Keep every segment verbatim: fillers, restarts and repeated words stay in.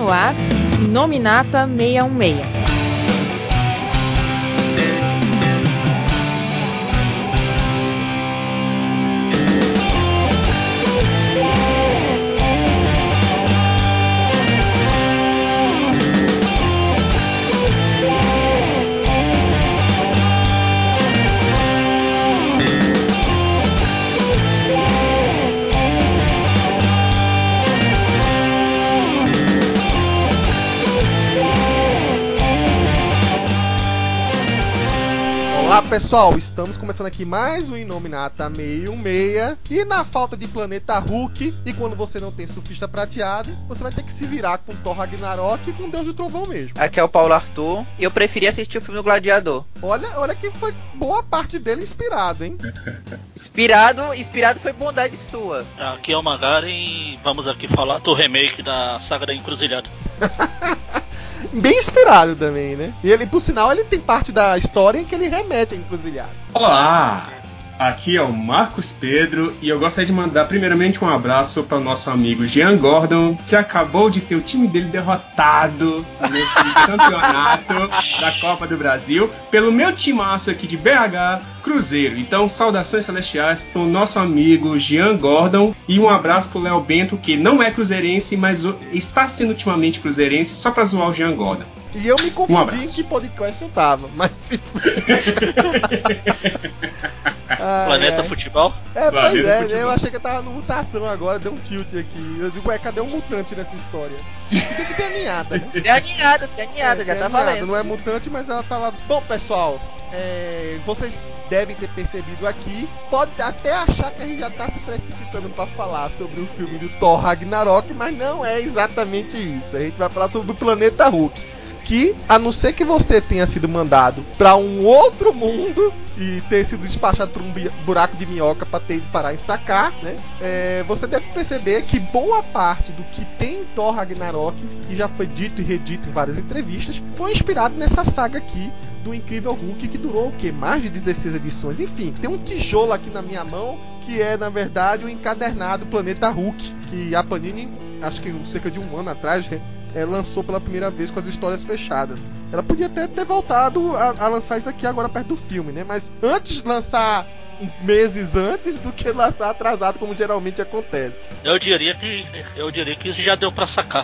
no ar, Inominata seiscentos e dezesseis. Olá pessoal, estamos começando aqui mais um Inominata seiscentos e dezesseis. E na falta de Planeta Hulk, e quando você não tem surfista prateado, você vai ter que se virar com Thor Ragnarok e com Deus do Trovão mesmo. Aqui é o Paulo Arthur e eu preferi assistir o filme do Gladiador. Olha, olha que foi boa parte dele inspirado, hein? Inspirado, inspirado foi bondade sua. Aqui é o Magari e vamos aqui falar do remake da saga da Encruzilhada. Bem inspirado também, né? E ele, por sinal, ele tem parte da história em que ele remete a Encruzilhada. Olá! Aqui é o Marcos Pedro e eu gostaria de mandar primeiramente um abraço para o nosso amigo Jean Gordon, que acabou de ter o time dele derrotado nesse campeonato da Copa do Brasil pelo meu timaço aqui de B H, Cruzeiro. Então, saudações celestiais para o nosso amigo Jean Gordon e um abraço para o Léo Bento, que não é cruzeirense, mas está sendo ultimamente cruzeirense, só para zoar o Jean Gordon. E eu me confundi Um em que podcast eu tava, mas se ai, Planeta ai. Futebol? É, Planeta pois é, Futebol. Eu achei que eu tava no mutação agora, deu um tilt aqui. Eu digo, ué, cadê um mutante nessa história? Se bem que tem a ninhada, né? Tem aninhada, tem aninhada, É, já tem tá a ninhada. valendo. Não é mutante, mas ela tá lá. Bom, pessoal, é, vocês devem ter percebido aqui, pode até achar que a gente já tá se precipitando pra falar sobre o filme do Thor Ragnarok, mas não é exatamente isso. A gente vai falar sobre o Planeta Hulk. Que, a não ser que você tenha sido mandado pra um outro mundo e ter sido despachado por um bi- buraco de minhoca pra ter ido parar em Sakaar, né? É, você deve perceber que boa parte do que tem em Thor Ragnarok, e já foi dito e redito em várias entrevistas, foi inspirado nessa saga aqui do Incrível Hulk, que durou o quê? Mais de dezesseis edições. Enfim, tem um tijolo aqui na minha mão que é, na verdade, o encadernado Planeta Hulk, que a Panini, acho que cerca de um ano atrás, né? É, lançou pela primeira vez com as histórias fechadas. Ela podia até ter voltado a, a lançar isso aqui agora perto do filme, né? Mas antes de lançar meses antes do que lançar atrasado, como geralmente acontece. Eu diria que eu diria que isso já deu pra sacar.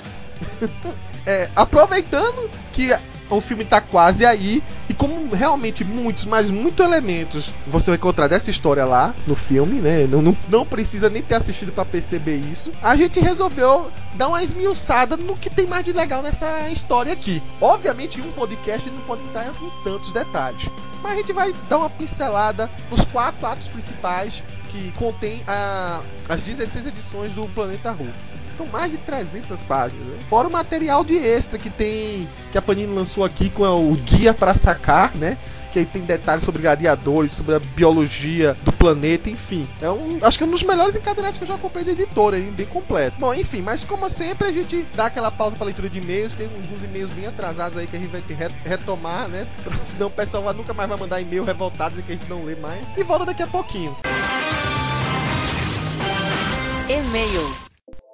É, aproveitando que o filme tá quase aí, e como realmente muitos, mas muitos elementos você vai encontrar dessa história lá no filme, né? Não, não, não precisa nem ter assistido pra perceber isso. A gente resolveu dar uma esmiuçada no que tem mais de legal nessa história aqui. Obviamente, em um podcast não pode estar com tantos detalhes, mas a gente vai dar uma pincelada nos quatro atos principais que contém a, as dezesseis edições do Planeta Hulk. São mais de trezentas páginas, né? Fora o material de extra que tem, que a Panini lançou aqui com o Guia para Sakaar, né? Que aí tem detalhes sobre gladiadores, sobre a biologia do planeta, enfim. É um, acho que é um dos melhores encadernados que eu já comprei da editora, hein? Bem completo. Bom, enfim, mas como sempre a gente dá aquela pausa para leitura de e-mails, tem alguns e-mails bem atrasados aí que a gente vai ter que retomar, né? Senão o pessoal nunca mais vai mandar e-mail revoltados e que a gente não lê mais. E volta daqui a pouquinho. E-mails.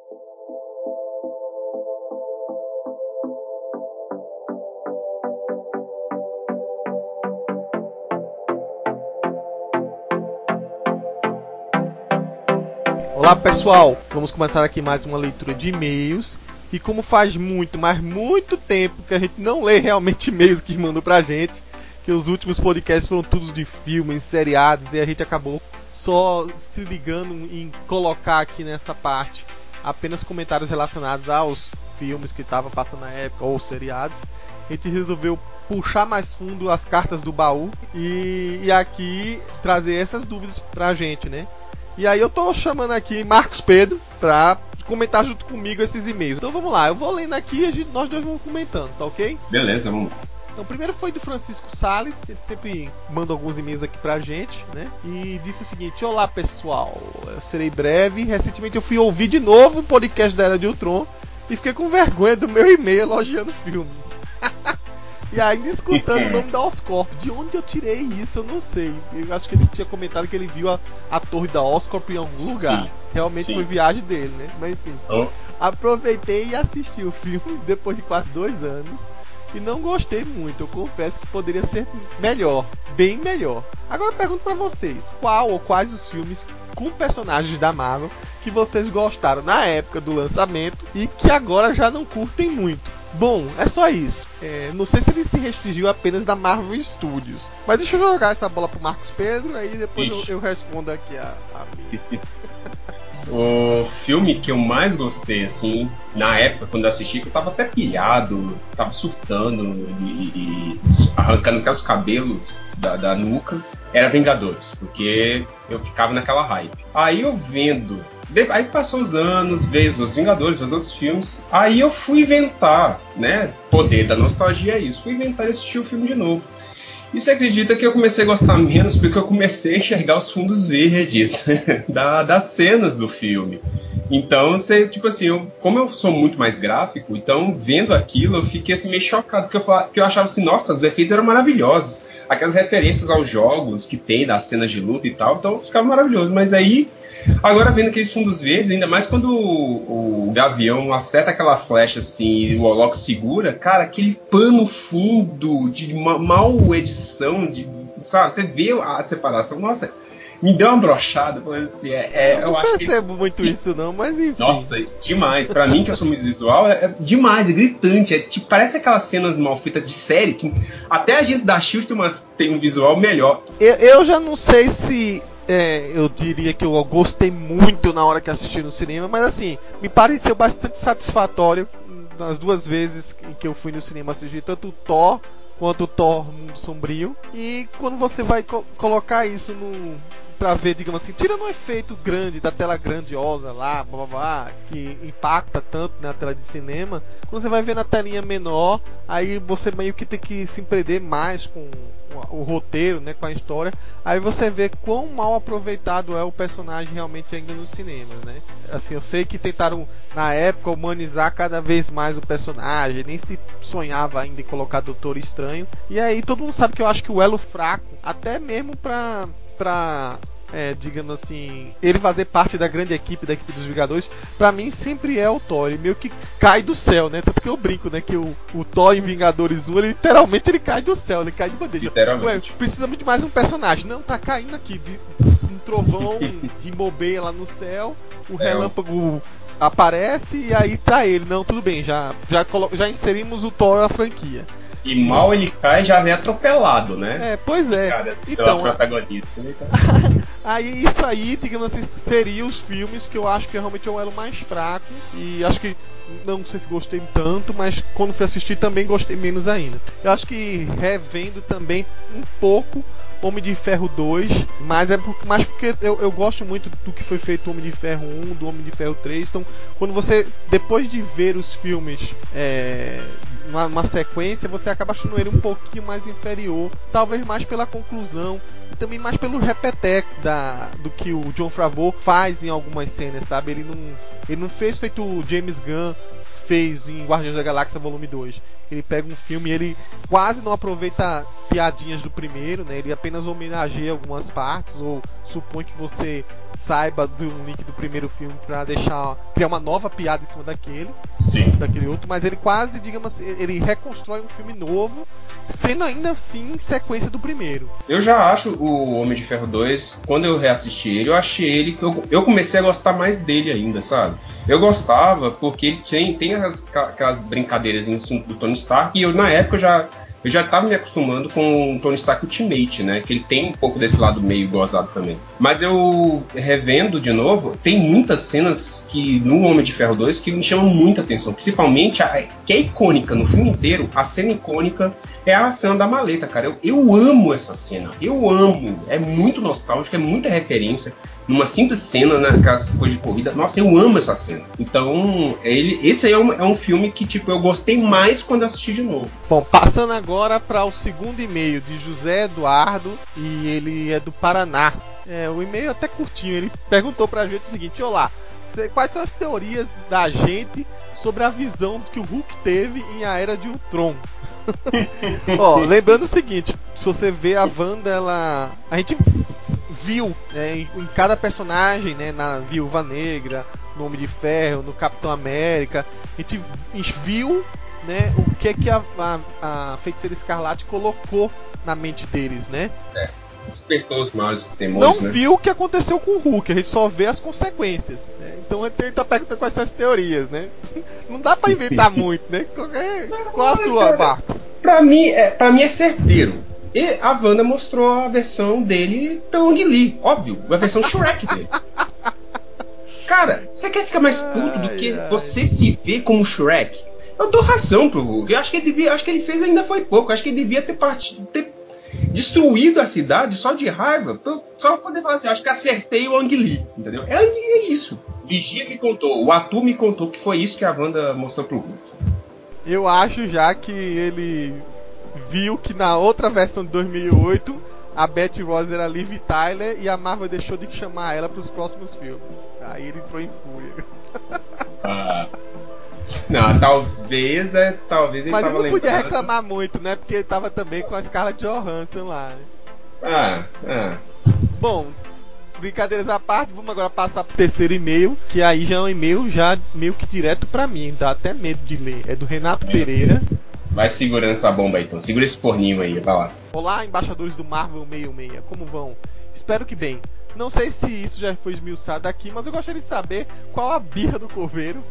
Olá pessoal, vamos começar aqui mais uma leitura de e-mails. E como faz muito, mas muito tempo que a gente não lê realmente e-mails que mandam pra gente, que os últimos podcasts foram todos de filmes, seriados, e a gente acabou só se ligando em colocar aqui nessa parte apenas comentários relacionados aos filmes que estavam passando na época ou seriados. A gente resolveu puxar mais fundo as cartas do baú e, e aqui trazer essas dúvidas pra gente, né? E aí eu tô chamando aqui Marcos Pedro pra comentar junto comigo esses e-mails. Então vamos lá, eu vou lendo aqui e a gente, nós dois vamos comentando, tá ok? Beleza, vamos lá. Então, o primeiro foi do Francisco Salles, ele sempre manda alguns e-mails aqui pra gente, né? E disse o seguinte: olá pessoal, eu serei breve. Recentemente eu fui ouvir de novo o podcast da Era de Ultron e fiquei com vergonha do meu e-mail elogiando o filme. E ainda escutando o nome da Oscorp. De onde eu tirei isso, eu não sei. Eu acho que ele tinha comentado que ele viu a, a torre da Oscorp em algum lugar. Sim, Realmente sim. foi viagem dele, né? Mas enfim. Oh. Aproveitei e assisti o filme depois de quase dois anos. E não gostei muito. Eu confesso que poderia ser melhor. Bem melhor. Agora eu pergunto pra vocês. Qual ou quais os filmes com personagens da Marvel que vocês gostaram na época do lançamento e que agora já não curtem muito? Bom, é só isso. É, não sei se ele se restringiu apenas da Marvel Studios. Mas deixa eu jogar essa bola pro Marcos Pedro, aí depois eu, eu respondo aqui a, a minha. O filme que eu mais gostei, assim, na época, quando eu assisti, que eu tava até pilhado, tava surtando e, e arrancando até os cabelos da, da nuca, era Vingadores, porque eu ficava naquela hype. Aí eu vendo, aí passou os anos, veio os Vingadores, os outros filmes, aí eu fui inventar, né, poder da nostalgia é isso, fui inventar e assistir o filme de novo. E você acredita que eu comecei a gostar menos porque eu comecei a enxergar os fundos verdes da, das cenas do filme. Então, você, tipo assim, eu, como eu sou muito mais gráfico, então vendo aquilo eu fiquei assim, meio chocado, porque eu, falava, porque eu achava assim, nossa, os efeitos eram maravilhosos. Aquelas referências aos jogos que tem das cenas de luta e tal, então ficava maravilhoso. Mas aí, agora vendo aqueles fundos verdes, ainda mais quando o, o Gavião acerta aquela flecha assim e o Loki segura, cara, aquele pano fundo de ma- mal edição, de, sabe? Você vê a separação, nossa, me deu uma brochada, falando assim, é, é, eu eu não acho percebo que... muito isso não, mas enfim. Nossa, demais. Pra mim, que eu sou muito visual, é, é demais, é gritante. É, tipo, parece aquelas cenas mal feitas de série, que até a gente da Shield tem, umas, tem um visual melhor. Eu, eu já não sei se... É, eu diria que eu gostei muito na hora que assisti no cinema, mas assim, me pareceu bastante satisfatório nas duas vezes em que eu fui no cinema assistir, tanto o Thor quanto o Thor Mundo Sombrio. E quando você vai co- colocar isso no... pra ver, digamos assim, tirando um efeito grande da tela grandiosa lá, blá, blá, blá, que impacta tanto na tela de cinema, quando você vai ver na telinha menor, aí você meio que tem que se empreender mais com o, o roteiro, né, com a história, aí você vê quão mal aproveitado é o personagem realmente ainda no cinema, né? Assim, eu sei que tentaram na época humanizar cada vez mais o personagem, nem se sonhava ainda em colocar Doutor Estranho, e aí todo mundo sabe que eu acho que o elo fraco, até mesmo pra, pra É, digamos assim, ele fazer parte da grande equipe, da equipe dos Vingadores, pra mim sempre é o Thor. Ele meio que cai do céu, né? Tanto que eu brinco, né? Que o, o Thor em Vingadores um, ele literalmente ele cai do céu, ele cai de bandeja. Ué, precisamos de mais um personagem. Não, tá caindo aqui. De, de, um trovão rimbobeia lá no céu, o é, relâmpago aparece e aí tá ele. Não, tudo bem, já, já, colo- já inserimos o Thor na franquia. E mal ele cai, já é atropelado, né? É, pois é. Cara, Então, pela protagonista. Então... aí isso aí, digamos assim, seriam os filmes que eu acho que realmente é o elo mais fraco. E acho que, não sei se gostei tanto, mas quando fui assistir também gostei menos ainda. Eu acho que revendo também um pouco Homem de Ferro dois, mas é porque, mais porque eu, eu gosto muito do que foi feito Homem de Ferro um, do Homem de Ferro três. Então, quando você, depois de ver os filmes é, uma, uma sequência, você acaba achando ele um pouquinho mais inferior, talvez mais pela conclusão e também mais pelo repeteco da, do que o Jon Favreau faz em algumas cenas, sabe? Ele não, ele não fez feito o James Gunn fez em Guardiões da Galáxia Volume dois. Ele pega um filme e ele quase não aproveita piadinhas do primeiro, né? Ele apenas homenageia algumas partes ou supõe que você saiba do link do primeiro filme para deixar criar uma nova piada em cima daquele, Sim. daquele outro, mas ele quase, digamos assim, ele reconstrói um filme novo, sendo ainda assim sequência do primeiro. Eu já acho o Homem de Ferro dois, quando eu reassisti ele, eu achei ele que eu, eu comecei a gostar mais dele ainda, sabe? Eu gostava porque ele tem, tem as, aquelas brincadeiras do Tony Stark e eu na época já eu já estava me acostumando com o Tony Stark Ultimate, né? Que ele tem um pouco desse lado meio gozado também. Mas eu, revendo de novo, tem muitas cenas que no Homem de Ferro dois que me chamam muita atenção. Principalmente a que é icônica no filme inteiro. A cena icônica é a cena da maleta, cara. Eu, eu amo essa cena. Eu amo. É muito nostálgico, é muita referência. Numa simples cena, naquelas coisas de corrida. Nossa, eu amo essa cena. Então, ele, esse aí é um, é um filme que, tipo, eu gostei mais quando eu assisti de novo. Bom, passando agora para o segundo e-mail de José Eduardo, e ele é do Paraná. É, o e-mail é até curtinho, ele perguntou pra gente o seguinte: olá, quais são as teorias da gente sobre a visão que o Hulk teve em A Era de Ultron? Ó, lembrando o seguinte, se você vê a Wanda, ela... A gente viu, né, em, em cada personagem, né, na Viúva Negra, no Homem de Ferro, no Capitão América, a gente viu, né, o que é que a, a, a Feiticeira Escarlate colocou na mente deles, né? É, despertou os maiores temores, Não né? viu o que aconteceu com o Hulk, a gente só vê as consequências, né? Então a gente tá perguntando quais são as teorias, né? Não dá pra inventar muito, né? Qualquer... Qual a sua, Marcos? Pra mim, é, pra mim é certeiro. E a Wanda mostrou a versão dele pelo Ang Lee, óbvio, a versão Shrek dele. Cara, você quer ficar mais puto do que Ai, ai. você se ver como Shrek? Eu dou ração pro Hulk. Eu acho que ele devia, acho que ele fez ainda foi pouco. Eu acho que ele devia ter, part... ter destruído a cidade só de raiva, pra- só pra poder falar assim, eu acho que acertei o Ang Lee, entendeu? É, é isso. Vigia me contou, o ator me contou que foi isso que a Wanda mostrou pro Hulk. Eu acho já que ele viu que na outra versão de dois mil e oito a Betty Ross era Liv Tyler e a Marvel deixou de chamar ela pros próximos filmes. Aí ele entrou em fúria. Ah. Não, talvez, é, talvez ele Mas tava ele não podia lembrando. reclamar muito, né? Porque ele tava também com a Scarlett Johansson lá, né? Ah, ah. Bom, brincadeiras à parte, vamos agora passar pro terceiro e-mail, que aí já é um e-mail já meio que direto pra mim, dá até medo de ler. É do Renato Pereira. Vai segurando essa bomba aí, então. Segura esse forninho aí, vai lá. Olá, embaixadores do Marvel sessenta e seis, como vão? Espero que bem. Não sei se isso já foi esmiuçado aqui, mas eu gostaria de saber qual a birra do coveiro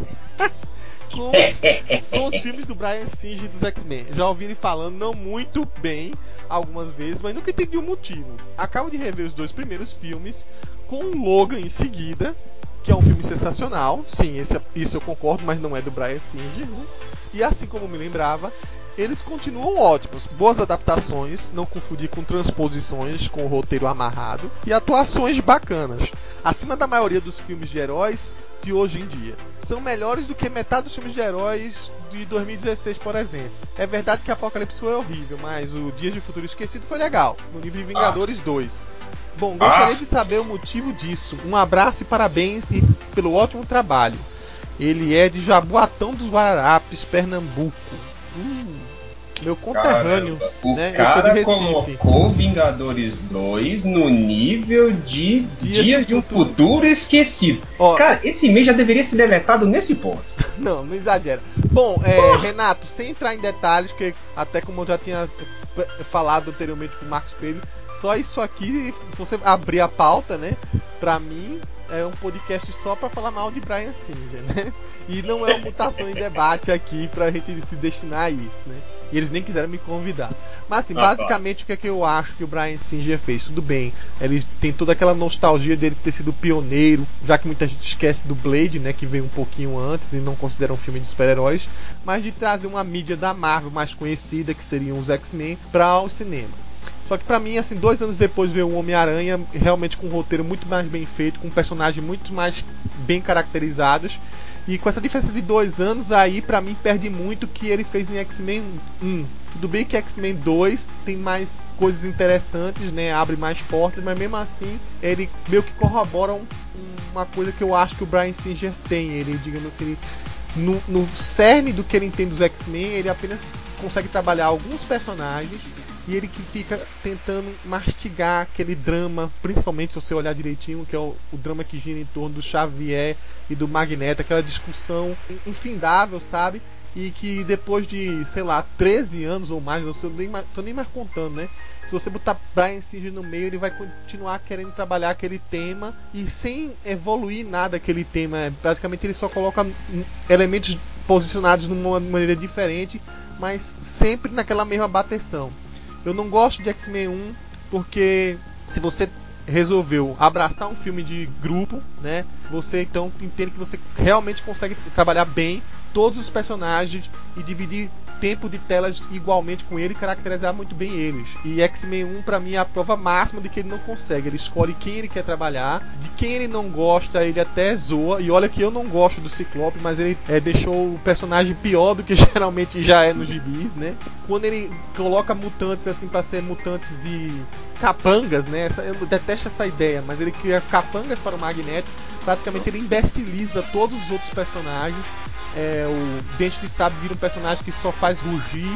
com, os, com os filmes do Bryan Singer e dos X-Men. Já ouvi ele falando não muito bem algumas vezes, mas nunca entendi o motivo. Acabo de rever os dois primeiros filmes com o Logan em seguida, que é um filme sensacional. Sim, esse, isso eu concordo, mas não é do Bryan Singer, né? E assim como me lembrava, eles continuam ótimos, boas adaptações, não confundir com transposições, com o roteiro amarrado, e atuações bacanas, acima da maioria dos filmes de heróis de hoje em dia. São melhores do que metade dos filmes de heróis de dois mil e dezesseis, por exemplo. É verdade que Apocalipse foi horrível, mas o Dias de Futuro Esquecido foi legal, no nível de Vingadores dois. Bom, gostaria de saber o motivo disso. Um abraço e parabéns e pelo ótimo trabalho. Ele é de Jaboatão dos Guararapes, Pernambuco. Hum, meu conterrâneo, Caramba, o né? cara Eu sou de Recife. colocou Vingadores dois no nível de Dias Dias do de um Futuro. Futuro Esquecido. Ó, Cara, esse mês já deveria ser deletado nesse ponto. Não, não exagera. Bom, é, Renato, sem entrar em detalhes, porque até como eu já tinha p- falado anteriormente com o Marcos Pedro, só isso aqui, se você abrir a pauta, né? Pra mim, é um podcast só pra falar mal de Bryan Singer, né? E não é uma mutação em debate aqui pra gente se destinar a isso, né? E eles nem quiseram me convidar. Mas assim, Ah, basicamente o que é que eu acho que o Bryan Singer fez? Tudo bem, ele tem toda aquela nostalgia dele ter sido pioneiro, já que muita gente esquece do Blade, né, que veio um pouquinho antes e não considera um filme de super-heróis, mas de trazer uma mídia da Marvel mais conhecida, que seriam os X-Men, para o cinema. Só que pra mim, assim, dois anos depois veio o Homem-Aranha, realmente com um roteiro muito mais bem feito, com personagens muito mais bem caracterizados. E com essa diferença de dois anos aí, pra mim, perde muito o que ele fez em X-Men um. Tudo bem que X-Men dois tem mais coisas interessantes, né? Abre mais portas, mas mesmo assim, ele meio que corrobora um, uma coisa que eu acho que o Bryan Singer tem. Ele, digamos assim, ele, no, no cerne do que ele entende dos X-Men, ele apenas consegue trabalhar alguns personagens. E ele que fica tentando mastigar aquele drama, principalmente se você olhar direitinho, que é o, o drama que gira em torno do Xavier e do Magneto, aquela discussão infindável, sabe? E que depois de, sei lá, treze anos ou mais, não sei, eu nem, tô nem mais contando, né? Se você botar Bryan Singer no meio, ele vai continuar querendo trabalhar aquele tema e sem evoluir nada aquele tema. Basicamente ele só coloca elementos posicionados de uma maneira diferente, mas sempre naquela mesma bateção. Eu não gosto de X-Men um porque se você resolveu abraçar um filme de grupo, né, você então entende que você realmente consegue trabalhar bem todos os personagens e dividir tempo de telas igualmente com ele e caracterizar muito bem eles. E X-Men um pra mim é a prova máxima de que ele não consegue. Ele escolhe quem ele quer trabalhar, de quem ele não gosta ele até zoa. E olha que eu não gosto do Ciclope, mas ele é, deixou o personagem pior do que geralmente já é nos gibis, né? Quando ele coloca mutantes assim pra ser mutantes de capangas, né? Essa, eu detesto essa ideia, mas ele cria capangas para o Magneto. Praticamente ele imbeciliza todos os outros personagens. É, o Dente de Sabre vira um personagem que só faz rugir.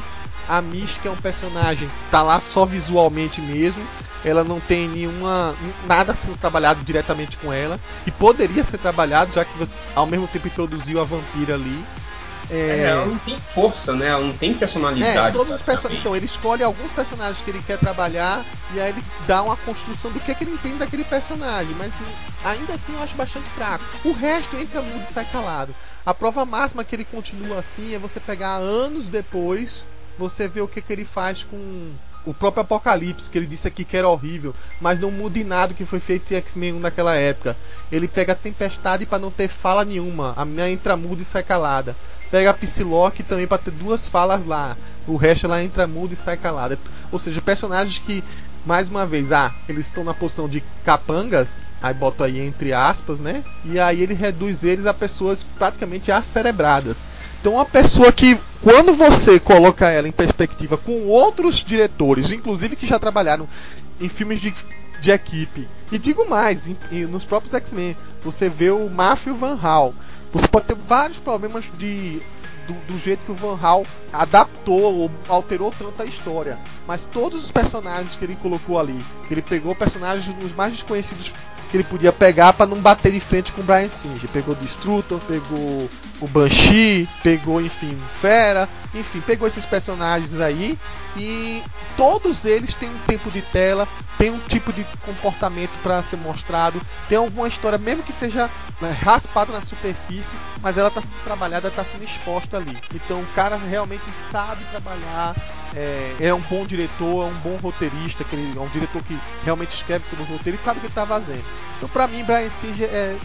A Mística é um personagem que tá lá só visualmente mesmo. Ela não tem nenhuma nada sendo trabalhado diretamente com ela, e poderia ser trabalhado, já que ao mesmo tempo introduziu a vampira ali. É, é ela não tem força, né? Ela não tem personalidade. É, todos os personagens. Então ele escolhe alguns personagens que ele quer trabalhar, e aí ele dá uma construção do que é que ele entende daquele personagem, mas ainda assim eu acho bastante fraco. O resto entra mudo e sai calado. A prova máxima que ele continua assim é você pegar anos depois, você ver o que, que ele faz com o próprio Apocalipse, que ele disse aqui que era horrível, mas não muda em nada o que foi feito em X-Men um naquela época. Ele pega a Tempestade para não ter fala nenhuma, a minha entra muda e sai calada. Pega a Psylocke também para ter duas falas lá, o resto ela entra muda e sai calada. Ou seja, personagens que, mais uma vez, ah, eles estão na posição de capangas, aí boto aí entre aspas, né? E aí ele reduz eles a pessoas praticamente acerebradas. Então uma pessoa que, quando você coloca ela em perspectiva com outros diretores, inclusive que já trabalharam em filmes de, de equipe, e digo mais, em, em, nos próprios X-Men, você vê o Matthew Van Hal, você pode ter vários problemas de, do, do jeito que o Van Hal adaptou ou alterou tanto a história, mas todos os personagens que ele colocou ali, ele pegou personagens dos mais desconhecidos que ele podia pegar para não bater de frente com o Bryan Singer. Pegou o Destrutor, pegou o Banshee, pegou, enfim, Fera, enfim, pegou esses personagens aí, e todos eles têm um tempo de tela, tem um tipo de comportamento para ser mostrado, tem alguma história, mesmo que seja, né, raspada na superfície, mas ela está sendo trabalhada, está sendo exposta ali. Então o cara realmente sabe trabalhar, é, é um bom diretor, é um bom roteirista, que ele, é um diretor que realmente escreve sobre o roteiro e sabe o que ele está fazendo. Então pra mim, Bryan Singer é,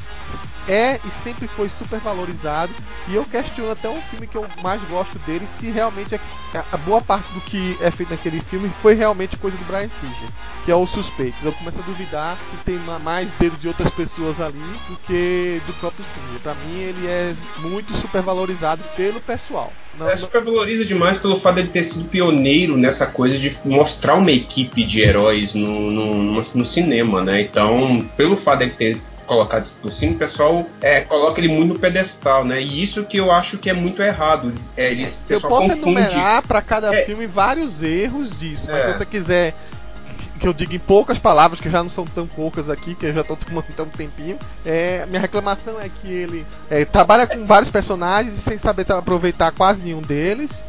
é e sempre foi super valorizado, e eu questiono até um filme que eu mais gosto dele, se realmente é, a boa parte do que é feito naquele filme foi realmente coisa do Bryan Singer, que é Os Suspeitos. Eu começo a duvidar que tem mais dedo de outras pessoas ali do que do próprio Singer. Pra mim ele é muito super valorizado pelo pessoal. Não, é, não... supervaloriza demais pelo fato de ele ter sido pioneiro nessa coisa de mostrar uma equipe de heróis no, no, no cinema, né? Então, pelo fato de ele ter colocado isso por cima, o pessoal é, coloca ele muito no pedestal, né? E isso que eu acho que é muito errado. É, eles, eu posso confunde... enumerar para cada é. filme vários erros disso, mas é. se você quiser que eu diga em poucas palavras, que já não são tão poucas aqui, que eu já estou tomando um tempinho, é, minha reclamação é que ele é, trabalha com vários personagens sem saber aproveitar quase nenhum deles,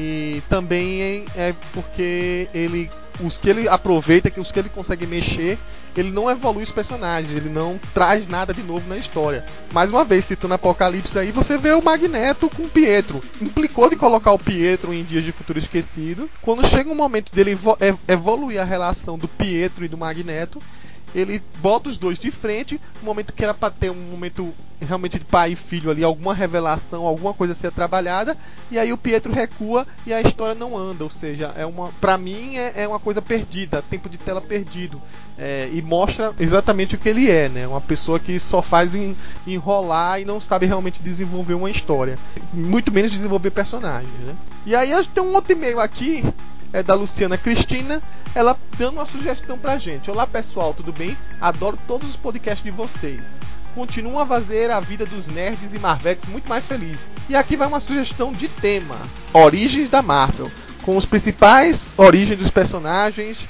e também é porque ele, os que ele aproveita, que os que ele consegue mexer, ele não evolui os personagens, ele não traz nada de novo na história. Mais uma vez, citando Apocalipse aí, você vê o Magneto com o Pietro. Implicou de colocar o Pietro em Dias de Futuro Esquecido. Quando chega um momento dele evo- evoluir a relação do Pietro e do Magneto, ele bota os dois de frente, no momento que era para ter um momento realmente de pai e filho ali, alguma revelação, alguma coisa a ser trabalhada, e aí o Pietro recua e a história não anda, ou seja, é uma, pra mim é, é uma coisa perdida, tempo de tela perdido, é, e mostra exatamente o que ele é, né? Uma pessoa que só faz em, enrolar e não sabe realmente desenvolver uma história, muito menos desenvolver personagens, né? E aí tem um outro e-mail aqui, é da Luciana Cristina, ela dando uma sugestão pra gente. Olá pessoal, tudo bem? Adoro todos os podcasts de vocês. Continuam a fazer a vida dos nerds e Marvetes muito mais feliz. E aqui vai uma sugestão de tema: Origens da Marvel, com os principais origens dos personagens,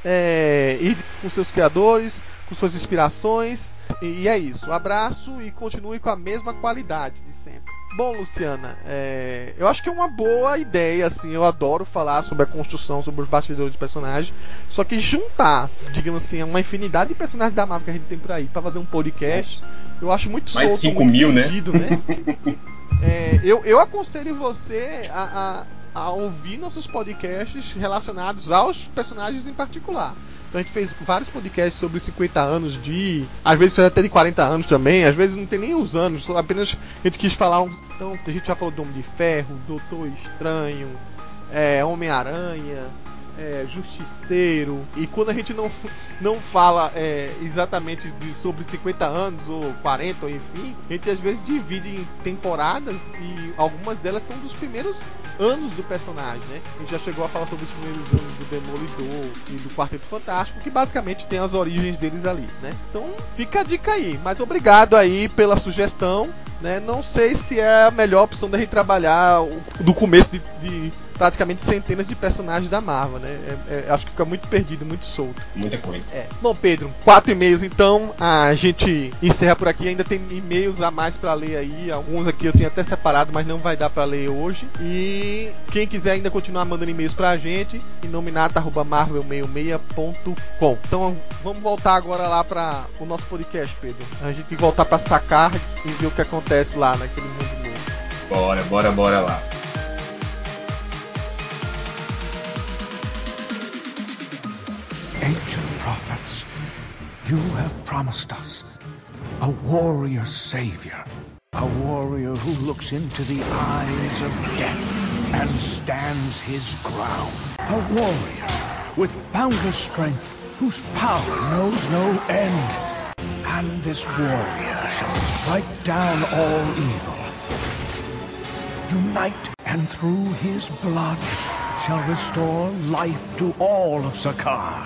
é, e com seus criadores, com suas inspirações. E é isso. Abraço e continue com a mesma qualidade de sempre. Bom, Luciana, é, eu acho que é uma boa ideia, assim, eu adoro falar sobre a construção, sobre os bastidores dos personagens, só que juntar, digamos assim, uma infinidade de personagens da Marvel que a gente tem por aí pra fazer um podcast, eu acho muito mais solto, cinco muito mil, perdido, né? né? é, eu, eu aconselho você a, a, a ouvir nossos podcasts relacionados aos personagens em particular. Então a gente fez vários podcasts sobre cinquenta anos de... Às vezes fez até de quarenta anos também. Às vezes não tem nem os anos. Só apenas a gente quis falar... Um... Então a gente já falou do Homem de Ferro, Doutor Estranho, é, Homem-Aranha, é, Justiceiro. E quando a gente não, não fala é, exatamente de, sobre cinquenta anos ou quarenta, ou enfim, a gente às vezes divide em temporadas e algumas delas são dos primeiros anos do personagem, né? A gente já chegou a falar sobre os primeiros anos do Demolidor e do Quarteto Fantástico, que basicamente tem as origens deles ali, né? Então fica a dica aí, mas obrigado aí pela sugestão, né? Não sei se é a melhor opção da gente trabalhar do começo de, de praticamente centenas de personagens da Marvel, né? É, é, acho que fica muito perdido, muito solto. Muita coisa. É. Bom, Pedro, quatro e-mails então, a gente encerra por aqui. Ainda tem e-mails a mais pra ler aí, alguns aqui eu tinha até separado, mas não vai dar pra ler hoje. E quem quiser ainda continuar mandando e-mails pra gente, inominata arroba marvel sessenta e seis ponto com. Então vamos voltar agora lá para o nosso podcast, Pedro. A gente tem que voltar para sacar e ver o que acontece lá naquele mundo novo. Bora, bora, bora lá. Ancient prophets, you have promised us a warrior savior, a warrior who looks into the eyes of death and stands his ground, a warrior with boundless strength, whose power knows no end. And this warrior shall strike down all evil, unite, and through his blood shall restore life to all of Sakaar.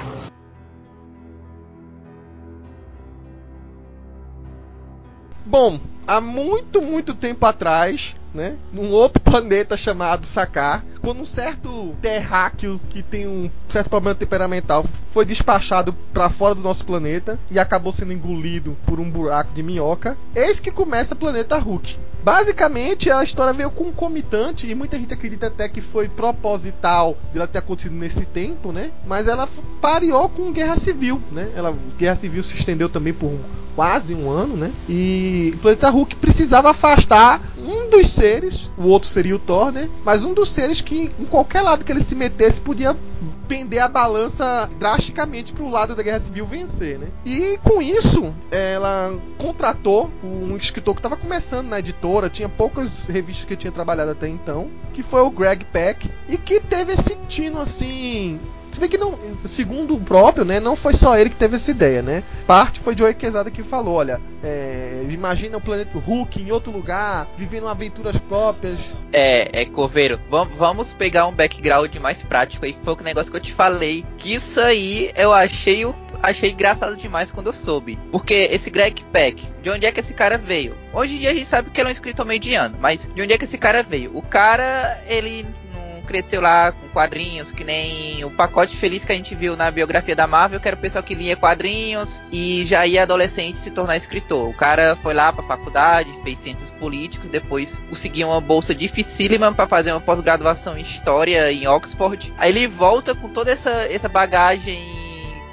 Bom, há muito, muito tempo atrás, né, num outro planeta chamado Sakaar, quando um certo terráqueo que tem um certo problema temperamental foi despachado para fora do nosso planeta e acabou sendo engolido por um buraco de minhoca, eis que começa o Planeta Hulk. Basicamente, a história veio concomitante e muita gente acredita até que foi proposital dela ter acontecido nesse tempo, né? Mas ela pareou com Guerra Civil, né? Ela, Guerra Civil se estendeu também por um, quase um ano, né? E o Planeta Hulk precisava afastar um dos seres, o outro seria o Thor, né? Mas um dos seres que, em qualquer lado que ele se metesse, podia pender a balança drasticamente para o lado da Guerra Civil vencer, né? E com isso, ela contratou um escritor que estava começando na editora, tinha poucas revistas que eu tinha trabalhado até então, que foi o Greg Pak, e que teve esse tino assim. Você vê que não, segundo o próprio, né, não foi só ele que teve essa ideia, né? Parte foi Joey Quesada que falou, olha, é, imagina o planeta Hulk em outro lugar, vivendo aventuras próprias. É, é, Coveiro, vamos, vamos pegar um background mais prático aí, que foi o negócio que eu te falei, que isso aí eu achei o achei engraçado demais quando eu soube. Porque esse Greg Pak, de onde é que esse cara veio? Hoje em dia a gente sabe que ele é um escritor mediano, mas de onde é que esse cara veio? O cara, ele não cresceu lá com quadrinhos, que nem o Pacote Feliz que a gente viu na biografia da Marvel, que era o pessoal que lia quadrinhos e já ia adolescente se tornar escritor. O cara foi lá pra faculdade, fez ciências políticas, depois conseguiu uma bolsa dificílima pra fazer uma pós-graduação em História em Oxford. Aí ele volta com toda essa, essa bagagem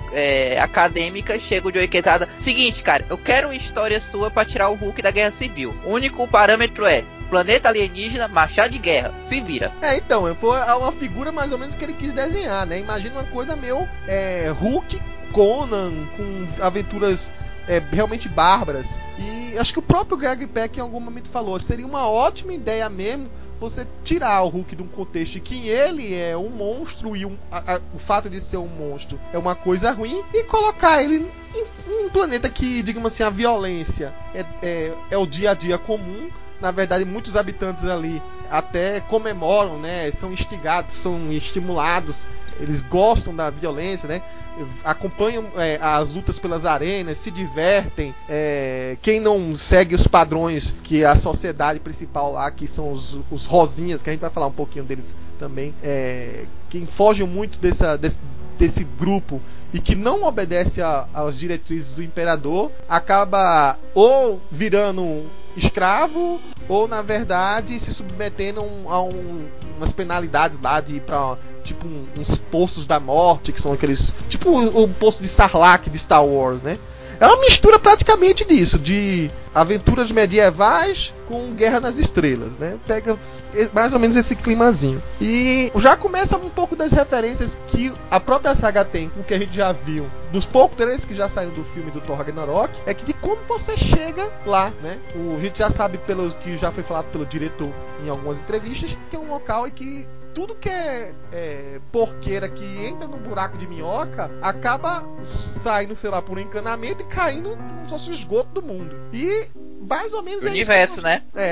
É, acadêmica, chega o Joey Quesada. Seguinte, cara, eu quero uma história sua pra tirar o Hulk da Guerra Civil. O único parâmetro é planeta alienígena, machado de guerra. Se vira. É, então, foi uma figura mais ou menos que ele quis desenhar, né? Imagina uma coisa meio é, Hulk, Conan, com aventuras é, realmente bárbaras. E acho que o próprio Greg Pak em algum momento falou, seria uma ótima ideia mesmo você tirar o Hulk de um contexto de que ele é um monstro e um, a, a, o fato de ser um monstro é uma coisa ruim, e colocar ele em um planeta que, digamos assim, a violência é, é, é o dia a dia comum. Na verdade, muitos habitantes ali até comemoram, né? São instigados, são estimulados, eles gostam da violência, né? Acompanham é, as lutas pelas arenas, se divertem. É, quem não segue os padrões que a sociedade principal lá, que são os, os rosinhas, que a gente vai falar um pouquinho deles também, é, quem foge muito dessa, desse, desse grupo e que não obedece a, às diretrizes do imperador, acaba ou virando escravo, ou na verdade se submetendo a um, umas penalidades lá de ir pra tipo um, uns poços da morte, que são aqueles tipo o, o poço de Sarlacc de Star Wars, né? É uma mistura praticamente disso, de aventuras medievais com Guerra nas Estrelas, né? Pega mais ou menos esse climazinho. E já começa um pouco das referências que a própria saga tem, com o que a gente já viu dos poucos trailers que já saíram do filme do Thor Ragnarok, é que de como você chega lá, né? O, a gente já sabe, pelo que já foi falado pelo diretor em algumas entrevistas, que é um local em que tudo que é, é porqueira que entra num buraco de minhoca acaba saindo, sei lá, por um encanamento e caindo no sócio esgoto do mundo. E mais ou menos o é universo, isso. né? É.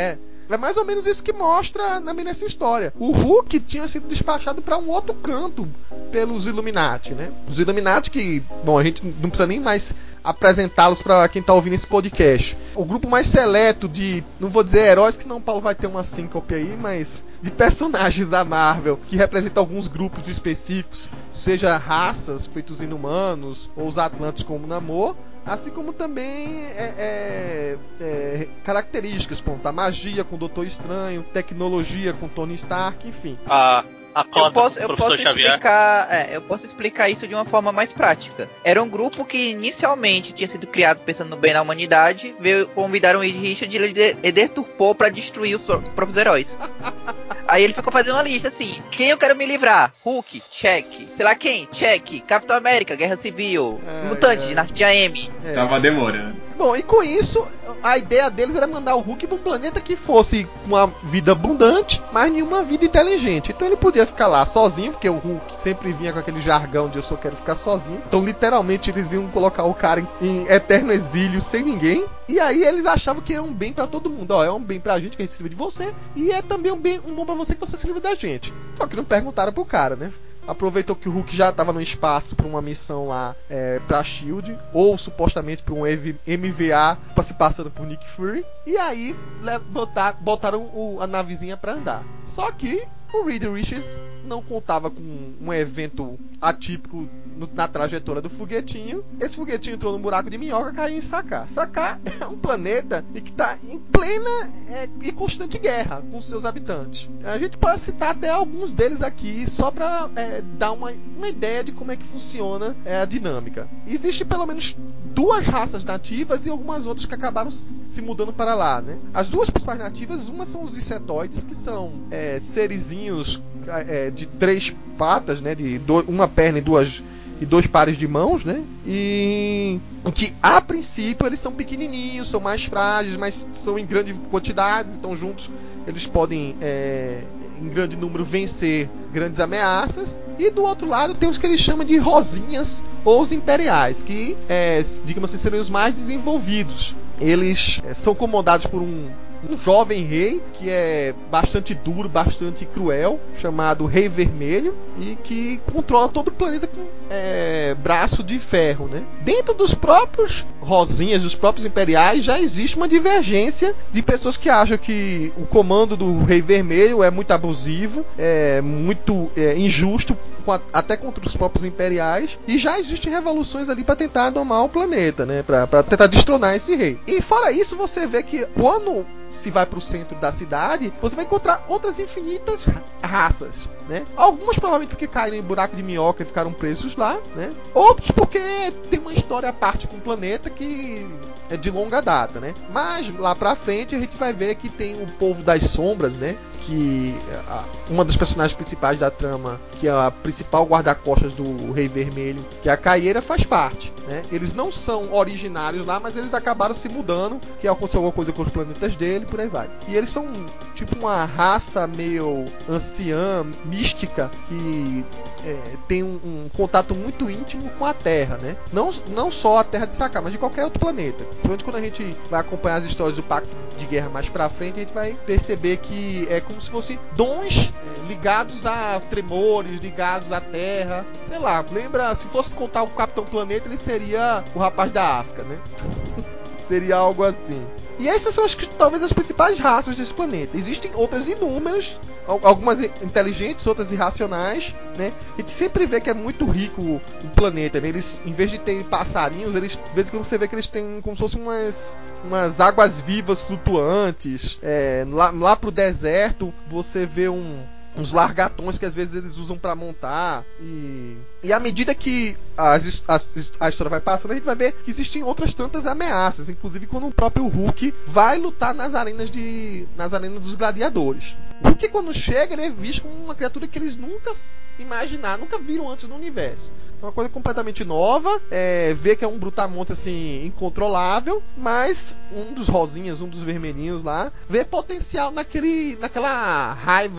É mais ou menos isso que mostra na nessa história. O Hulk tinha sido despachado para um outro canto pelos Illuminati, né? Os Illuminati que, bom, a gente não precisa nem mais apresentá-los para quem tá ouvindo esse podcast. O grupo mais seleto de, não vou dizer heróis, que senão o Paulo vai ter uma síncope aí, mas de personagens da Marvel que representam alguns grupos específicos, seja raças, feitos inumanos, ou os Atlantes como Namor, assim como também é, é, é, características, ponto, a magia com o Doutor Estranho, tecnologia com Tony Stark, enfim. A, a cota Eu posso, do eu professor posso Xavier. explicar, é, eu posso explicar isso de uma forma mais prática. Era um grupo que inicialmente tinha sido criado pensando no bem da humanidade, veio, convidaram o Reed Richards e ele, ele deturpou para destruir os, os próprios heróis. Aí ele ficou fazendo uma lista assim: quem eu quero me livrar? Hulk, check. Sei lá quem, check. Capitão América, Guerra Civil. Ai, Mutante, ai. Dinastia M. É. Tava demorando. Bom, e com isso, a ideia deles era mandar o Hulk para um planeta que fosse uma vida abundante, mas nenhuma vida inteligente. Então ele podia ficar lá sozinho, porque o Hulk sempre vinha com aquele jargão de eu só quero ficar sozinho. Então literalmente eles iam colocar o cara em, em eterno exílio sem ninguém. E aí eles achavam que era um bem pra todo mundo. Ó, é um bem pra gente que a gente se livra de você, e é também um, bem, um bom pra você que você se livre da gente. Só que não perguntaram pro cara, né? Aproveitou que o Hulk já estava no espaço para uma missão lá é, pra Shield, ou supostamente para um M V A pra se passando por Nick Fury, e aí botar, botaram o, a navezinha para andar. Só que o Reed Richards não contava com um evento atípico no, na trajetória do foguetinho. Esse foguetinho entrou num buraco de minhoca e caiu em Sakaar. Sakaar é um planeta que está em plena é, e constante guerra com seus habitantes. A gente pode citar até alguns deles aqui só para é, dar uma, uma ideia de como é que funciona é, a dinâmica. Existe pelo menos duas raças nativas e algumas outras que acabaram se mudando para lá, né? As duas principais nativas, uma são os insetoides, que são é, serizinhos é, de três patas, né? De do, uma perna e duas e dois pares de mãos, né? E que a princípio eles são pequenininhos, são mais frágeis, mas são em grandes quantidades, então juntos eles podem é, em grande número vencer grandes ameaças. E do outro lado tem os que eles chamam de rosinhas ou os imperiais, que é, digamos assim, seriam os mais desenvolvidos. Eles é, são comandados por um um jovem rei que é bastante duro, bastante cruel, chamado Rei Vermelho, e que controla todo o planeta com é, braço de ferro, né? Dentro dos próprios rosinhas, dos próprios imperiais, já existe uma divergência de pessoas que acham que o comando do Rei Vermelho é muito abusivo, é muito é, injusto, até contra os próprios imperiais, e já existem revoluções ali para tentar domar o planeta, né? Para tentar destronar esse rei. E fora isso, você vê que quando se vai para o centro da cidade, você vai encontrar outras infinitas raças, né? Algumas provavelmente porque caíram em buraco de minhoca e ficaram presos lá, né? Outros porque tem uma história à parte com o planeta que é de longa data, né? Mas lá pra frente a gente vai ver que tem o povo das sombras, né? Que a, uma das personagens principais da trama, que é a principal guarda-costas do Rei Vermelho, que é a Caieira, faz parte, né? Eles não são originários lá, mas eles acabaram se mudando, que aconteceu alguma coisa com os planetas dele, por aí vai. E eles são tipo uma raça meio anciã, mística, que é, tem um, um contato muito íntimo com a Terra, né? Não, não só a Terra de Sakaar, mas de qualquer outro planeta. Principalmente quando a gente vai acompanhar as histórias do Pacto de Guerra mais pra frente, a gente vai perceber que é como se fossem dons é, ligados a tremores, ligados à Terra. Sei lá, lembra, se fosse contar o Capitão Planeta, ele seria o rapaz da África, né? Seria algo assim. E essas são as, talvez as principais raças desse planeta. Existem outras inúmeras, algumas inteligentes, outras irracionais, né? A gente sempre vê que é muito rico o planeta, né? Eles, em vez de ter passarinhos, eles, de vez em quando você vê que eles têm como se fossem umas, umas águas vivas flutuantes. É, lá, lá pro deserto, você vê um... uns largatões que às vezes eles usam para montar. E, e à medida que as, as, a história vai passando, a gente vai ver que existem outras tantas ameaças. Inclusive quando o próprio Hulk vai lutar nas arenas, de, nas arenas dos gladiadores. O Hulk, quando chega, ele é visto como uma criatura que eles nunca imaginaram, nunca viram antes no universo. É uma coisa completamente nova. É, vê que é um brutamonte assim, incontrolável. Mas um dos rosinhas, um dos vermelhinhos lá, vê potencial naquele, naquela raiva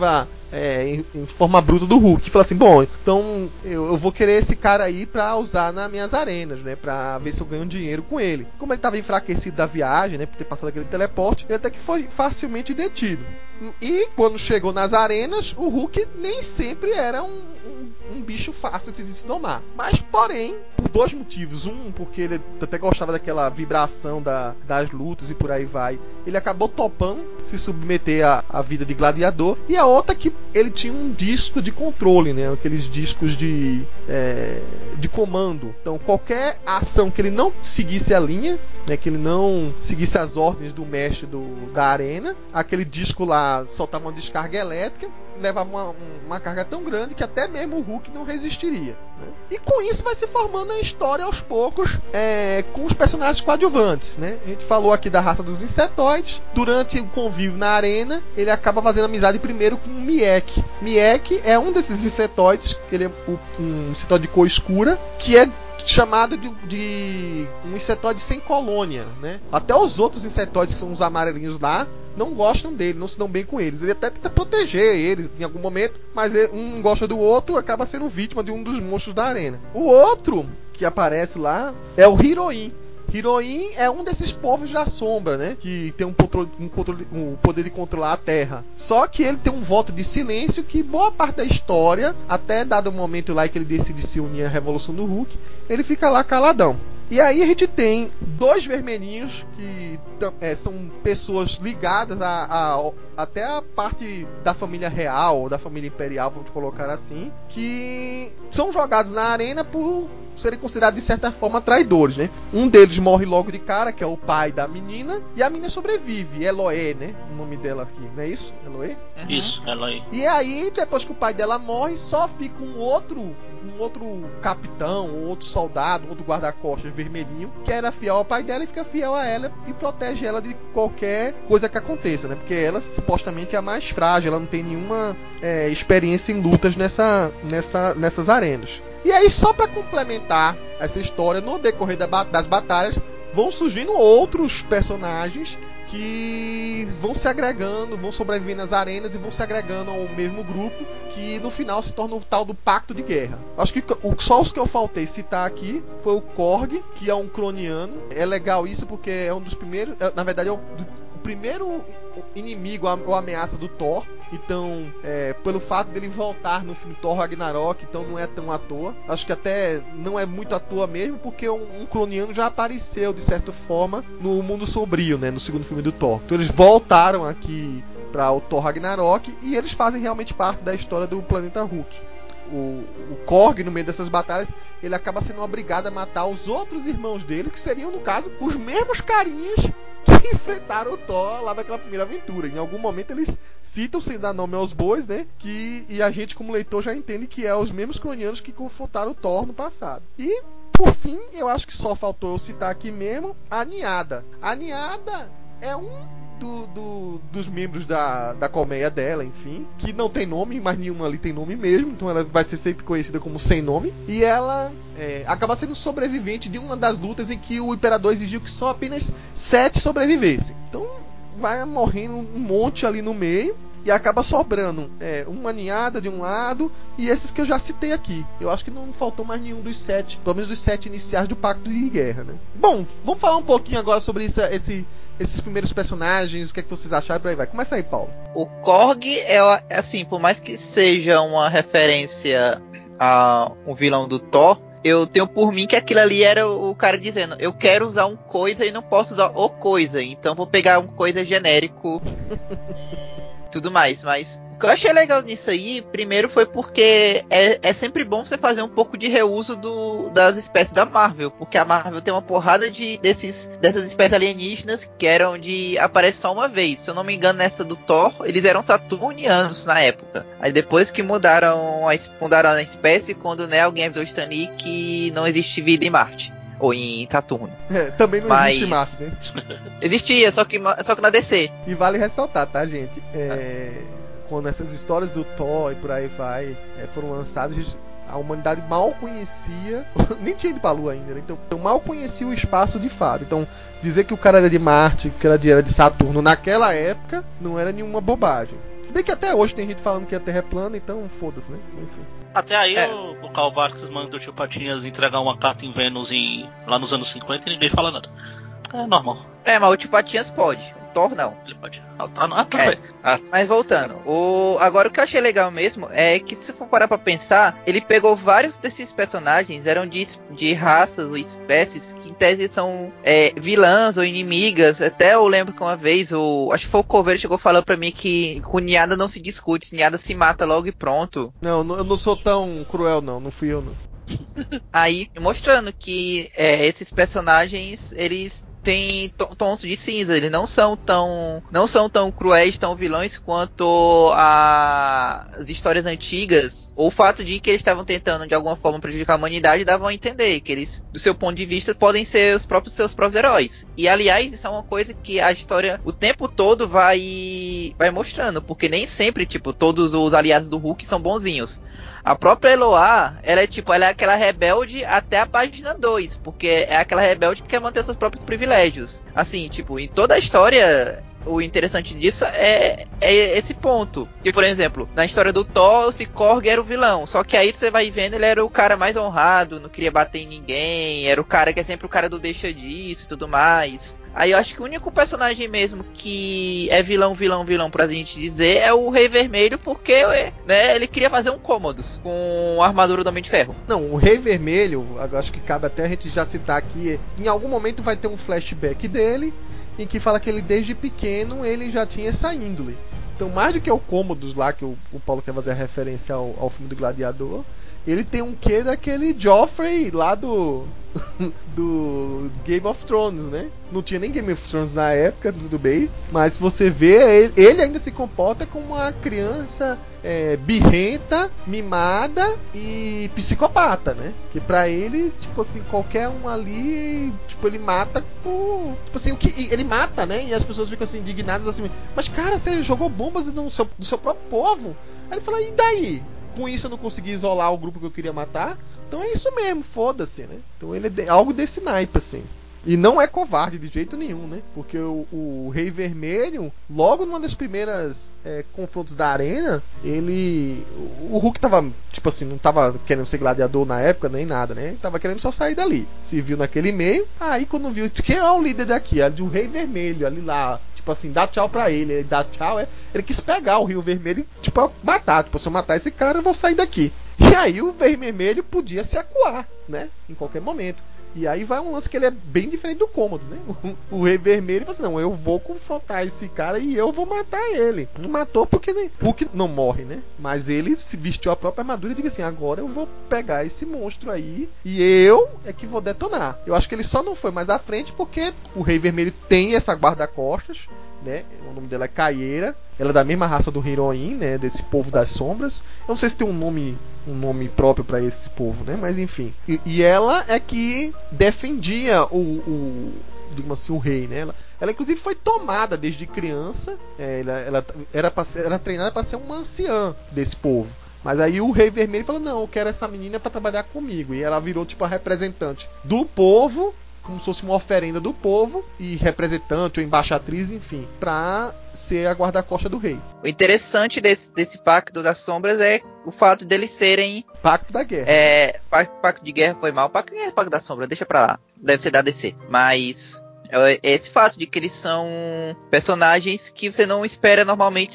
é, em, em forma bruta do Hulk. E fala assim, bom, então eu, eu vou querer esse cara aí pra usar nas minhas arenas, né? Pra ver se eu ganho dinheiro com ele. Como ele tava enfraquecido da viagem, né? Por ter passado aquele teleporte, ele até que foi facilmente detido. E quando chegou nas arenas, o Hulk nem sempre era um, um, um bicho fácil de se domar. Mas, porém, por dois motivos. Um, porque ele até gostava daquela vibração da, das lutas e por aí vai. Ele acabou topando se submeter à, à vida de gladiador. E a outra que ele tinha um disco de controle, né? Aqueles discos de, é, de comando. Então, qualquer ação que ele não seguisse a linha, né, que ele não seguisse as ordens do mestre do, da arena, aquele disco lá soltava uma descarga elétrica, levava uma, uma carga tão grande que até mesmo o Hulk não resistiria, né? E com isso vai se formando a história aos poucos, é, com os personagens coadjuvantes, né? A gente falou aqui da raça dos insetoides. Durante o convívio na arena, ele acaba fazendo amizade primeiro com o Miek. Miek é um desses insetoides, ele é um insetoide de cor escura, que é chamado de, de um insetoide sem colônia, né? Até os outros insetoides, que são os amarelinhos lá, não gostam dele, não se dão bem com eles. Ele até tenta proteger eles em algum momento, mas um gosta do outro, acaba sendo vítima de um dos monstros da arena. O outro que aparece lá é o Heroin. Heroin é um desses povos da sombra, né? Que tem um, controle, um, controle, um poder de controlar a Terra. Só que ele tem um voto de silêncio que boa parte da história, até dado o momento lá que ele decide se unir à Revolução do Hulk, ele fica lá caladão. E aí a gente tem dois vermelhinhos que é, são pessoas ligadas a, a, até a parte da família real, da família imperial, vamos colocar assim, que são jogados na arena por serem considerados de certa forma traidores, né? Um deles morre logo de cara, que é o pai da menina, e a menina sobrevive, Eloé, né? O nome dela aqui, não é isso? Eloé? Uhum. Isso, Eloé. E aí, depois que o pai dela morre, só fica um outro, um outro capitão, um outro soldado, um outro guarda-costas vermelhinho, que era fiel ao pai dela e fica fiel a ela e protege ela de qualquer coisa que aconteça, né? Porque ela supostamente é a mais frágil, ela não tem nenhuma é, experiência em lutas nessa, nessa, nessas arenas. E aí, só para complementar essa história, no decorrer da, das batalhas, vão surgindo outros personagens que vão se agregando, vão sobreviver nas arenas e vão se agregando ao mesmo grupo, que no final se torna o tal do Pacto de Guerra. Acho que o, só os que eu faltei citar aqui foi o Korg, que é um croniano. É legal isso porque é um dos primeiros, é, na verdade é o, do, o primeiro inimigo ou ameaça do Thor. Então, é, pelo fato dele voltar no filme Thor Ragnarok, então não é tão à toa. Acho que até não é muito à toa mesmo, porque um, um croniano já apareceu, de certa forma, no Mundo Sombrio, né, no segundo filme do Thor. Então eles voltaram aqui para o Thor Ragnarok e eles fazem realmente parte da história do planeta Hulk. O, o Korg, no meio dessas batalhas, ele acaba sendo obrigado a matar os outros irmãos dele, que seriam, no caso, os mesmos carinhas que enfrentaram o Thor lá naquela primeira aventura. Em algum momento eles citam, sem dar nome aos bois, né? Que, e a gente, como leitor, já entende que é os mesmos cronianos que confrontaram o Thor no passado. E, por fim, eu acho que só faltou eu citar aqui mesmo a Niada. A Niada é um do, do, dos membros da, da colmeia dela, enfim, que não tem nome, mas nenhuma ali tem nome mesmo, então ela vai ser sempre conhecida como Sem Nome. E ela é, acaba sendo sobrevivente de uma das lutas em que o Imperador exigiu que só apenas sete sobrevivessem. Então vai morrendo um monte ali no meio e acaba sobrando é, uma ninhada de um lado e esses que eu já citei aqui. Eu acho que não faltou mais nenhum dos sete, pelo menos dos sete iniciais do Pacto de Guerra, né? Bom, vamos falar um pouquinho agora sobre isso, esse, esses primeiros personagens, o que é que vocês acharam, por aí vai. Começa aí, Paulo. O Korg é, assim, por mais que seja uma referência a um vilão do Thor, eu tenho por mim que aquilo ali era o cara dizendo, eu quero usar um coisa e não posso usar o coisa, então vou pegar um coisa genérico tudo mais, mas o que eu achei legal nisso aí, primeiro foi porque é, é sempre bom você fazer um pouco de reuso do, das espécies da Marvel, porque a Marvel tem uma porrada de, desses, dessas espécies alienígenas que eram de aparecer só uma vez. Se eu não me engano, nessa do Thor, eles eram saturnianos na época. Aí depois que mudaram a, mudaram a espécie, quando, né, alguém avisou Stan Lee que não existe vida em Marte. Ou em Saturno. É, também não Mas existe Marte, né? Existia, só que, só que na D C. E vale ressaltar, tá, gente? É, quando essas histórias do Thor e por aí vai é, foram lançadas, a humanidade mal conhecia, nem tinha ido pra Lua ainda, né? Então mal conhecia o espaço de fato. Então dizer que o cara era de Marte, que era de, era de Saturno naquela época, não era nenhuma bobagem. Se bem que até hoje tem gente falando que a Terra é plana, então foda-se, né? Enfim. Até aí É. o, o Karl Marx manda o tio Patinhas entregar uma carta em Vênus em, lá nos anos cinquenta e ninguém fala nada. É normal. É, mas o Tio Patinhas pode. O Thor não. Ele pode. Ah, tá, ah, tudo É. bem. Ah, Mas voltando, o... agora o que eu achei legal mesmo é que, se for parar pra pensar, ele pegou vários desses personagens, eram de, de raças ou espécies que em tese são é, vilãs ou inimigas. Até eu lembro que uma vez, o... acho que foi o Coveiro chegou falando pra mim que com Niada não se discute, Niada se mata logo e pronto. Não, eu não sou tão cruel não, não fui eu não. Aí, mostrando que é, esses personagens, eles têm to- tons de cinza, eles não são tão não são tão cruéis, tão vilões quanto a- as histórias antigas, ou o fato de que eles estavam tentando de alguma forma prejudicar a humanidade davam a entender que eles, do seu ponto de vista, podem ser os próprios seus próprios heróis. E aliás, isso é uma coisa que a história o tempo todo vai vai mostrando, porque nem sempre, tipo, todos os aliados do Hulk são bonzinhos. A própria Eloá, ela é tipo, ela é aquela rebelde até a página dois, porque é aquela rebelde que quer manter seus próprios privilégios. Assim, tipo, em toda a história, o interessante disso é, é esse ponto. Que, por exemplo, na história do Thor, o Cyborg era o vilão, só que aí você vai vendo, ele era o cara mais honrado, não queria bater em ninguém, era o cara que é sempre o cara do deixa disso e tudo mais. Aí eu acho que o único personagem mesmo que é vilão, vilão, vilão pra gente dizer é o Rei Vermelho, porque né, ele queria fazer um Cômodos com a armadura do Homem de Ferro. Não, o Rei Vermelho, acho que cabe até a gente já citar aqui, em algum momento vai ter um flashback dele, em que fala que ele desde pequeno ele já tinha essa índole. Então, mais do que o Cômodos lá, que o, o Paulo quer fazer a referência ao, ao filme do Gladiador, ele tem um quê daquele Joffrey lá do do Game of Thrones, né? Não tinha nem Game of Thrones na época, tudo bem, mas você vê, ele, ele ainda se comporta como uma criança é, birrenta, mimada e psicopata, né? Que pra ele, tipo assim, qualquer um ali, tipo, ele mata por... Tipo assim, o que, ele mata, né? E as pessoas ficam assim, indignadas assim, mas cara, você jogou bombas no seu, no seu próprio povo? Aí ele fala, e daí? Com isso eu não consegui isolar o grupo que eu queria matar. Então é isso mesmo, foda-se, né? Então ele é de, algo desse naipe, assim. E não é covarde de jeito nenhum, né? Porque o, o Rei Vermelho, logo numa das primeiras é, confrontos da arena, ele... O Hulk tava, tipo assim, não tava querendo ser gladiador na época, nem nada, né? Ele tava querendo só sair dali. Se viu naquele meio, aí quando viu, quem é o líder daqui? É o Rei Vermelho, ali lá... Tipo assim, dá tchau pra ele, ele dá tchau, é. Ele quis pegar o Rio Vermelho e, tipo, matar. Tipo, se eu matar esse cara, eu vou sair daqui. E aí o Vermelho podia se acuar, né? Em qualquer momento. E aí vai um lance que ele é bem diferente do Cômodos, né? O, o Rei Vermelho fala assim, não, eu vou confrontar esse cara e eu vou matar ele. Não matou porque nem... Hulk não morre, né? Mas ele se vestiu a própria armadura e diz assim, agora eu vou pegar esse monstro aí e eu é que vou detonar. Eu acho que ele só não foi mais à frente porque o Rei Vermelho tem essa guarda-costas, né? O nome dela é Caieira. Ela é da mesma raça do Heroin, né? Desse povo das sombras. Eu não sei se tem um nome, um nome próprio pra esse povo, né? Mas enfim. E, e ela é que defendia o, o digamos assim, o rei, né? Ela, ela inclusive foi tomada desde criança. É, ela, ela era, pra ser, era treinada para ser uma anciã desse povo. Mas aí o Rei Vermelho falou, não, eu quero essa menina para trabalhar comigo. E ela virou tipo a representante do povo, como se fosse uma oferenda do povo, e representante ou embaixatriz, enfim, pra ser a guarda-costa do rei. O interessante desse, desse Pacto das Sombras é o fato deles serem... Pacto da Guerra. É, Pacto de Guerra foi mal. Pacto, é Pacto da Sombra, deixa pra lá. Deve ser da D C. Mas... é esse fato de que eles são personagens que você não espera normalmente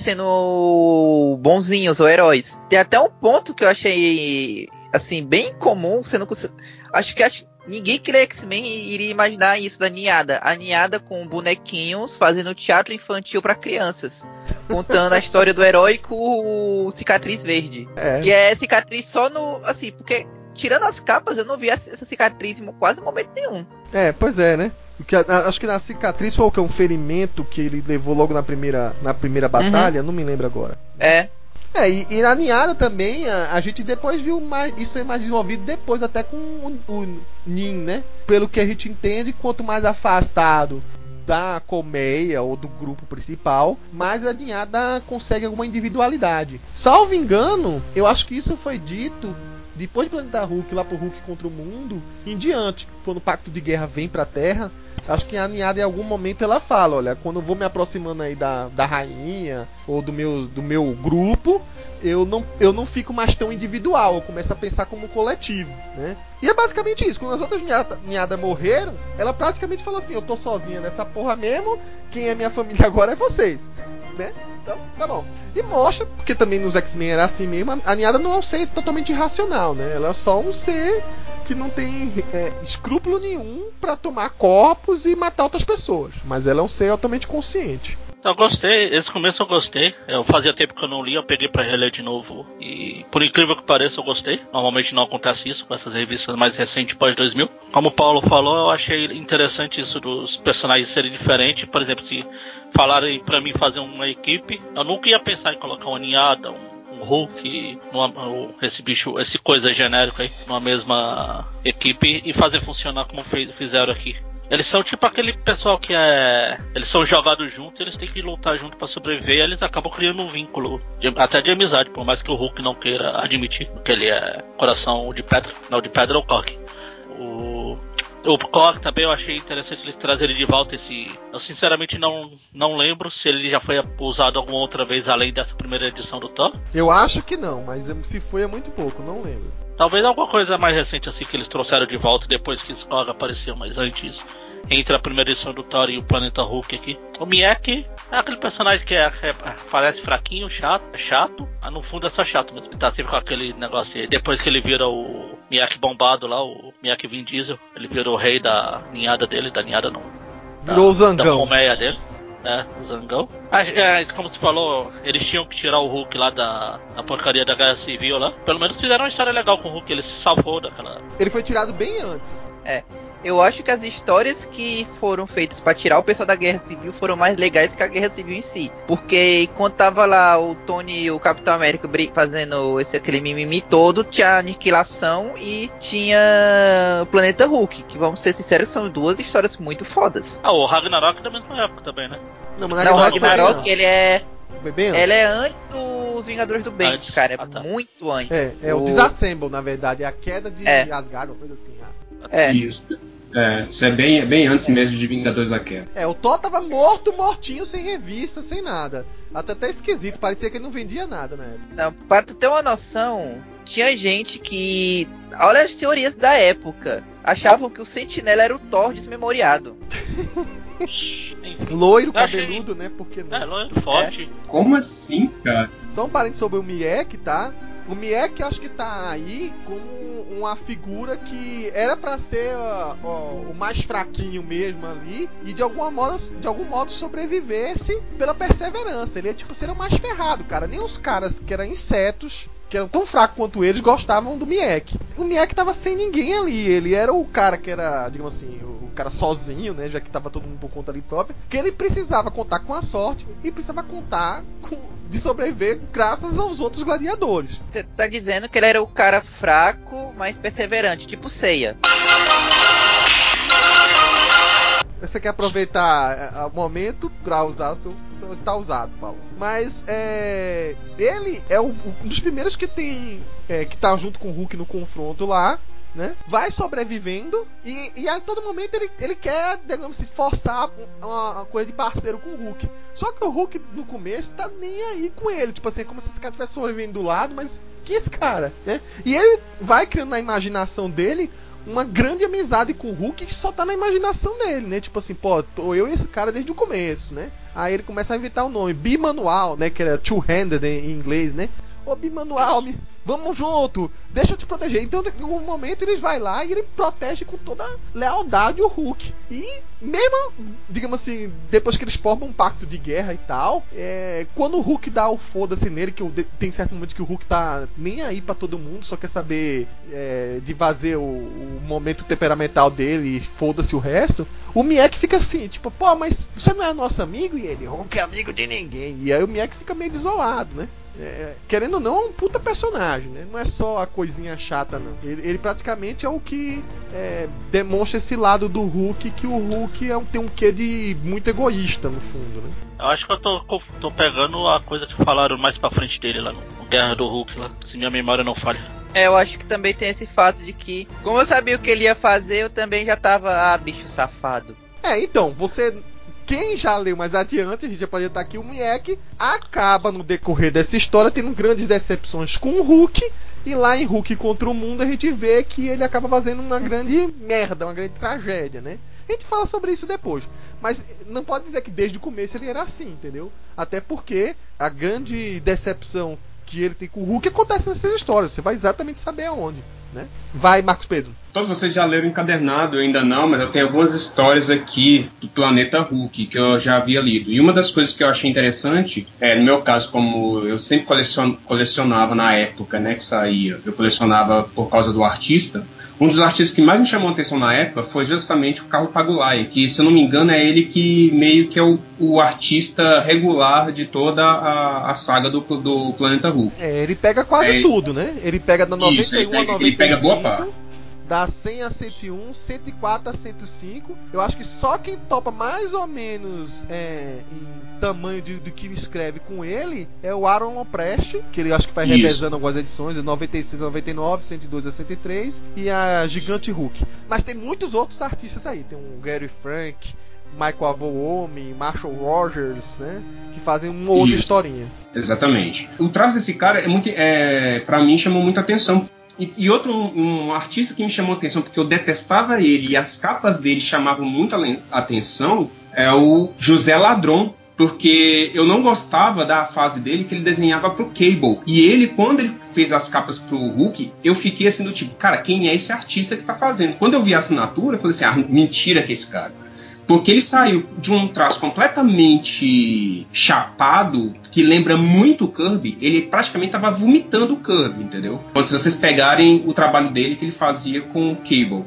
sendo bonzinhos ou heróis. Tem até um ponto que eu achei, assim, bem comum. Você não consegue... Acho que... Acho... Ninguém que lê X-Men iria imaginar isso da Niada. A Niada com bonequinhos fazendo teatro infantil pra crianças. Contando a história do herói com o Cicatriz Verde. É. Que é cicatriz só no... Assim, porque tirando as capas eu não vi essa cicatriz em quase momento nenhum. É, pois é, né? Porque, a, acho que na cicatriz foi o que? Um ferimento que ele levou logo na primeira, na primeira batalha. Uhum. Não me lembro agora. É. É, e, e na Niada também, a, a gente depois viu mais, isso é mais desenvolvido depois até com o, o Nin, né? Pelo que a gente entende, quanto mais afastado da colmeia ou do grupo principal, mais a Niada consegue alguma individualidade. Salvo engano, eu acho que isso foi dito depois de Planeta Hulk, lá pro Hulk contra o Mundo, em diante, quando o Pacto de Guerra vem pra Terra, acho que a Niada em algum momento ela fala, olha, quando eu vou me aproximando aí da, da rainha, ou do meu, do meu grupo, eu não, eu não fico mais tão individual, eu começo a pensar como coletivo, né? E é basicamente isso, quando as outras Niadas morreram, ela praticamente falou assim, eu tô sozinha nessa porra mesmo, quem é minha família agora é vocês, né? Então, tá bom. E mostra, porque também nos X-Men era assim mesmo, a Niada não é um ser totalmente irracional, né? Ela é só um ser que não tem é, escrúpulo nenhum pra tomar corpos e matar outras pessoas. Mas ela é um ser altamente consciente. Eu gostei, esse começo eu gostei. Eu fazia tempo que eu não li, eu peguei pra reler de novo. E por incrível que pareça, eu gostei. Normalmente não acontece isso com essas revistas mais recentes, pós dois mil. Como o Paulo falou, eu achei interessante isso dos personagens serem diferentes. Por exemplo, se falarem pra mim fazer uma equipe, eu nunca ia pensar em colocar uma ninhada, um, um Hulk, numa, esse bicho, esse coisa genérico aí, numa mesma equipe e fazer funcionar como fez, fizeram aqui. Eles são tipo aquele pessoal que é. Eles são jogados juntos, eles têm que lutar junto pra sobreviver, e eles acabam criando um vínculo, de, até de amizade, por mais que o Hulk não queira admitir que ele é coração de pedra. Não, de pedra é o Cork. O. O Cork também eu achei interessante eles trazerem de volta esse. Eu sinceramente não, não lembro se ele já foi usado alguma outra vez além dessa primeira edição do Thor. Eu acho que não, mas se foi é muito pouco, não lembro. Talvez alguma coisa mais recente assim que eles trouxeram de volta depois que Skog apareceu, mas antes, entre a primeira edição do Thor e o Planeta Hulk aqui. O Miek é aquele personagem que é, é, parece fraquinho, chato, é chato, mas no fundo é só chato mesmo. Ele tá sempre com aquele negócio aí. Depois que ele vira o Miek bombado lá, o Miek Vin Diesel, ele virou o rei da ninhada dele, da ninhada não. Virou o Zangão. Da colmeia dele. É, o Zangão. É, como você falou, eles tinham que tirar o Hulk lá da, da porcaria da Guerra Civil lá. Pelo menos fizeram uma história legal com o Hulk, ele se salvou daquela... Ele foi tirado bem antes. É. Eu acho que as histórias que foram feitas pra tirar o pessoal da Guerra Civil foram mais legais que a Guerra Civil em si. Porque quando tava lá o Tony e o Capitão América fazendo esse, aquele mimimi todo, tinha Aniquilação e tinha o Planeta Hulk, que vamos ser sinceros, são duas histórias muito fodas. Ah, o Ragnarok é da mesma época também, né? Não, mas não, o Ragnarok, ele é... Foi bem antes. Ele é antes dos Vingadores do Bendis, Antes. cara. É Ah, tá. muito antes. É, é o, o Disassemble, na verdade. É a queda de É. Asgard, uma coisa assim. Ah. É. Isso. É, isso é bem, é bem antes mesmo de Vingadores da Queda. É, o Thor tava morto, mortinho, sem revista, sem nada. Até até esquisito, parecia que ele não vendia nada na época. Não, pra tu ter uma noção, tinha gente que... Olha as teorias da época. Achavam que o Sentinela era o Thor desmemoriado. Enfim. Loiro, Eu achei- cabeludo, né? Por que não? É, loiro, forte. Como assim, cara? Só um parênteses sobre o Miek, tá? O Miek acho que tá aí como uma figura que era pra ser ó, ó, o mais fraquinho mesmo ali e de alguma modo, de algum modo sobrevivesse pela perseverança. Ele é tipo ser o mais ferrado, cara. Nem os caras que eram insetos, que eram tão fracos quanto eles, gostavam do Miek. O Miek tava sem ninguém ali. Ele era o cara que era, digamos assim, o cara sozinho, né? Já que tava todo mundo por conta ali própria. Que ele precisava contar com a sorte e precisava contar com, de sobreviver graças aos outros gladiadores. Você tá dizendo que ele era o cara fraco, mas perseverante, tipo Seiya. Você quer aproveitar é, o momento pra usar o seu. Tá usado, Paulo. Mas é. Ele é o, um dos primeiros que tem. É, que tá junto com o Hulk no confronto lá. Né? Vai sobrevivendo e, e a todo momento ele, ele quer, digamos assim, forçar uma, uma coisa de parceiro com o Hulk. Só que o Hulk no começo tá nem aí com ele, tipo assim, como se esse cara estivesse sobrevivendo do lado, mas que esse cara, né? E ele vai criando na imaginação dele uma grande amizade com o Hulk que só tá na imaginação dele, né? Tipo assim, pô, tô eu e esse cara desde o começo, né? Aí ele começa a inventar o nome, Bimanual, né? Que era two-handed em inglês, né? Ô Bimanual, me... vamos junto, deixa eu te proteger. Então, em algum momento, eles vai lá e ele protege com toda lealdade o Hulk. E mesmo, digamos assim, depois que eles formam um pacto de guerra e tal, é, quando o Hulk dá o foda-se nele, que tem certo momento que o Hulk tá nem aí pra todo mundo, só quer saber é, de fazer o, o momento temperamental dele e foda-se o resto, o Miek fica assim, tipo, pô, mas você não é nosso amigo? E ele, Hulk é amigo de ninguém. E aí o Miek fica meio desolado, né? É, querendo ou não, é um puta personagem, né? Não é só a coisinha chata, não. Ele, ele praticamente é o que é, demonstra esse lado do Hulk, que o Hulk é um, tem um quê de muito egoísta, no fundo, né? Eu acho que eu tô, tô pegando a coisa que falaram mais pra frente dele lá no Guerra do Hulk, lá, se minha memória não falha. É, eu acho que também tem esse fato de que, como eu sabia o que ele ia fazer, eu também já tava, ah, bicho safado. É, então, você... Quem já leu mais adiante, a gente já pode estar aqui, o Miyake acaba no decorrer dessa história tendo grandes decepções com o Hulk, e lá em Hulk contra o Mundo a gente vê que ele acaba fazendo uma grande merda, uma grande tragédia, né? A gente fala sobre isso depois, mas não pode dizer que desde o começo ele era assim, entendeu? Até porque a grande decepção que ele tem com o Hulk acontece nessas histórias, você vai exatamente saber aonde, né? Vai, Marcos Pedro. Todos vocês já leram Encadernado, eu ainda não, mas eu tenho algumas histórias aqui do Planeta Hulk que eu já havia lido. E uma das coisas que eu achei interessante, é, no meu caso, como eu sempre colecion, colecionava na época, né, que saía, eu colecionava por causa do artista. Um dos artistas que mais me chamou a atenção na época foi justamente o Carlo Pagulaia, que, se eu não me engano, é ele que meio que é o, o artista regular de toda a, a saga do, do Planeta Hulk. É, ele pega quase é, tudo, né? Ele pega da noventa e um isso, a ele, noventa e cinco. ele pega boa parte. Da cem a cento e um, cento e quatro a cento e cinco. Eu acho que só quem topa mais ou menos é, em tamanho de, do que escreve com ele é o Aaron Lopresti, que ele acho que vai revezando algumas edições, de noventa e seis a noventa e nove, cento e dois a cento e três, e a Gigante Hulk. Mas tem muitos outros artistas aí. Tem o Gary Frank, Michael Avon-Omi, Marshall Rogers, né? Que fazem uma outra Isso. historinha. Exatamente. O traço desse cara é muito, é, pra mim, chamou muita atenção. E, e outro um, um artista que me chamou a atenção, porque eu detestava ele e as capas dele chamavam muito a atenção, é o José Ladron, porque eu não gostava da fase dele que ele desenhava pro Cable. E ele, quando ele fez as capas pro Hulk, eu fiquei assim do tipo, cara, quem é esse artista que tá fazendo? Quando eu vi a assinatura, eu falei assim, ah, mentira que é esse cara. Porque ele saiu de um traço completamente chapado, que lembra muito o Kirby. Ele praticamente estava vomitando o Kirby, entendeu? Quando vocês pegarem o trabalho dele que ele fazia com o Cable.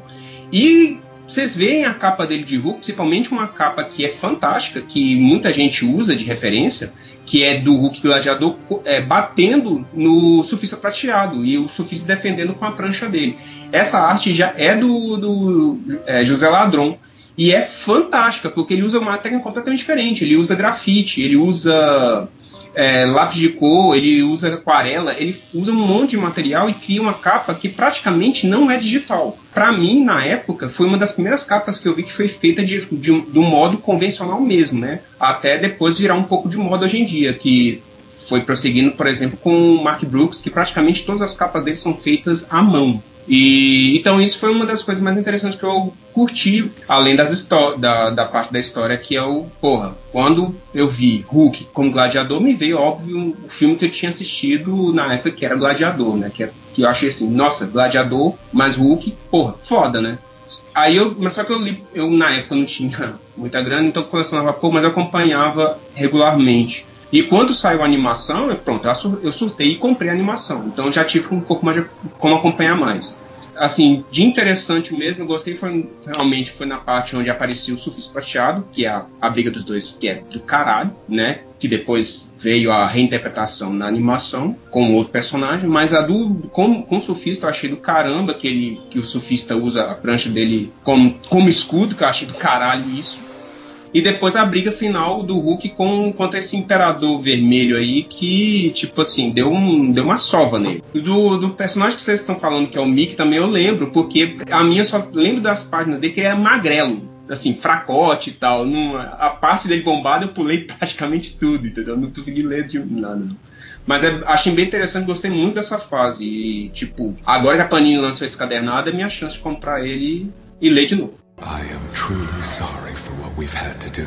E vocês veem a capa dele de Hulk, principalmente uma capa que é fantástica, que muita gente usa de referência, que é do Hulk Gladiador é, batendo no Surfista Prateado e o Surfista defendendo com a prancha dele. Essa arte já é do, do é, José Ladron. E é fantástica, porque ele usa uma técnica completamente diferente. Ele usa grafite, ele usa é, lápis de cor, ele usa aquarela, ele usa um monte de material e cria uma capa que praticamente não é digital. Para mim, na época, foi uma das primeiras capas que eu vi que foi feita de, de, de um modo convencional mesmo, né? Até depois virar um pouco de moda hoje em dia, que foi prosseguindo, por exemplo, com o Mark Brooks, que praticamente todas as capas dele são feitas à mão. E, então isso foi uma das coisas mais interessantes que eu curti, além das da, da parte da história, que é o, porra, quando eu vi Hulk como Gladiador, me veio, óbvio, o filme que eu tinha assistido na época, que era Gladiador, né, que, é, que eu achei assim, nossa, Gladiador mais Hulk, porra, foda, né. Aí eu, mas só que eu li, eu na época não tinha muita grana, então eu colecionava pouco, mas eu acompanhava regularmente. E quando saiu a animação, eu, pronto, eu surtei e comprei a animação. Então já tive um pouco mais de como acompanhar mais. Assim, de interessante mesmo, eu gostei foi, realmente foi na parte onde apareceu o Surfista Prateado, que é a, a briga dos dois, que é do caralho, né? Que depois veio a reinterpretação na animação com outro personagem, mas a do com, com o Surfista eu achei do caramba, que, ele, que o Surfista usa a prancha dele como, como escudo, que eu achei do caralho isso. E depois a briga final do Hulk com, contra esse Imperador Vermelho aí, que, tipo assim, deu, um, deu uma sova nele. Do, do personagem que vocês estão falando, que é o Mickey, também eu lembro, porque a minha só lembro das páginas dele que ele é magrelo, assim, fracote e tal. Não, a parte dele bombado eu pulei praticamente tudo, entendeu? Não consegui ler de nada, não. Mas é, achei bem interessante, gostei muito dessa fase. E, tipo, agora que a Panini lançou esse cadernado, é minha chance de comprar ele e, e ler de novo. I am truly sorry for what we've had to do.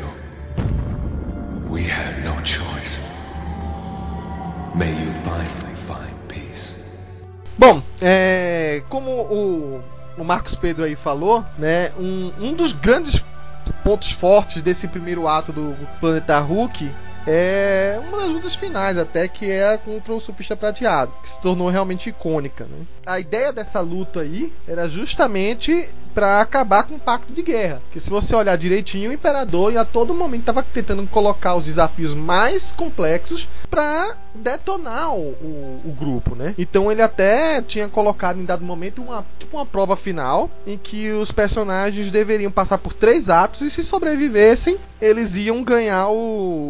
We had no choice. May you finally find peace. Bom, é, como o, o Marcos Pedro aí falou, né, um, um dos grandes pontos fortes desse primeiro ato do Planeta Hulk é uma das lutas finais, até, que é contra o Surfista Prateado, que se tornou realmente icônica, né? A ideia dessa luta aí era justamente para acabar com o pacto de guerra, que se você olhar direitinho, o Imperador a todo momento estava tentando colocar os desafios mais complexos para detonar o, o, o grupo, né? Então ele até tinha colocado em dado momento uma, tipo uma prova final em que os personagens deveriam passar por três atos e se sobrevivessem, eles iam ganhar o, digamos,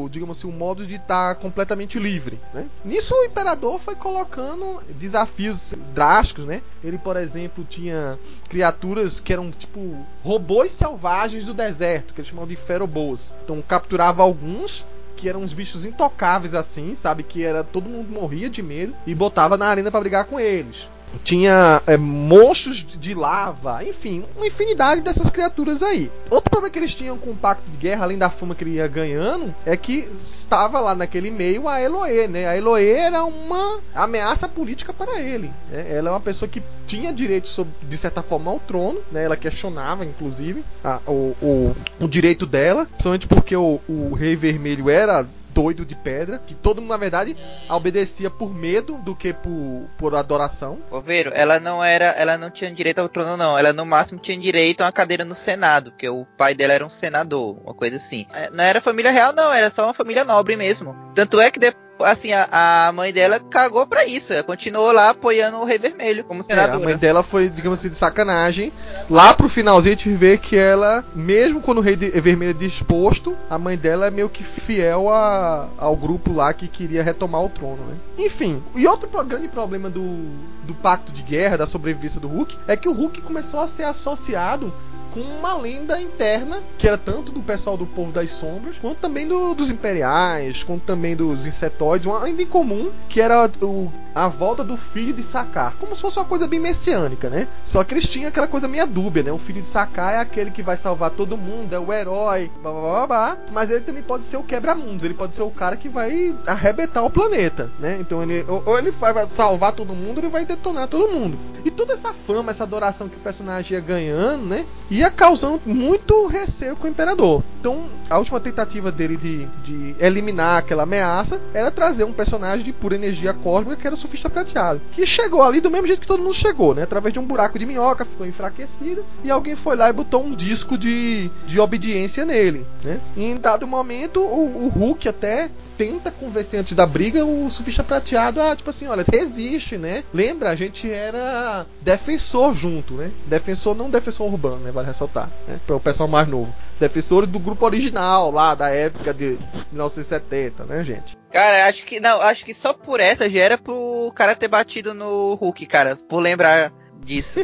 fosse o modo de estar completamente livre, né? Nisso o Imperador foi colocando desafios drásticos, né? Ele, por exemplo, tinha criaturas que eram tipo robôs selvagens do deserto, que eles chamam de feroboas. Então capturava alguns que eram uns bichos intocáveis assim, sabe? Que era todo mundo morria de medo e botava na arena pra brigar com eles. Tinha é, monstros de lava, enfim, uma infinidade dessas criaturas aí. Outro problema que eles tinham com o Pacto de Guerra, além da fama que ele ia ganhando, é que estava lá naquele meio a Eloê, né? A Eloê era uma ameaça política para ele, né? Ela é uma pessoa que tinha direito, sobre, de certa forma, ao trono, né? Ela questionava, inclusive, a, o, o, o direito dela, principalmente porque o, o Rei Vermelho era doido de pedra, que todo mundo, na verdade, obedecia por medo do que por, por adoração. Coveiro, ela não era, ela não tinha direito ao trono, não. Ela no máximo tinha direito a uma cadeira no Senado, porque o pai dela era um senador, uma coisa assim. Não era família real, não, era só uma família nobre mesmo. Tanto é que depois, assim, a, a mãe dela cagou pra isso. Ela continuou lá apoiando o Rei Vermelho como senadora. É, a mãe dela foi, digamos assim, de sacanagem. Lá pro finalzinho a gente vê que ela, mesmo quando o Rei de, Vermelho é disposto, a mãe dela é meio que fiel a, ao grupo lá que queria retomar o trono, né? Enfim, e outro grande problema do, do Pacto de Guerra, da sobrevivência do Hulk, é que o Hulk começou a ser associado com uma lenda interna, que era tanto do pessoal do Povo das Sombras, quanto também do, dos Imperiais, quanto também dos Insetoides, uma lenda em comum, que era o, a volta do filho de Sakaar, como se fosse uma coisa bem messiânica, né? Só que eles tinham aquela coisa meio dúbia, né? O filho de Sakaar é aquele que vai salvar todo mundo, é o herói, blá, blá, blá, blá, mas ele também pode ser o quebra-mundos, ele pode ser o cara que vai arrebentar o planeta, né? Então ele, ou, ou ele vai salvar todo mundo, ou ele vai detonar todo mundo. E toda essa fama, essa adoração que o personagem ia ganhando, né? Ia causando muito receio com o Imperador. Então, a última tentativa dele de, de eliminar aquela ameaça era trazer um personagem de pura energia cósmica, que era o Surfista Prateado, que chegou ali do mesmo jeito que todo mundo chegou, né? Através de um buraco de minhoca, ficou enfraquecido, e alguém foi lá e botou um disco de, de obediência nele, né? E em dado momento, o, o Hulk até tenta convencer antes da briga o Surfista Prateado a, tipo assim, olha, resiste, né? Lembra, a gente era defensor junto, né? Defensor, não defensor urbano, né? Vale ressaltar, né? Para o pessoal mais novo. Defensores do grupo original lá, da época de mil novecentos e setenta, né, gente? Cara, acho que, não, acho que só por essa já era pro cara ter batido no Hulk, cara, por lembrar disso.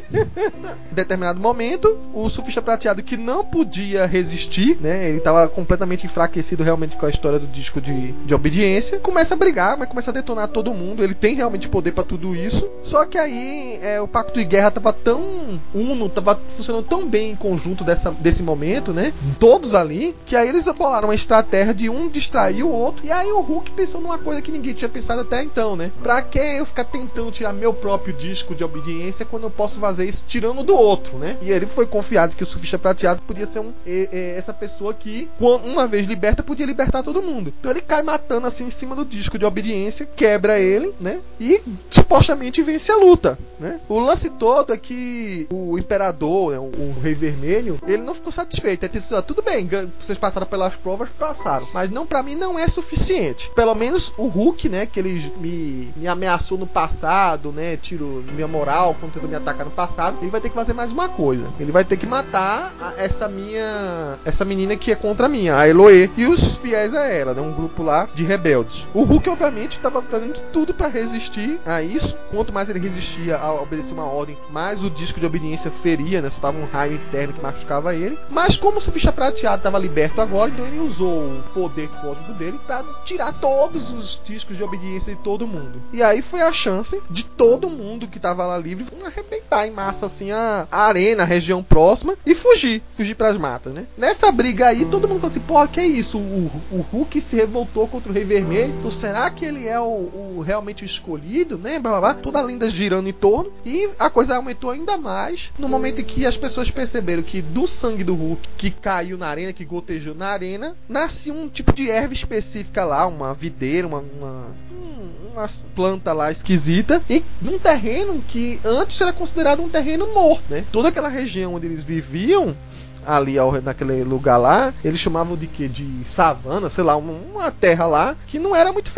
Em determinado momento, o Surfista Prateado, que não podia resistir, né? Ele estava completamente enfraquecido realmente com a história do disco de, de obediência. Começa a brigar, mas começa a detonar todo mundo. Ele tem realmente poder para tudo isso. Só que aí é, o Pacto de Guerra tava tão uno, tava funcionando tão bem em conjunto dessa, desse momento, né? Todos ali, que aí eles bolaram uma estratégia de um distrair o outro. E aí o Hulk pensou numa coisa que ninguém tinha pensado até então, né? Pra que eu ficar tentando tirar meu próprio disco de obediência quando eu posso fazer isso tirando do outro, né? E ele foi confiado que o Surfista Prateado podia ser um, é, é, essa pessoa que, uma vez liberta, podia libertar todo mundo. Então ele cai matando assim em cima do disco de obediência, quebra ele, né? E supostamente vence a luta, né? O lance todo é que o Imperador, né, o, o Rei Vermelho, ele não ficou satisfeito. Ele disse, ah, tudo bem, vocês passaram pelas provas, passaram. Mas não, pra mim não é suficiente. Pelo menos o Hulk, né, que ele me, me ameaçou no passado, né? Tirou minha moral quando tentou me atacar no passado, ele vai ter que fazer mais uma coisa. Ele vai ter que matar a, essa minha essa menina que é contra mim, a Eloê, e os fiéis a ela, né? Um grupo lá de rebeldes. O Hulk, obviamente, estava fazendo tudo para resistir a isso. Quanto mais ele resistia a obedecer uma ordem, mais o disco de obediência feria, né? Só tava um raio interno que machucava ele. Mas como o Surfista Prateado estava liberto agora, então ele usou o poder cósmico dele para tirar todos os discos de obediência de todo mundo. E aí foi a chance de todo mundo que tava lá livre arrebentar em massa assim a, a arena, a região próxima e fugir, fugir pras matas, né? Nessa briga aí, todo mundo falou assim, porra, que é isso? O, o Hulk se revoltou contra o Rei Vermelho, então será que ele é o, o realmente o escolhido, né? Blá, blá, blá. Toda a lenda girando em torno, e a coisa aumentou ainda mais no momento em que as pessoas perceberam que do sangue do Hulk que caiu na arena, que gotejou na arena, nasce um tipo de erva específica lá, uma videira, uma, uma uma planta lá esquisita, e num terreno que antes era considerado um terreno morto, né? Toda aquela região onde eles viviam, ali ao, naquele lugar lá, eles chamavam de quê? De savana, sei lá, uma, uma terra lá que não era muito fértil.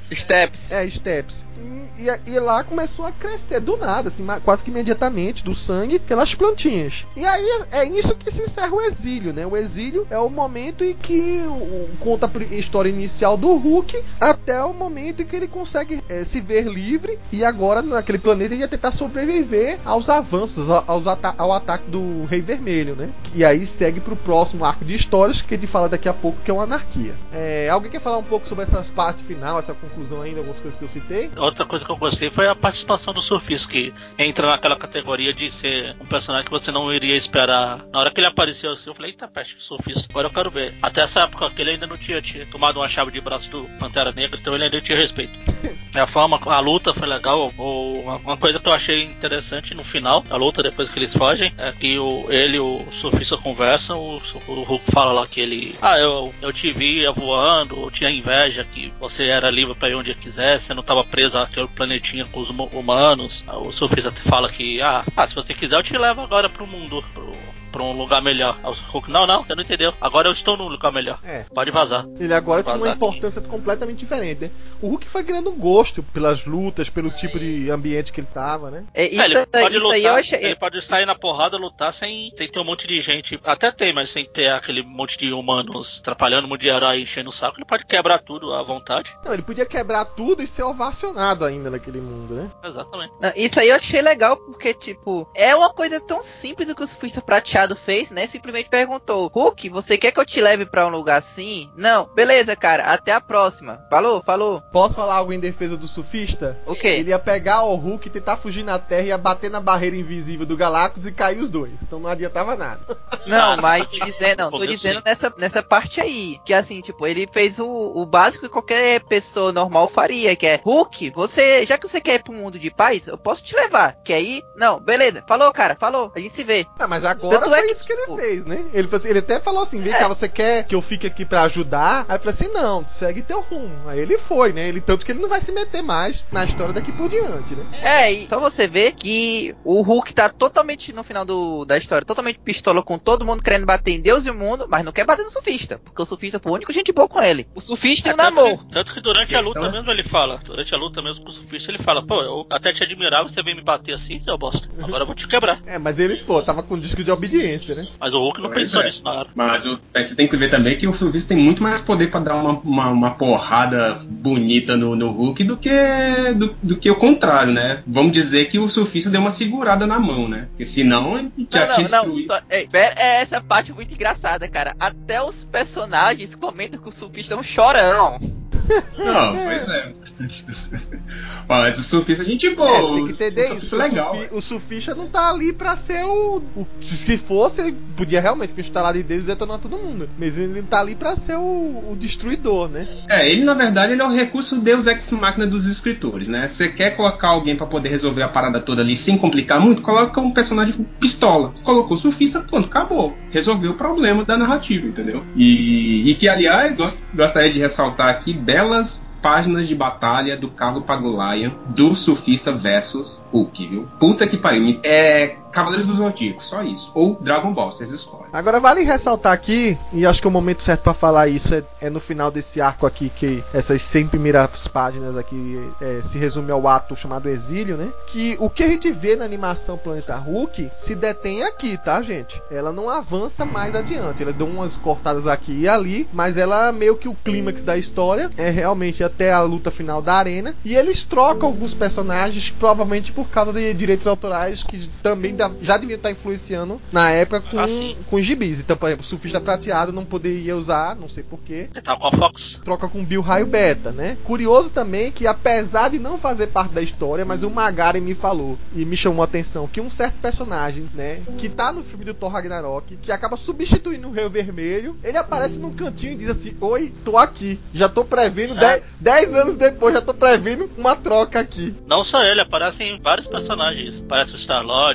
Steps. É, Steps. E, e, e lá começou a crescer do nada, assim, quase que imediatamente, do sangue, pelas plantinhas. E aí é isso que se encerra o exílio, né? O exílio é o momento em que o, conta a história inicial do Hulk até o momento em que ele consegue é, se ver livre e agora naquele planeta ele ia tentar sobreviver aos avanços, aos ata- ao ataque do Rei Vermelho, né? E aí segue pro próximo arco de histórias que a gente fala daqui a pouco, que é o Anarquia. É, alguém quer falar um pouco sobre essas partes final, essa conclusão ainda, algumas coisas que eu citei? Outra coisa que eu gostei foi a participação do surfista, que entra naquela categoria de ser um personagem que você não iria esperar. Na hora que ele apareceu assim, eu falei, eita peste, surfista, agora eu quero ver. Até essa época que ele ainda não tinha, tinha tomado uma chave de braço do Pantera Negra, então ele ainda tinha respeito. A forma, a luta foi legal. Uma coisa que eu achei interessante no final da luta, depois que eles fogem, é que o, ele e o surfista conversam, o, o Hulk fala lá que ele, ah, eu, eu te via voando, eu tinha inveja que você era livre pra ir onde quisesse, você não tava preso àquele planetinha com os humanos. O surfista fala que, ah, ah, se você quiser eu te levo agora pro mundo, pro, pra um lugar melhor. O Hulk, não, não, você não entendeu, agora eu estou num lugar melhor, é. Pode vazar. Ele agora Pode tinha uma importância aqui. completamente diferente, né? O Hulk foi ganhando gosto pelas lutas, pelo tipo de ambiente que ele tava, né? É, isso, é, ele pode isso lutar, aí eu achei... ele pode sair na porrada, lutar sem, sem ter um monte de gente, até tem, mas sem ter aquele monte de humanos atrapalhando, um monte de herói enchendo o saco, ele pode quebrar tudo à vontade. Não, ele podia quebrar tudo e ser ovacionado ainda naquele mundo, né? Exatamente. Não, isso aí eu achei legal porque, tipo, é uma coisa tão simples o que o surfista prateado fez, né? Simplesmente perguntou, Hulk, você quer que eu te leve pra um lugar assim? Não, beleza, cara, até a próxima. Falou, falou. Posso falar algo em defesa do surfista? O quê? Ele ia pegar o Hulk, tentar fugir na Terra, ia bater na barreira invisível do Galactus e cair os dois. Então não adiantava nada. Não, mas tô dizendo, não, tô dizendo nessa, nessa parte aí. Que assim, tipo, ele fez o, o básico que qualquer pessoa normal faria, que é, Hulk, você, já que você quer ir pro mundo de paz, eu posso te levar. Quer ir? Não, beleza. Falou, cara, falou. A gente se vê. Ah, mas agora Tanto foi é que, isso que ele tipo, fez, né? Ele, ele até falou assim, vem é. cá, você quer que eu fique aqui pra ajudar? Aí eu falei assim, não, segue teu rumo. Aí ele foi, né? Ele, tanto que ele não vai se meter mais na história daqui por diante, né? É, e só você ver que o Hulk tá totalmente, no final do, da história, totalmente pistola com todo mundo querendo bater em Deus e o mundo, mas não quer bater no surfista, porque o surfista foi o único gente boa com ele. O surfista e é, o namoro. Tanto que durante a luta mesmo ele fala, durante a luta mesmo com o surfista ele fala, pô, eu até te admirava, você veio me bater assim, seu bosta, agora eu vou te quebrar. É, mas ele, pô, tava com disco de obediência, né? Mas o Hulk não Pois pensou é. nisso na hora. Mas o, você tem que ver também que o surfista tem muito mais poder pra dar uma, uma, uma porrada bonita no, no Hulk do que, do, do que o contrário, né? Vamos dizer que o surfista deu uma segurada na mão, né? Porque senão ele já Não, tinha não, não, destruído. só, é, é essa parte muito engraçada, cara. Até os personagens comentam que o surfista é um chorão. Não, pois é. Mas o surfista a gente boa. É, tem que entender o isso. O, O, legal, surfi, o surfista não tá ali pra ser o, o. Se fosse, ele podia realmente instalar de Deus e detonar todo mundo. Mas ele tá ali pra ser o, o destruidor, né? É, ele na verdade ele é o recurso Deus Ex Machina dos escritores, né? Você quer colocar alguém pra poder resolver a parada toda ali sem complicar muito, coloca um personagem pistola. Colocou o surfista, pronto, acabou. Resolveu o problema da narrativa, entendeu? E, e que, aliás, gost, gostaria de ressaltar aqui belas páginas de batalha do Carlo Pagulayan do surfista versus Hulk, viu? Puta que pariu. É Cavaleiros do Zodíaco, só isso. Ou Dragon Ball, vocês escolhem. Agora vale ressaltar aqui, e acho que o momento certo pra falar isso é, é no final desse arco aqui, que essas cem primeiras páginas aqui é, se resume ao ato chamado Exílio, né? Que o que a gente vê na animação Planeta Hulk se detém aqui, tá, gente? Ela não avança mais adiante. Elas dão umas cortadas aqui e ali, mas ela meio que o clímax da história é realmente até a luta final da arena. E eles trocam alguns personagens, provavelmente por causa de direitos autorais, que também já deviam estar influenciando na época com, ah, com gibis. Então, por exemplo, o Surfista Prateado não poderia usar, não sei porquê. Ele tá com a Fox. Troca com Bill Raio Beta, né? Curioso também que, apesar de não fazer parte da história, mas o Magaren me falou e me chamou a atenção que um certo personagem, né, que tá no filme do Thor Ragnarok, que acaba substituindo o Rei Vermelho, ele aparece num cantinho e diz assim: oi, tô aqui. Já tô prevendo, dez anos depois, já tô prevendo uma troca aqui. Não só ele, aparecem vários personagens. Aparece o Star-Lord, a Gamora,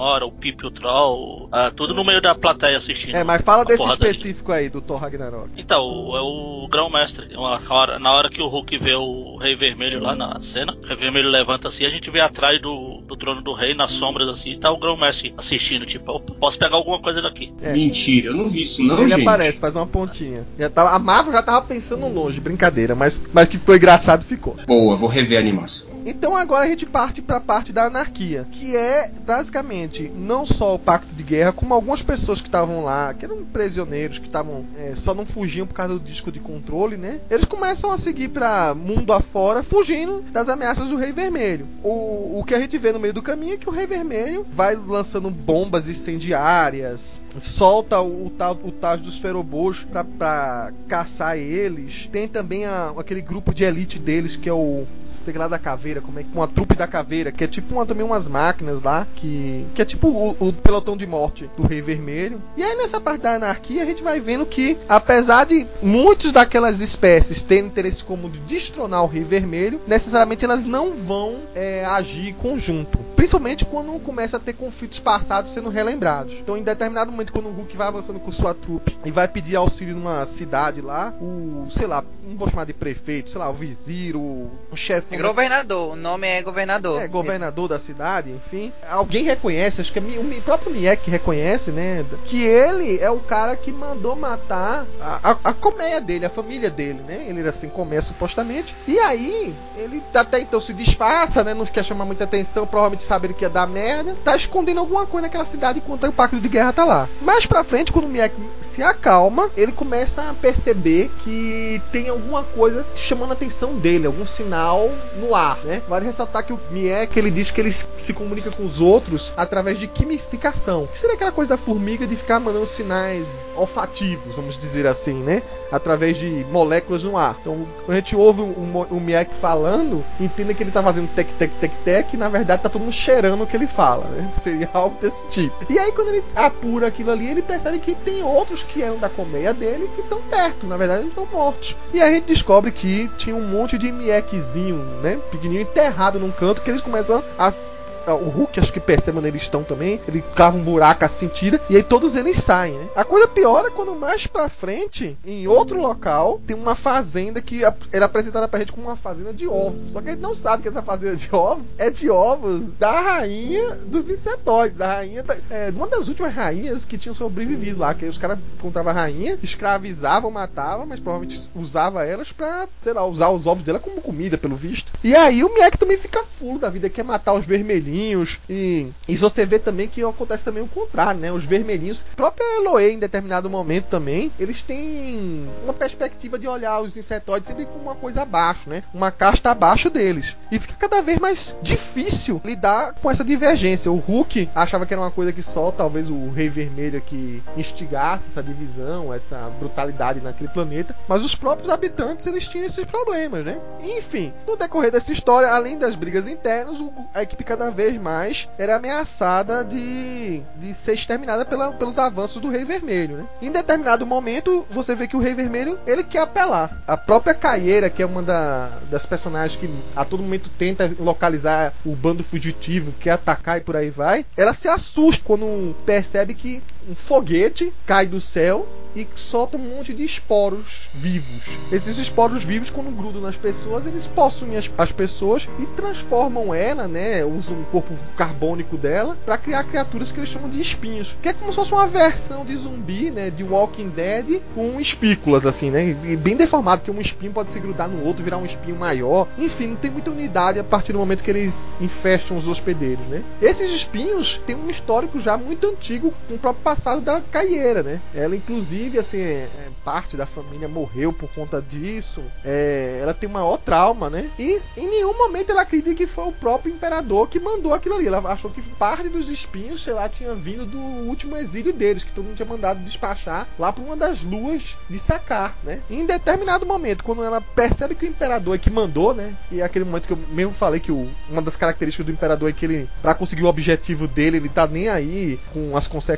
Gamora, o Pip o Troll, uh, tudo no meio da plateia assistindo. É, mas fala desse porradaria. específico aí, do Thor Ragnarok. Então, é o Grão-Mestre. Uma hora- Na hora que o Hulk vê o Rei Vermelho lá na cena, o Rei Vermelho levanta assim, a gente vê atrás do, do trono do rei, nas sombras assim, tá o Grão-Mestre assistindo, tipo, opa, posso pegar alguma coisa daqui. É. Mentira, eu não vi isso não, Ele gente. aparece, faz uma pontinha. Já tava, a Marvel já tava pensando longe, brincadeira, mas, mas que ficou engraçado, ficou. Boa, vou rever a animação. Então agora a gente parte pra parte da anarquia, que é basicamente não só o pacto de guerra, como algumas pessoas que estavam lá, que eram prisioneiros, que estavam é, só não fugiam por causa do disco de controle, né? Eles começam a seguir pra mundo afora, fugindo das ameaças do Rei Vermelho. O, o que a gente vê no meio do caminho é que o Rei Vermelho vai lançando bombas incendiárias, solta o, o tal o Taj dos Ferobos pra, pra caçar eles. Tem também a, aquele grupo de elite deles, que é o sei lá da caveira, como é que uma trupe da caveira, que é tipo uma, também umas máquinas lá, que, que é tipo o, o pelotão de morte do Rei Vermelho. E aí nessa parte da anarquia a gente vai vendo que, apesar de muitos daquelas espécies terem interesse comum de destronar o Rei Vermelho, necessariamente elas não vão é, agir em conjunto. Principalmente quando começa a ter conflitos passados sendo relembrados. Então em determinado momento, quando o Hulk vai avançando com sua trupe e vai pedir auxílio numa cidade lá, o, sei lá, não vou chamar de prefeito, sei lá, o vizir, o, o chefe... É governador, o nome é governador. É, governador da cidade, enfim. Alguém reconhece, acho que é o próprio Miek reconhece, né? Que ele é o cara que mandou matar a, a, a colmeia dele, a família dele, né? Ele era assim, colmeia supostamente. E aí, ele até então se disfarça, né? Não quer chamar muita atenção, provavelmente sabe que ia dar merda. Tá escondendo alguma coisa naquela cidade enquanto o pacto de guerra tá lá. Mais pra frente, quando o Miek se acalma, ele começa a perceber que tem alguma coisa chamando a atenção dele, algum sinal no ar, né? Vale ressaltar que o Miek, ele diz que ele se comunica com os outros através de quimificação. Que seria aquela coisa da formiga de ficar mandando sinais olfativos, vamos dizer assim, né? Através de moléculas no ar. Então, quando a gente ouve o, o Miek falando, entenda que ele tá fazendo tec, tec, tec, tec, e na verdade tá todo mundo cheirando o que ele fala, né? Seria algo desse tipo. E aí, quando ele apura aquilo ali, ele percebe que tem outros que eram da colmeia dele que estão perto, na verdade, eles estão mortos. E aí a gente descobre que tinha um monte de Miekzinho, né? Pequenininho, enterrado num canto, que eles começam a... O Hulk, acho que percebe onde eles estão também. Ele cava um buraco assim, tira, e aí todos eles saem, né? A coisa piora quando mais pra frente, em outro local, tem uma fazenda que era apresentada pra gente como uma fazenda de ovos. Só que a gente não sabe que essa fazenda de ovos é de ovos da rainha dos insetóides, da rainha da, é, uma das últimas rainhas que tinham sobrevivido lá, que os caras encontravam a rainha, escravizavam, matavam, mas provavelmente usava elas pra, sei lá, usar os ovos dela como comida, pelo visto. E aí o Miek também fica fulo da vida, quer matar os vermelhinhos. E, e você vê também que acontece também o contrário, né? Os vermelhinhos, a própria Eloy, em determinado momento também, eles têm uma perspectiva de olhar os insetóides sempre com uma coisa abaixo, né? Uma casta abaixo deles. E fica cada vez mais difícil lidar com essa divergência. O Hulk achava que era uma coisa que só talvez o Rei Vermelho que instigasse essa divisão, essa brutalidade naquele planeta, mas os próprios habitantes, eles tinham esses problemas, né? Enfim, no decorrer dessa história, além das brigas internas, a equipe cada vez mais era ameaçada de, de ser exterminada pela, pelos avanços do Rei Vermelho, né? Em determinado momento, você vê que o Rei Vermelho, ele quer apelar. A própria Caieira, que é uma da, das personagens que a todo momento tenta localizar o bando fugitivo, quer atacar e por aí vai, ela se assusta quando percebe que um foguete cai do céu e solta um monte de esporos vivos. Esses esporos vivos, quando grudam nas pessoas, eles possuem as, as pessoas e transformam ela, né? Usam o corpo carbônico dela para criar criaturas que eles chamam de espinhos. Que é como se fosse uma versão de zumbi, né? De Walking Dead com espículas, assim, né? E bem deformado, que um espinho pode se grudar no outro, virar um espinho maior. Enfim, não tem muita unidade a partir do momento que eles infestam os hospedeiros, né? Esses espinhos têm um histórico já muito antigo com o próprio passado da Caieira, né? Ela, inclusive, assim, é, parte da família morreu por conta disso. É, ela tem o maior trauma, né? E em nenhum momento ela acredita que foi o próprio imperador que mandou aquilo ali. Ela achou que parte dos espinhos, sei lá, tinha vindo do último exílio deles, que todo mundo tinha mandado despachar lá para uma das luas de Sakaar, né? E em determinado momento, quando ela percebe que o imperador é que mandou, né? E é aquele momento que eu mesmo falei que o, uma das características do imperador é que ele, para conseguir o objetivo dele, ele tá nem aí com as consequências.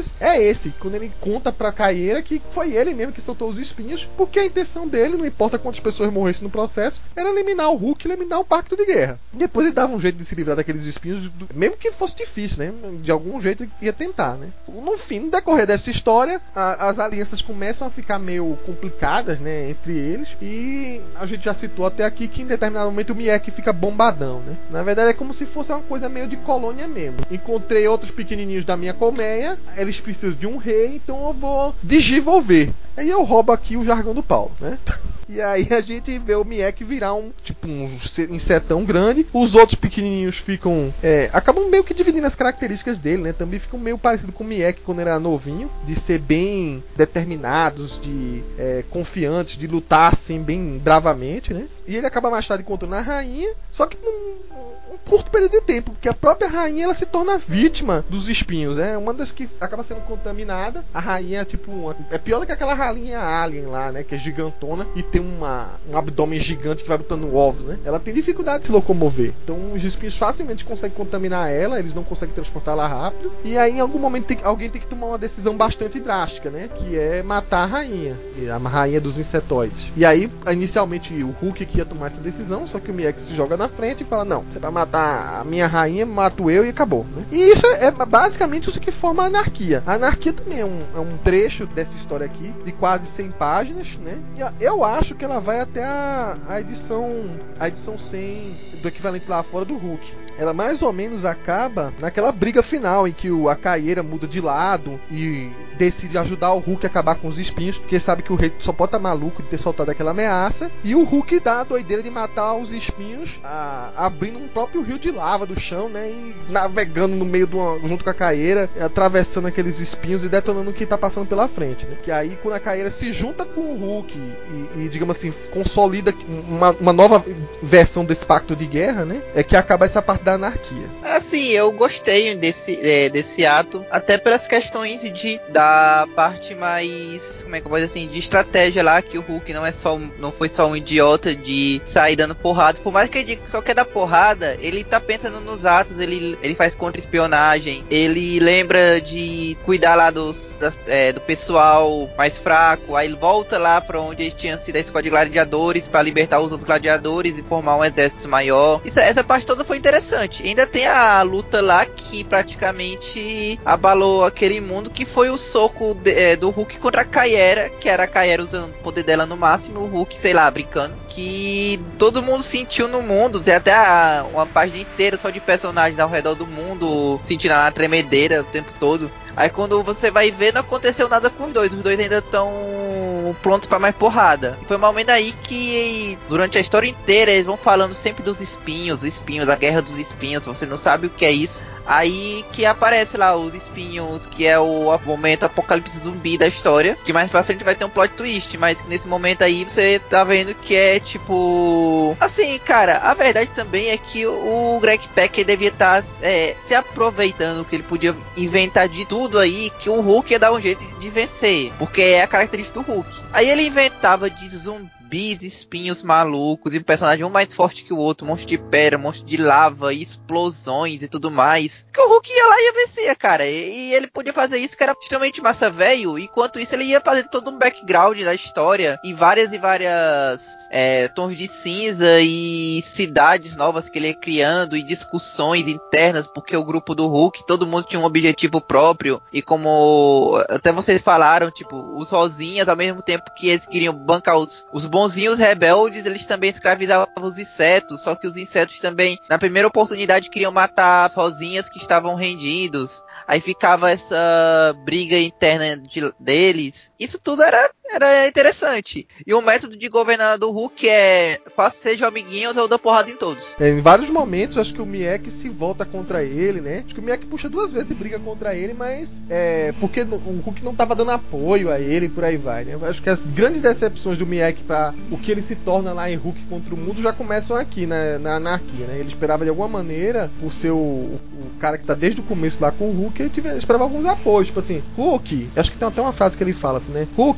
deles é esse, quando ele conta pra Caieira que foi ele mesmo que soltou os espinhos, porque a intenção dele, não importa quantas pessoas morressem no processo, era eliminar o Hulk e eliminar o Pacto de Guerra. Depois ele dava um jeito de se livrar daqueles espinhos, mesmo que fosse difícil, né? De algum jeito ele ia tentar, né? No fim, no decorrer dessa história, a, as alianças começam a ficar meio complicadas, né? Entre eles, e a gente já citou até aqui que em determinado momento o Miek fica bombadão, né? Na verdade é como se fosse uma coisa meio de colônia mesmo. Encontrei outros pequenininhos da minha colmeia, eles precisam de um rei, então eu vou desenvolver. Aí eu roubo aqui o jargão do Paulo, né? E aí a gente vê o Miek virar um tipo um insetão grande. Os outros pequenininhos ficam é, acabam meio que dividindo as características dele, né? Também ficam meio parecido com o Miek quando ele era novinho, de ser bem determinados, de é, confiantes, de lutar assim bem bravamente, né? E ele acaba mais tarde encontrando a rainha, só que um, um curto período de tempo, porque a própria rainha ela se torna vítima dos espinhos, é né? Uma das que acaba sendo contaminada. A rainha é tipo uma, é pior do que aquela rainha alien lá, né? Que é gigantona e tem uma, um abdômen gigante que vai botando ovos, né? Ela tem dificuldade de se locomover, então os espinhos facilmente conseguem contaminar ela, eles não conseguem transportá-la rápido, e aí em algum momento tem, alguém tem que tomar uma decisão bastante drástica, né? Que é matar a rainha, a rainha dos insetoides. E aí inicialmente o Hulk que ia tomar essa decisão, só que o Miek se joga na frente e fala: não, você vai matar a minha rainha, mato eu e acabou, né? E isso é basicamente isso que forma a anarquia. A anarquia também é um, é um trecho dessa história aqui, de quase cem páginas, né? E eu acho que ela vai até a, a edição a edição cem do equivalente lá fora do Hulk. Ela mais ou menos acaba naquela briga final em que o, a Caieira muda de lado e decide ajudar o Hulk a acabar com os espinhos, porque sabe que o rei só pode estar maluco de ter soltado aquela ameaça, e o Hulk dá a doideira de matar os espinhos, a, abrindo um próprio rio de lava do chão, né, e navegando no meio de uma, junto com a Caieira, atravessando aqueles espinhos e detonando o que está passando pela frente, né? Que aí quando a Caieira se junta com o Hulk e, e digamos assim, consolida uma, uma nova versão desse pacto de guerra, né, é que acaba essa parte da anarquia. Assim, eu gostei desse, é, desse ato, até pelas questões de, da parte mais, como é que eu vou dizer assim, de estratégia lá, que o Hulk não, é só um, não foi só um idiota de sair dando porrada. Por mais que ele diga que só quer dar porrada, ele tá pensando nos atos, ele, ele faz contra-espionagem, ele lembra de cuidar lá dos, das, é, do pessoal mais fraco, aí ele volta lá pra onde eles tinham sido a escola de gladiadores pra libertar os outros gladiadores e formar um exército maior. Isso, essa parte toda foi interessante. Ainda tem a luta lá que praticamente abalou aquele mundo, que foi o soco de, é, do Hulk contra a Caieira, que era a Caieira usando o poder dela no máximo, o Hulk, sei lá, brincando, que todo mundo sentiu no mundo. Tem até a, uma página inteira só de personagens ao redor do mundo sentindo a tremedeira o tempo todo. Aí quando você vai ver, não aconteceu nada com os dois. Os dois ainda estão prontos pra mais porrada. E foi um momento aí que, durante a história inteira, eles vão falando sempre dos espinhos, espinhos, a guerra dos espinhos. Você não sabe o que é isso. Aí que aparece lá os espinhos, que é o momento apocalipse zumbi da história, que mais pra frente vai ter um plot twist, mas que nesse momento aí você tá vendo que é tipo... Assim, cara, a verdade também é que o Greg Pak devia estar tá, é, se aproveitando, que ele podia inventar de tudo aí, que o Hulk ia dar um jeito de vencer, porque é a característica do Hulk. Aí ele inventava de zumbi, espinhos malucos, e um personagem um mais forte que o outro, monstro de pedra, monstro de lava, e explosões e tudo mais, que o Hulk ia lá e ia vencer, cara. E, e ele podia fazer isso, que era extremamente massa velho. Enquanto isso ele ia fazer todo um background da história, e várias e várias é, tons de cinza e cidades novas que ele ia criando, e discussões internas, porque o grupo do Hulk, todo mundo tinha um objetivo próprio, e como até vocês falaram, tipo, os rosinhas, ao mesmo tempo que eles queriam bancar os, os bonzinhos rebeldes, eles também escravizavam os insetos, só que os insetos também, na primeira oportunidade, queriam matar as rosinhas que estavam rendidos. Aí ficava essa briga interna de, deles. Isso tudo era, era interessante. E o método de governar do Hulk é: faça sejam amiguinhos, eu dou porrada em todos. É, em vários momentos, acho que o Miek se volta contra ele, né? Acho que o Miek puxa duas vezes e briga contra ele, mas é porque o Hulk não tava dando apoio a ele e por aí vai, né? Acho que as grandes decepções do Miek pra o que ele se torna lá em Hulk contra o mundo já começam aqui, na, na anarquia, né? Ele esperava de alguma maneira, por ser o, o cara que tá desde o começo lá com o Hulk, ele tive, esperava alguns apoios, tipo assim, Hulk, acho que tem até uma frase que ele fala assim, né? Hulk, você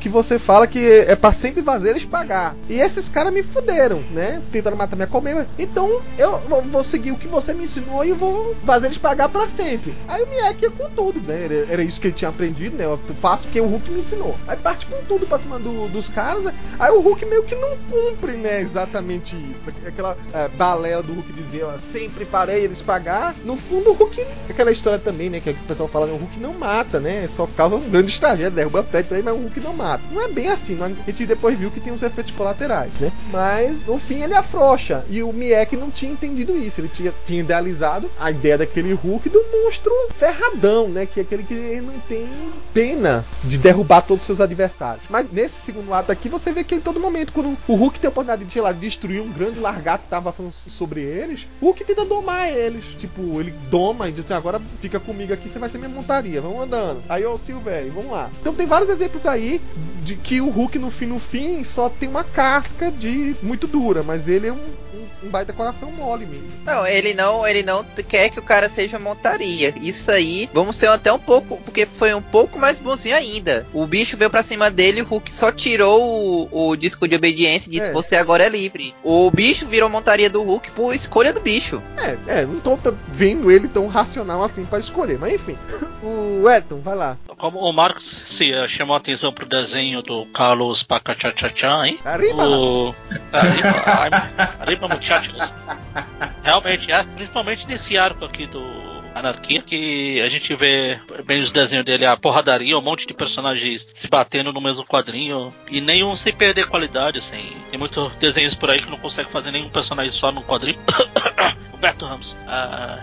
fala que é pra sempre fazer eles pagar. E esses caras me fuderam, né? Tentaram matar minha colmeia. Então eu vou seguir o que você me ensinou e eu vou fazer eles pagar pra sempre. Aí o Miyake ia com tudo, né? Era, era isso que ele tinha aprendido, né? Eu faço o que o Hulk me ensinou. Aí parte com tudo pra cima do, dos caras. Aí o Hulk meio que não cumpre, né? Exatamente isso. Aquela é, balela do Hulk dizer, ó, sempre farei eles pagar. No fundo o Hulk, aquela história também, né? Que o pessoal fala, né? O Hulk não mata, né? Só causa um grande tragédia, derruba prédio pra ele, mas o Hulk não mata. Não é bem assim, não. A gente depois viu que tem uns efeitos colaterais, né? Mas no fim ele afrouxa. E o Miyake não tinha entendido isso. Ele tinha, tinha idealizado a ideia daquele Hulk do monstro ferradão, né? Que é aquele que não tem pena de derrubar todos os seus adversários. Mas nesse segundo ato aqui, você vê que em todo momento, quando o Hulk tem a oportunidade de, sei lá, destruir um grande largato que tava passando sobre eles, o Hulk tenta domar eles. Tipo, ele doma e diz assim, agora fica comigo aqui, você vai ser minha montaria, vamos andando. Aí, ô Silvério, vamos lá. Então tem vários exemplos aí de que o Hulk, no fim, no fim, só tem uma casca de muito dura, mas ele é um, um, um baita coração mole mesmo. Não, ele não, ele não quer que o cara seja montaria. Isso aí, vamos ser até um pouco, porque foi um pouco mais bonzinho ainda. O bicho veio pra cima dele, o Hulk só tirou o, o disco de obediência e disse, é. Você agora é livre. O bicho virou montaria do Hulk por escolha do bicho. É, é, não tô vendo ele tão racional assim pra escolher, mas enfim. O Elton, vai lá. Como o Marcos se uh, chamou a atenção pro desenho do Carlos Pacachachachan, hein? Arriba! O... Arriba, ai, arriba muchachos. Realmente, é, principalmente nesse arco aqui do Anarquia, que a gente vê bem os desenhos dele, a porradaria, um monte de personagens se batendo no mesmo quadrinho, e nenhum sem perder qualidade, assim. Tem muitos desenhos por aí que não consegue fazer nenhum personagem só no quadrinho. Roberto Ramos. Ah...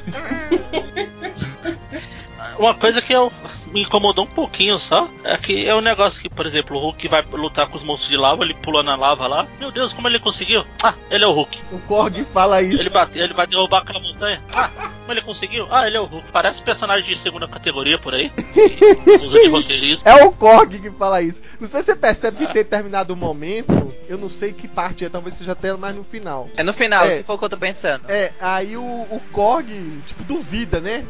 Uma coisa que eu, me incomodou um pouquinho só é que é um negócio que, por exemplo, o Hulk vai lutar com os monstros de lava, ele pula na lava lá. Meu Deus, como ele conseguiu? Ah, ele é o Hulk. O Korg fala isso. Ele, bate, ele vai derrubar aquela montanha. Ah, como ele conseguiu? Ah, ele é o Hulk. Parece personagem de segunda categoria por aí. Usa de roteirismo. É o Korg que fala isso. Não sei se você percebe que tem determinado momento, eu não sei que parte é, talvez seja até mais no final. É no final, é, se for o que eu tô pensando. É, aí o, o Korg, tipo, duvida, né?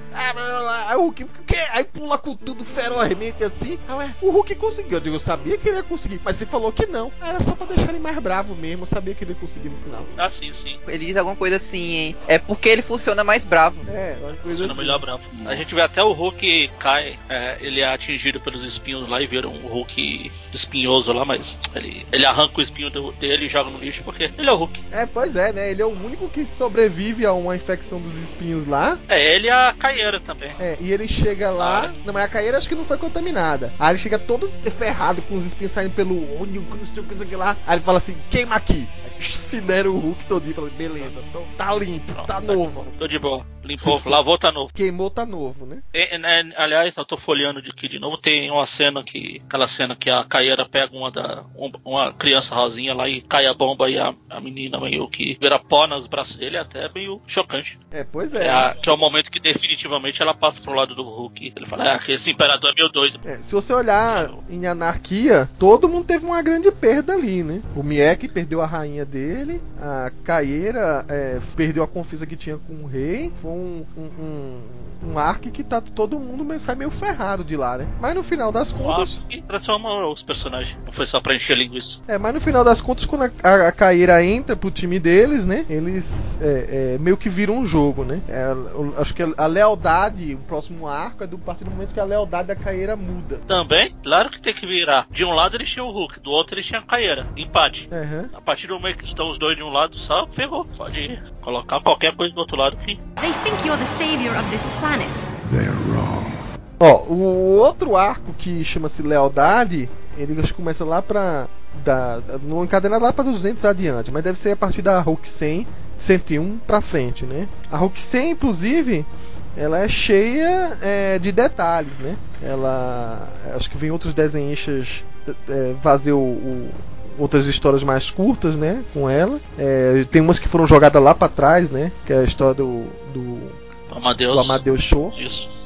Aí o Hulk, o quê? Aí pula com tudo ferozmente assim. Ah, ué, o Hulk conseguiu. Eu digo, eu sabia que ele ia conseguir, mas você falou que não. Era só pra deixar ele mais bravo mesmo. Eu sabia que ele ia conseguir no final. Ah, sim, sim. Ele diz alguma coisa assim, hein? É porque ele funciona mais bravo. É, uma coisa funciona assim. melhor bravo. Nossa. A gente vê até o Hulk cai, é, ele é atingido pelos espinhos lá e vira um Hulk espinhoso lá, mas ele, ele arranca o espinho do, dele e joga no lixo porque ele é o Hulk. É, pois é, né? Ele é o único que sobrevive a uma infecção dos espinhos lá. É, ele e a Caieira também. É, e ele chega lá. Ah, não, mas a Caieira acho que não foi contaminada. Aí ele chega todo ferrado, com os espinhos saindo pelo olho, não sei o que, não sei o que lá. Aí ele fala assim: queima aqui. Se der o Hulk todinho, fala, beleza, tô, tá limpo, tá, tá novo. Tô de boa, limpou, lavou, tá novo. Queimou, tá novo, né? É, é, aliás, eu tô folheando de aqui de novo, tem uma cena que, aquela cena que a Caieira pega uma, da, uma criança rosinha lá e cai a bomba e a, a menina meio que vira pó nos braços dele, é até meio chocante. É, pois é. É, a, que é o momento que definitivamente ela passa pro lado do Hulk. Ele fala, ah, que esse imperador é meio doido. É, se você olhar em Anarquia, todo mundo teve uma grande perda ali, né? O Miyake perdeu a rainha dele, a Caieira é, perdeu a confiança que tinha com o rei. Foi um, um, um, um arco que tá todo mundo meio, sai meio ferrado de lá, né? Mas no final das contas. E transforma os personagens, não foi só pra encher linguiça. É, mas no final das contas, quando a, a, a Caieira entra pro time deles, né? Eles é, é, meio que viram um jogo, né? É, eu, acho que a lealdade, o próximo arco é do partir do momento que a lealdade da Caieira muda. Também, claro que tem que virar. De um lado eles tinham o Hulk, do outro eles tinham a Caieira. Empate. Uhum. A partir do momento que estão os dois de um lado só, ferrou. Pode colocar qualquer coisa do outro lado que. They think you're the savior of this planet. They're wrong. Ó, o outro arco que chama-se Lealdade, ele acho que começa lá pra. Da, no encadenado lá pra duzentos adiante, mas deve ser a partir da Hulk cem, cento e um pra frente, né? A Hulk cem, inclusive, ela é cheia é, de detalhes, né? Ela. Acho que vem outros desenhistas é, fazer o, o outras histórias mais curtas, né, com ela. É, tem umas que foram jogadas lá pra trás, né, que é a história do do Amadeus, do Amadeus Show. Isso.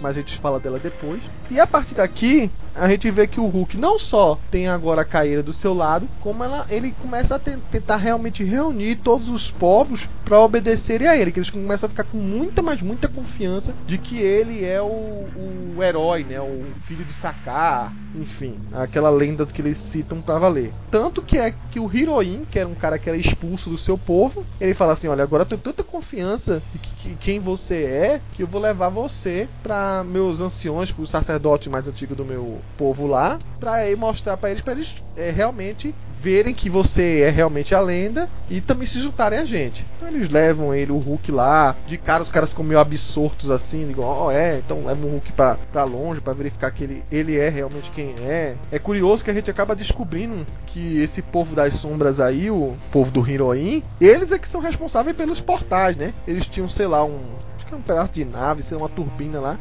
mas a gente fala dela depois. E a partir daqui, a gente vê que o Hulk não só tem agora a Caeira do seu lado, como ela, ele começa a te- tentar realmente reunir todos os povos para obedecerem a ele, que eles começam a ficar com muita, mas muita confiança de que ele é o, o herói, né, o filho de Sakaar, enfim, aquela lenda que eles citam para valer. Tanto que é que o Hiroin, que era um cara que era expulso do seu povo, ele fala assim, olha, agora eu tenho tanta confiança de que, que quem você é, que eu vou levar você para meus anciões, para o sacerdote mais antigo do meu povo lá, para mostrar para eles, para eles é, realmente verem que você é realmente a lenda e também se juntarem a gente. Então eles levam ele, o Hulk lá, de cara os caras ficam meio absortos assim, digam, ó, oh, é, então leva o Hulk pra, pra longe para verificar que ele, ele é realmente quem é. É curioso que a gente acaba descobrindo que esse povo das sombras aí, o povo do Hiroin, eles é que são responsáveis pelos portais, né? Eles tinham, sei lá, um um pedaço de nave, sei lá, uma turbina lá,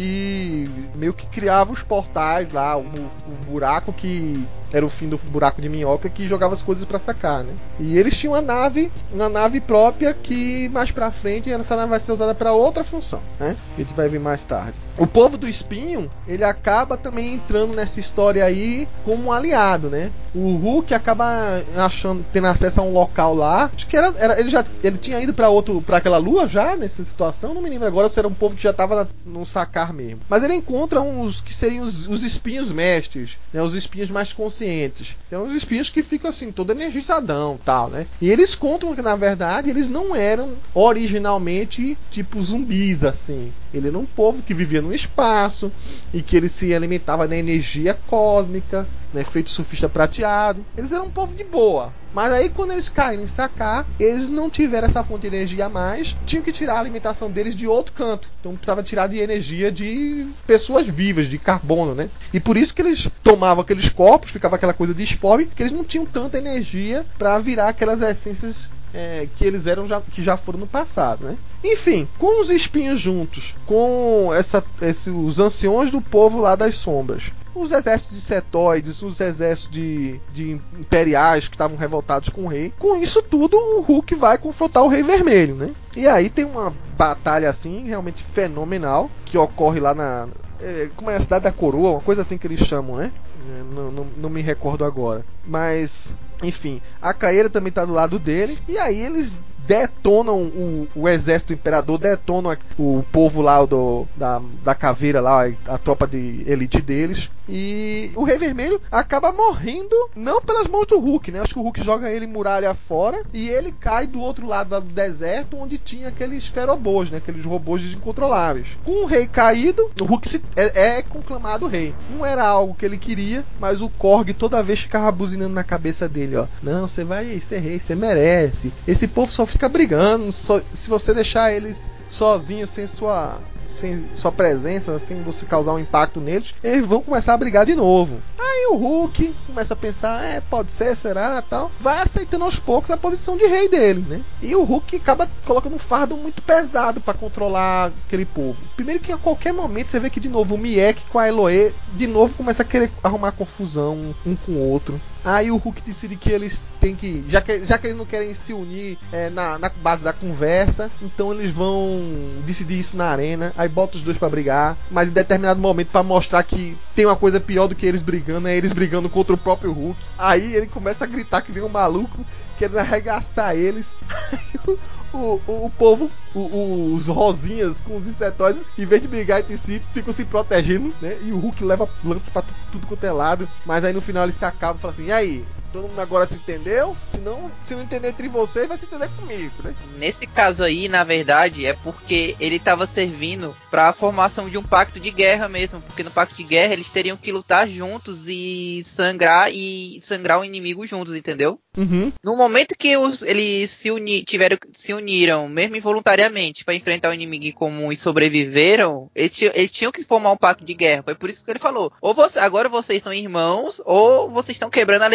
que meio que criava os portais lá, o, o buraco que era o fim do buraco de minhoca que jogava as coisas pra sacar, né? E eles tinham uma nave, uma nave própria que mais pra frente essa nave vai ser usada para outra função, né? Que a gente vai ver mais tarde. O povo do espinho, ele acaba também entrando nessa história aí como um aliado, né? O Hulk acaba achando, tendo acesso a um local lá, acho que era, era ele já ele tinha ido para outro, para aquela lua já nessa situação, não me lembro agora se era um povo que já tava no Sakaar mesmo. Mas ele encontra uns que seriam os, os espinhos mestres, né? Os espinhos mais conscientes. Que eram os espinhos que ficam assim, todo energizadão e tal, né? E eles contam que na verdade eles não eram originalmente tipo zumbis assim. Ele era um povo que vivia no espaço e que ele se alimentava da energia cósmica, né, feito surfista prateado. Eles eram um povo de boa. Mas aí quando eles caíram em Sakaar, eles não tiveram essa fonte de energia a mais, tinham que tirar a alimentação deles de outro canto. Então precisava tirar de energia de pessoas vivas, de carbono, né? E por isso que eles tomavam aqueles corpos, ficava aquela coisa de espólio, que eles não tinham tanta energia para virar aquelas essências é, que eles eram já, que já foram no passado, né? Enfim, com os espinhos juntos, com essa, esse, os anciões do povo lá das sombras, os exércitos de setoides, os exércitos de, de imperiais que estavam revoltados com o rei. Com isso tudo, o Hulk vai confrontar o Rei Vermelho, né? E aí tem uma batalha assim, realmente fenomenal, que ocorre lá na... É, como é a Cidade da Coroa, uma coisa assim que eles chamam, né? Não, não, não me recordo agora. Mas, enfim, a Caeira também está do lado dele. E aí eles detonam o, o exército do imperador, detonam o povo lá do, da, da caveira lá, a tropa de elite deles. E o Rei Vermelho acaba morrendo, não pelas mãos do Hulk, né? Acho que o Hulk joga ele muralha fora e ele cai do outro lado do deserto, onde tinha aqueles ferobôs, né? Aqueles robôs incontroláveis. Com o rei caído, o Hulk se, é, é conclamado rei. Não era algo que ele queria, mas o Korg toda vez ficava buzinando na cabeça dele, ó. Não, você vai ser rei, você merece. Esse povo só fica brigando, só, se você deixar eles sozinhos, sem sua... sem sua presença, sem você causar um impacto neles, eles vão começar a brigar de novo. Aí o Hulk começa a pensar, é, pode ser, será, tal. Vai aceitando aos poucos a posição de rei dele, né? E o Hulk acaba colocando um fardo muito pesado para controlar aquele povo. Primeiro que a qualquer momento você vê que de novo o Miek com a Eloy de novo começa a querer arrumar confusão um com o outro. Aí o Hulk decide que eles têm que, já que, já que eles não querem se unir é, na, na base da conversa, então eles vão decidir isso na arena. Aí bota os dois pra brigar, mas em determinado momento, pra mostrar que tem uma coisa pior do que eles brigando, é eles brigando contra o próprio Hulk. Aí ele começa a gritar que nem um maluco, querendo arregaçar eles. Aí o, o, o povo, o, o, os rosinhas com os insetoides, em vez de brigar entre si, ficam se protegendo, né? E o Hulk leva lança pra tudo, tudo quanto é lado. Mas aí no final eles se acabam e falam assim, e aí? Todo mundo agora se entendeu? Se não, se não entender entre vocês, vai se entender comigo, né? Nesse caso aí, na verdade, é porque ele estava servindo para a formação de um pacto de guerra mesmo. Porque no pacto de guerra eles teriam que lutar juntos e sangrar e sangrar o inimigo juntos, entendeu? Uhum. No momento que os, eles se, uni, tiveram, se uniram, mesmo involuntariamente, para enfrentar o inimigo em comum e sobreviveram, eles, eles tinham que formar um pacto de guerra. Foi por isso que ele falou: ou você, agora vocês são irmãos, ou vocês estão quebrando a lei de vocês.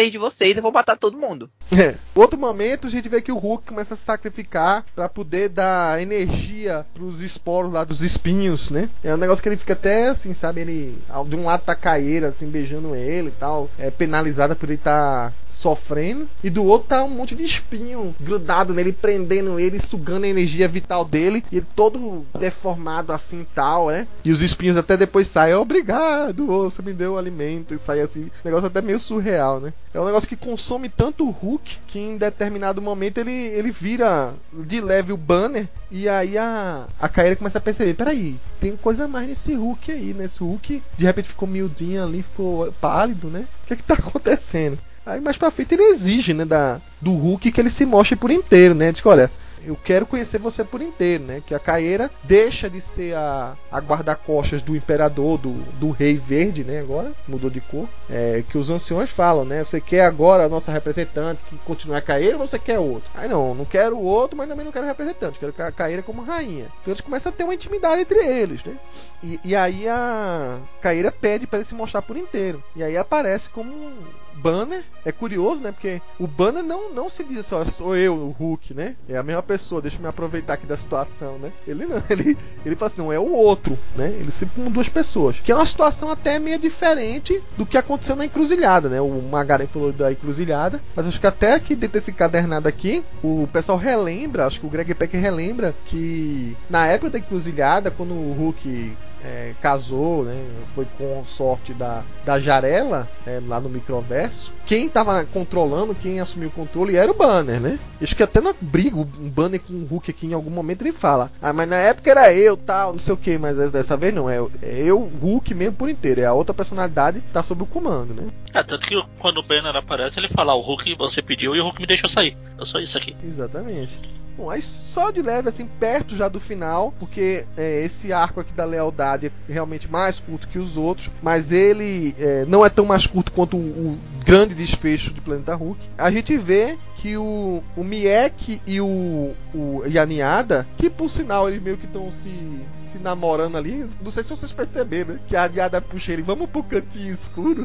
vocês, eu vou matar todo mundo. É. Outro momento, a gente vê que o Hulk começa a se sacrificar pra poder dar energia pros esporos lá dos espinhos, né? É um negócio que ele fica até assim, sabe? Ele, de um lado tá Caeira, assim, beijando ele e tal, é penalizada por ele estar tá sofrendo, e do outro tá um monte de espinho grudado nele, prendendo ele, sugando a energia vital dele, e ele todo deformado assim e tal, né? E os espinhos até depois saem, obrigado, você me deu alimento, e sai assim, negócio até meio surreal, né? É um negócio que consome tanto o Hulk que em determinado momento ele, ele vira de leve o Banner, e aí a, a Caeira começa a perceber, peraí, tem coisa a mais nesse Hulk aí, né? Esse Hulk de repente ficou miudinho ali, ficou pálido, né? O que é que tá acontecendo? Aí mais pra frente ele exige, né, da, do Hulk que ele se mostre por inteiro, né? Diz que, olha, eu quero conhecer você por inteiro, né? Que a Caeira deixa de ser a, a guarda-costas do Imperador, do, do Rei Verde, né? Agora mudou de cor. É, que os anciões falam, né? Você quer agora a nossa representante que continue a Caeira ou você quer outro? Aí não, não quero o outro, mas também não quero representante. Quero a Caeira como rainha. Então eles começam a ter uma intimidade entre eles, né? E, e aí a Caeira pede para ele se mostrar por inteiro. E aí aparece como um Banner. É curioso, né? Porque o Banner não, não se diz só, sou eu, o Hulk, né? É a mesma pessoa, deixa eu me aproveitar aqui da situação, né? Ele não, ele, ele fala assim, não, é o outro, né? Ele sempre com duas pessoas. Que é uma situação até meio diferente do que aconteceu na Encruzilhada, né? O Magaren falou da Encruzilhada, mas acho que até aqui dentro desse cadernado aqui, o pessoal relembra, acho que o Greg Pak relembra que na época da Encruzilhada, quando o Hulk É, casou, né, foi consorte da, da Jarela, é, lá no microverso, quem tava controlando, quem assumiu o controle era o Banner, né? Acho que até na briga, um Banner com o Hulk aqui em algum momento ele fala, ah, mas na época era eu, tal, não sei o que, mas dessa vez não, é, é eu, Hulk mesmo por inteiro, é a outra personalidade que tá sob o comando, né? É, tanto que quando o Banner aparece, ele fala, o Hulk você pediu e o Hulk me deixou sair. Eu sou isso aqui. Exatamente. Bom, aí só de leve, assim, perto já do final, porque é, esse arco aqui da lealdade é realmente mais curto que os outros, mas ele é, não é tão mais curto quanto o, o grande desfecho de Planeta Hulk. A gente vê que o, o Miek e o, o e a Niada, que por sinal eles meio que estão se, se namorando ali, não sei se vocês perceberam, né? Que a Niada puxa ele, vamos pro cantinho escuro.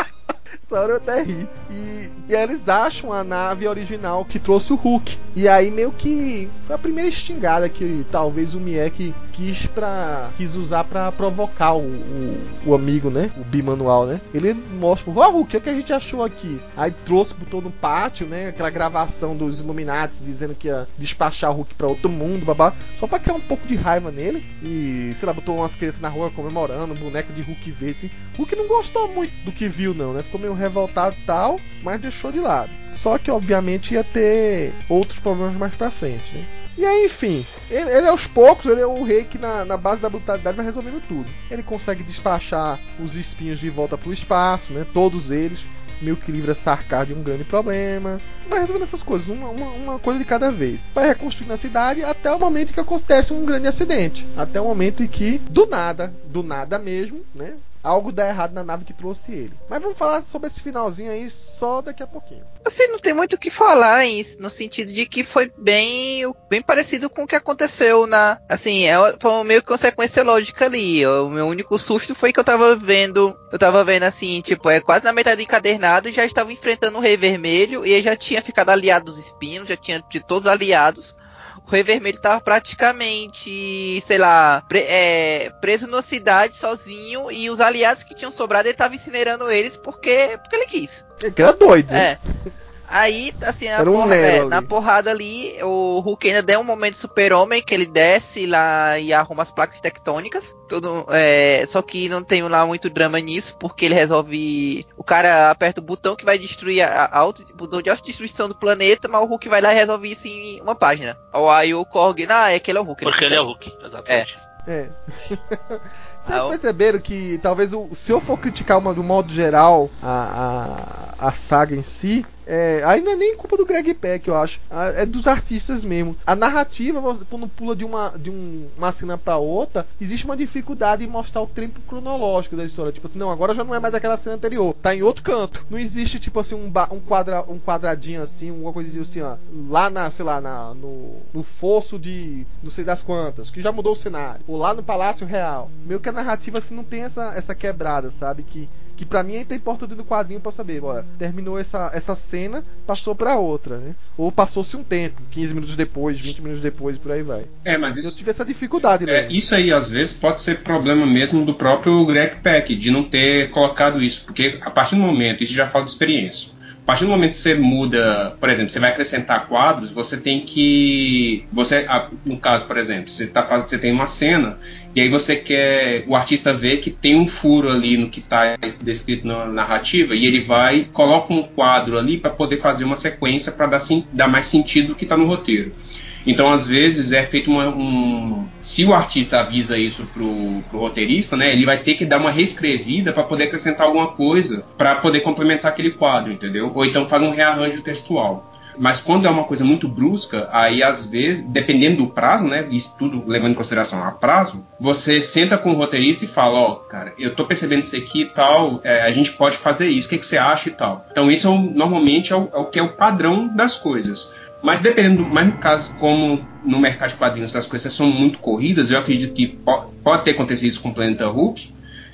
Essa hora eu até ri. E, e eles acham a nave original que trouxe o Hulk. E aí meio que foi a primeira estingada que talvez o Miek quis pra, quis usar pra provocar o, o, o amigo, né? O bimanual, né? Ele mostra, ó, oh, Hulk, o que a gente achou aqui? Aí trouxe, botou no pátio, né? Aquela gravação dos Illuminati dizendo que ia despachar o Hulk pra outro mundo, babá. Só pra criar um pouco de raiva nele. E, sei lá, botou umas crianças na rua comemorando, um boneco de Hulk verde, assim. Hulk não gostou muito do que viu, não, né? Ficou meio revoltado e tal, mas deixou de lado. Só que, obviamente, ia ter outros problemas mais pra frente, né? E aí, enfim, ele, ele aos poucos, ele é o rei que na, na base da brutalidade vai resolvendo tudo. Ele consegue despachar os espinhos de volta pro espaço, né? Todos eles, meio que livra Sarkar de um grande problema. Vai resolvendo essas coisas, uma, uma, uma coisa de cada vez. Vai reconstruindo a cidade até o momento que acontece um grande acidente. Até o momento em que, do nada, do nada mesmo, né? Algo dá errado na nave que trouxe ele. Mas vamos falar sobre esse finalzinho aí só daqui a pouquinho. Assim, não tem muito o que falar em, no sentido de que foi bem, bem parecido com o que aconteceu na... Assim, é, foi meio que consequência lógica ali. O meu único susto foi que eu tava vendo... Eu tava vendo assim, tipo, é quase na metade do encadernado e já estava enfrentando o Rei Vermelho e ele já tinha ficado aliado dos espinos, já tinha de todos aliados. O Rei Vermelho tava praticamente, sei lá, pre, é, preso na cidade sozinho e os aliados que tinham sobrado ele tava incinerando eles porque, porque ele quis. É que era doido, né? É. Aí, assim, na, Era um porra, é, ali. na porrada ali, o Hulk ainda deu um momento super-homem, que ele desce lá e arruma as placas tectônicas. Tudo, é, só que não tem lá muito drama nisso, porque ele resolve... O cara aperta o botão que vai destruir a, a auto, o botão de autodestruição do planeta, mas o Hulk vai lá e resolve isso em uma página. Aí o Korg, ah, é que ele é o Hulk. Porque ele é o Hulk, exatamente. É. É. Vocês perceberam que talvez o, se eu for criticar uma, do modo geral a, a, a saga em si, é, aí não é nem culpa do Greg Pak, eu acho. É dos artistas mesmo. A narrativa, quando pula de uma, de um, uma cena pra outra, existe uma dificuldade em mostrar o tempo cronológico da história. Tipo assim, não, agora já não é mais aquela cena anterior. Tá em outro canto. Não existe, tipo assim, um, um, quadra, um quadradinho assim, uma coisa assim, ó. Lá na, sei lá, na, no, no fosso de não sei das quantas, que já mudou o cenário. Ou lá no Palácio Real. Meio que a narrativa assim não tem essa, essa quebrada, sabe? Que Que pra mim é importante no quadrinho pra saber, olha, terminou essa, essa cena, passou pra outra, né? Ou passou-se um tempo, quinze minutos depois, vinte minutos depois, por aí vai. É, mas Eu isso, tive essa dificuldade, é, né? isso aí às vezes pode ser problema mesmo do próprio Greg Pak, de não ter colocado isso, porque a partir do momento, isso já fala de experiência. A partir do momento que você muda, por exemplo, você vai acrescentar quadros, você tem que, você, no caso, por exemplo, você tá falando, você tem uma cena e aí você quer, o artista vê que tem um furo ali no que está descrito na narrativa e ele vai, coloca um quadro ali para poder fazer uma sequência para dar, dar mais sentido do que está no roteiro. Então, às vezes, é feito uma, um... Se o artista avisa isso pro, pro roteirista, né, ele vai ter que dar uma reescrevida para poder acrescentar alguma coisa para poder complementar aquele quadro, entendeu? Ou então faz um rearranjo textual. Mas quando é uma coisa muito brusca, aí às vezes, dependendo do prazo, né, isso tudo levando em consideração a prazo, você senta com o roteirista e fala, ó, oh, cara, eu tô percebendo isso aqui e tal, é, a gente pode fazer isso, o que, que você acha e tal. Então isso é o, normalmente é o, é o que é o padrão das coisas. Mas dependendo, mas no caso, como no mercado de quadrinhos as coisas são muito corridas, eu acredito que pode, pode ter acontecido isso com o Planeta Hulk,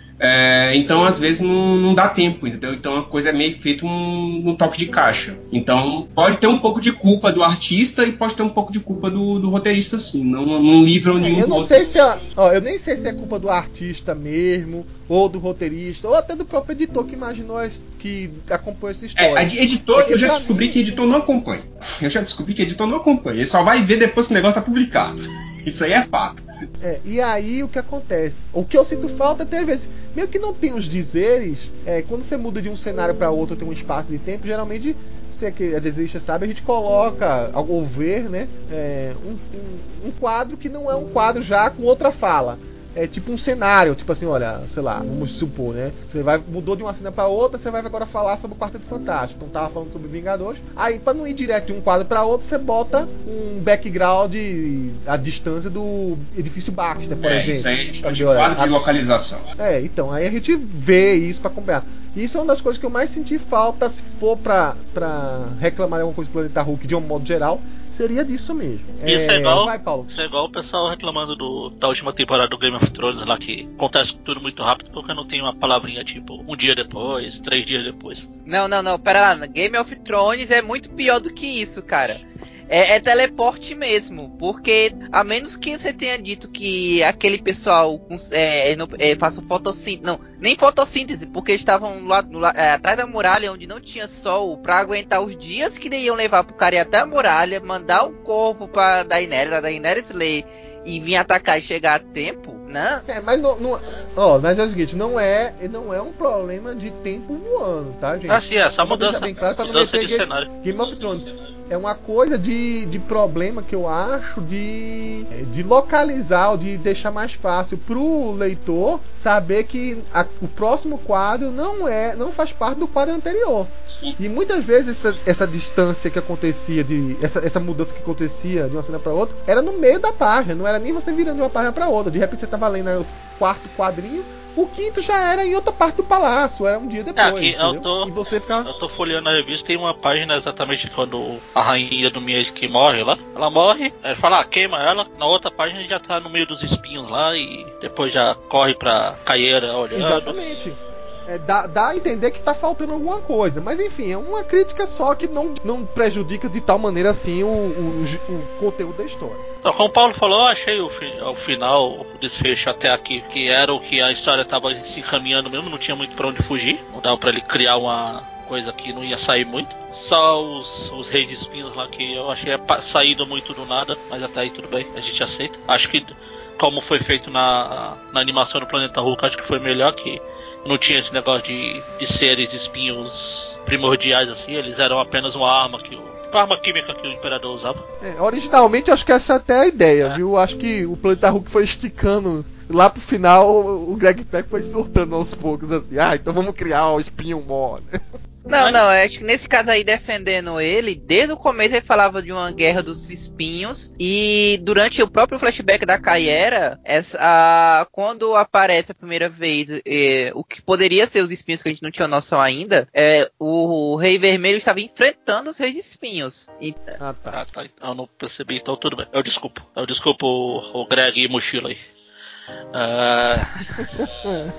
é, então às vezes não, não dá tempo, entendeu? Então a coisa é meio feita um, um toque de caixa. Então pode ter um pouco de culpa do artista e pode ter um pouco de culpa do, do roteirista, sim. Não, não livram nenhum é, Eu não outro. sei se é, ó, eu nem sei se é culpa do artista mesmo, ou do roteirista, ou até do próprio editor que imaginou, que acompanhou essa história. É, editor, é eu já descobri mim... que editor não acompanha. Eu já descobri que editor não acompanha. Ele só vai ver depois que o negócio tá publicado. Isso aí é fato. É, e aí o que acontece? O que eu sinto falta até às vezes, meio que não tem os dizeres, é, quando você muda de um cenário para outro, tem um espaço de tempo, geralmente, você que é desenhista sabe, a gente coloca, ao ver, né, é, um, um, um quadro que não é um quadro já com outra fala. É tipo um cenário, tipo assim, olha, sei lá, vamos supor, né? Você vai, mudou de uma cena pra outra, você vai agora falar sobre o Quarteto Fantástico. Então tava falando sobre Vingadores. Aí, pra não ir direto de um quadro pra outro, você bota um background à distância do edifício Baxter, por é, exemplo. Isso aí a gente Pra de ver, olha, quadro de a... localização. É, então, aí a gente vê isso pra acompanhar. Isso é uma das coisas que eu mais senti falta, se for pra, pra reclamar de alguma coisa do Planeta Hulk de um modo geral, seria disso mesmo. Isso é, é igual, vai, Paulo. Isso é igual o pessoal reclamando do, da última temporada do Game of Thrones lá, que acontece tudo muito rápido porque não tem uma palavrinha tipo um dia depois, três dias depois. Não, não, não, pera lá, Game of Thrones é muito pior do que isso, cara. É, é teleporte mesmo, porque a menos que você tenha dito que aquele pessoal é, não, é, faça fotossíntese, não, nem fotossíntese, porque estavam lá, no, é, atrás da muralha onde não tinha sol, pra aguentar os dias que iam levar pro cara ir até a muralha, mandar um corvo pra Daenerys, a Daenerys ler e vir atacar e chegar a tempo, né? É, mas não, não, ó, mas é o seguinte, não é, não é um problema de tempo voando, tá, gente? Ah, sim, é só Vamos mudança, deixar bem claro pra não mudança meter de Game, cenário. Game of Thrones. É uma coisa de, de problema que eu acho de, de localizar, ou de deixar mais fácil pro leitor saber que a, o próximo quadro não é, não faz parte do quadro anterior. Sim. E muitas vezes essa, essa distância que acontecia, de essa, essa mudança que acontecia de uma cena para outra, era no meio da página, não era nem você virando de uma página para outra. De repente você tava lendo o quarto quadrinho, o quinto já era em outra parte do palácio, era um dia depois. É, aqui eu tô, e você ficava... eu tô folheando a revista, tem uma página exatamente quando a rainha do Miege que morre lá. Ela morre, aí fala, ah, queima ela. Na outra página já tá no meio dos espinhos lá e depois já corre pra Caieira olhando. Exatamente. É, dá, dá a entender que tá faltando alguma coisa. Mas enfim, é uma crítica só que não, não prejudica de tal maneira assim o, o, o conteúdo da história. Então, como o Paulo falou, eu achei o, fi, o final, o desfecho até aqui, que era o que a história tava se encaminhando mesmo, não tinha muito pra onde fugir. Não dava pra ele criar uma coisa que não ia sair muito. Só os, os reis de espinhos lá que eu achei saído muito do nada, mas até aí tudo bem, a gente aceita. Acho que como foi feito na, na animação do Planeta Hulk, acho que foi melhor, que não tinha esse negócio de, de seres de espinhos primordiais assim, eles eram apenas uma arma que o, uma arma química que o Imperador usava. É, originalmente acho que essa é até a ideia, é. viu? Acho que o Planeta Hulk foi esticando. Lá pro final o Greg Pak foi soltando aos poucos assim, ah, então vamos criar o espinho mó, né? Não, não, acho que nesse caso aí, defendendo ele, desde o começo ele falava de uma guerra dos espinhos, e durante o próprio flashback da Caieira, essa, a, quando aparece a primeira vez é, o que poderia ser os espinhos, que a gente não tinha noção ainda, é, o, o Rei Vermelho estava enfrentando os Reis Espinhos. E... Ah, tá. Ah, tá. Eu não percebi, então tudo bem. Eu desculpo. Eu desculpo o, o Greg e Mochila aí. Uh...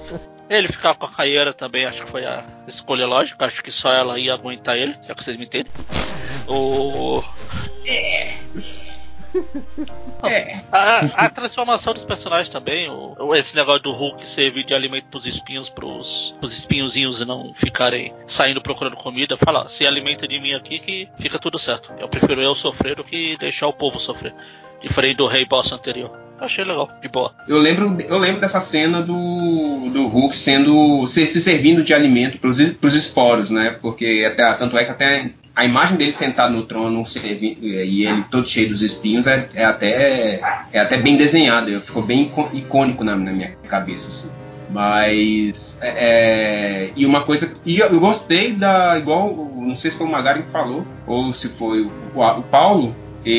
Ele ficar com a Caieira também, acho que foi a escolha lógica. Acho que só ela ia aguentar ele, se é que vocês me entendem. O... É... É. A, a transformação dos personagens também, o, esse negócio do Hulk servir de alimento pros espinhos, pros, pros espinhozinhos e não ficarem saindo procurando comida. Fala, se alimenta de mim aqui que fica tudo certo. Eu prefiro eu sofrer do que deixar o povo sofrer. Diferente do Rei Boss anterior. Achei legal, de boa. Eu lembro, eu lembro dessa cena do, do Hulk sendo se, se servindo de alimento pros, pros esporos, né? Porque até, tanto é que até a imagem dele sentado no trono servi, e ele todo cheio dos espinhos é, é, até, é até bem desenhado. Ficou bem icônico na, na minha cabeça, assim. Mas é, e uma coisa, e eu gostei da, igual, não sei se foi o Magari que falou ou se foi o, o Paulo,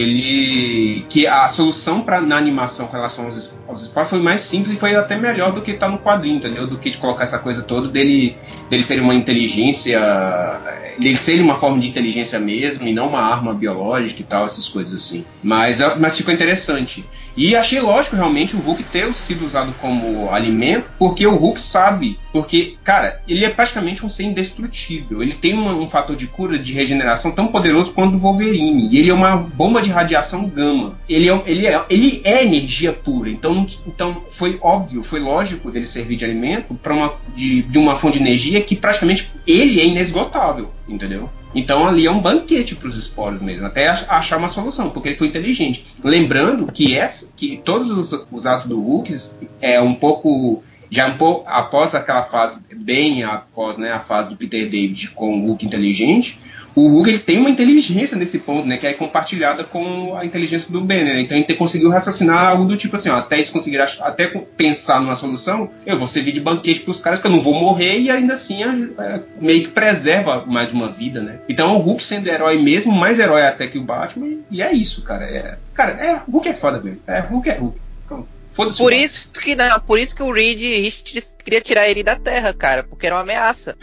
ele que a solução para na animação com relação aos, aos esportes foi mais simples e foi até melhor do que tá no quadrinho, entendeu? Do que de colocar essa coisa toda dele dele ser uma inteligência, dele ser uma forma de inteligência mesmo e não uma arma biológica e tal, essas coisas assim. Mas mas ficou interessante. E achei lógico realmente o Hulk ter sido usado como alimento, porque o Hulk sabe, porque, cara, ele é praticamente um ser indestrutível. Ele tem um, um fator de cura, de regeneração tão poderoso quanto o Wolverine. E ele é uma bomba de radiação gama. Ele é, ele é, ele é energia pura. Então, então foi óbvio, foi lógico dele servir de alimento para uma, de, de uma fonte de energia que praticamente ele é inesgotável, entendeu? Então ali é um banquete para os esporos mesmo, até achar uma solução, porque ele foi inteligente. Lembrando que, essa, que todos os, os atos do Hulk é um pouco, já um pouco após aquela fase, bem após, né, a fase do Peter David com o Hulk inteligente, o Hulk ele tem uma inteligência nesse ponto, né, que é compartilhada com a inteligência do Banner. Então ele conseguiu raciocinar algo do tipo assim, ó, até eles conseguirem até pensar numa solução, eu vou servir de banquete para os caras que eu não vou morrer e ainda assim é, meio que preserva mais uma vida, né? Então o Hulk sendo herói mesmo, mais herói até que o Batman, e é isso, cara. É, cara, é, o Hulk é foda mesmo. É, Hulk é Hulk. Então, foda-se. Por isso que não, por isso que o Reed Richards queria tirar ele da Terra, cara, porque era uma ameaça.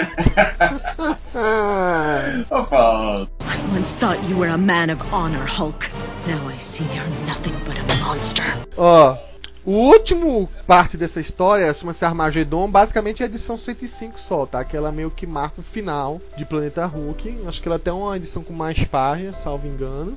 I once thought you were a man of honor, Hulk. Now I see you're nothing but a monster. Ó, o último parte dessa história, chama-se Armagedon, basicamente é a edição cento e cinco só, tá? Que ela meio que marca o final de Planeta Hulk. Acho que ela tem uma edição com mais páginas, salvo engano.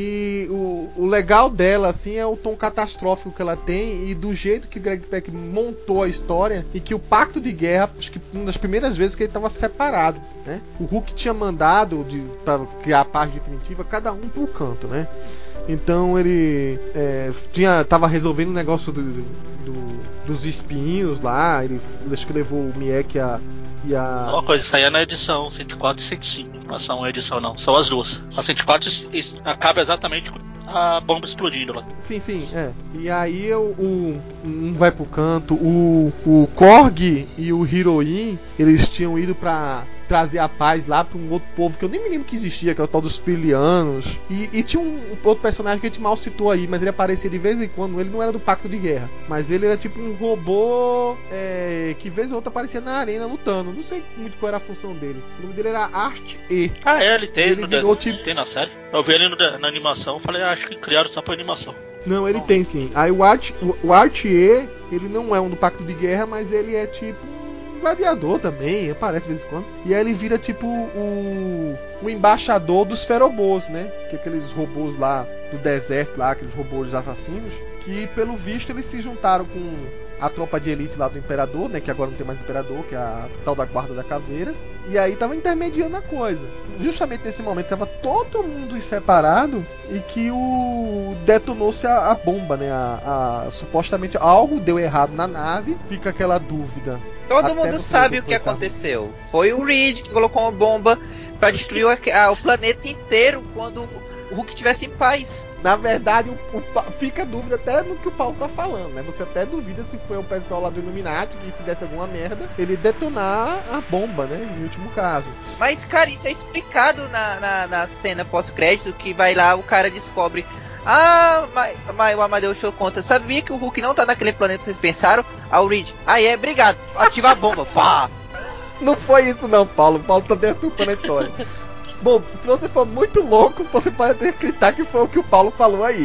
E o, o legal dela, assim, é o tom catastrófico que ela tem e do jeito que o Greg Pak montou a história e que o Pacto de Guerra, acho que uma das primeiras vezes que ele estava separado, né? O Hulk tinha mandado de, para criar a página definitiva, cada um pro canto, né? Então ele é, tinha, tava resolvendo o negócio do, do, dos espinhos lá. Ele acho que levou o Miek a, e a. Uma coisa, isso aí é na edição cento e quatro e cento e cinco. Não são uma edição, não, são as duas. A cento e quatro acaba exatamente com a bomba explodindo lá. Sim, sim, é. E aí o, o um vai pro canto. O, o Korg e o Heroin, eles tinham ido pra trazer a paz lá pra um outro povo que eu nem me lembro que existia, que é o tal dos Filianos. E, e tinha um, um outro personagem que a gente mal citou aí, mas ele aparecia de vez em quando. Ele não era do Pacto de Guerra, mas ele era tipo um robô é, que vez ou outra aparecia na arena lutando. Não sei muito qual era a função dele. O nome dele era Art E. Ah, é, ele tem, ele no virou, de... tipo... tem na série. Eu vi ele no de... na animação, falei, ah, acho que criaram só pra animação. Não, ele tem sim. Aí o Art, o, o Art E, ele não é um do Pacto de Guerra, mas ele é tipo um gladiador também, aparece de vez em quando. E aí ele vira tipo o, o embaixador dos Ferobos, né? Que é aqueles robôs lá do deserto, lá, aqueles robôs assassinos, que pelo visto eles se juntaram com a tropa de elite lá do Imperador, né? Que agora não tem mais Imperador, que é a tal da Guarda da Caveira. E aí tava intermediando a coisa. Justamente nesse momento tava todo mundo separado e que o detonou-se a, a bomba, né? A, a, supostamente algo deu errado na nave. Fica aquela dúvida. Todo mundo sabe o que aconteceu. Foi o Reed que colocou uma bomba pra destruir o, a, o planeta inteiro quando o Hulk estivesse em paz. Na verdade, o, o, fica dúvida até no que o Paulo tá falando, né? Você até duvida se foi o pessoal lá do Illuminati que, se desse alguma merda, ele detonar a bomba, né? No último caso. Mas, cara, isso é explicado na, na, na cena pós-crédito, que vai lá, o cara descobre... Ah, mas, mas o Amadeus show conta. Sabia que o Hulk não tá naquele planeta que vocês pensaram? Ah, o Reed. Ah, é, obrigado. Ativa a bomba. Pá! Não foi isso não, Paulo. O Paulo tá deturpando a história. Bom, se você for muito louco, você pode acreditar que foi o que o Paulo falou aí.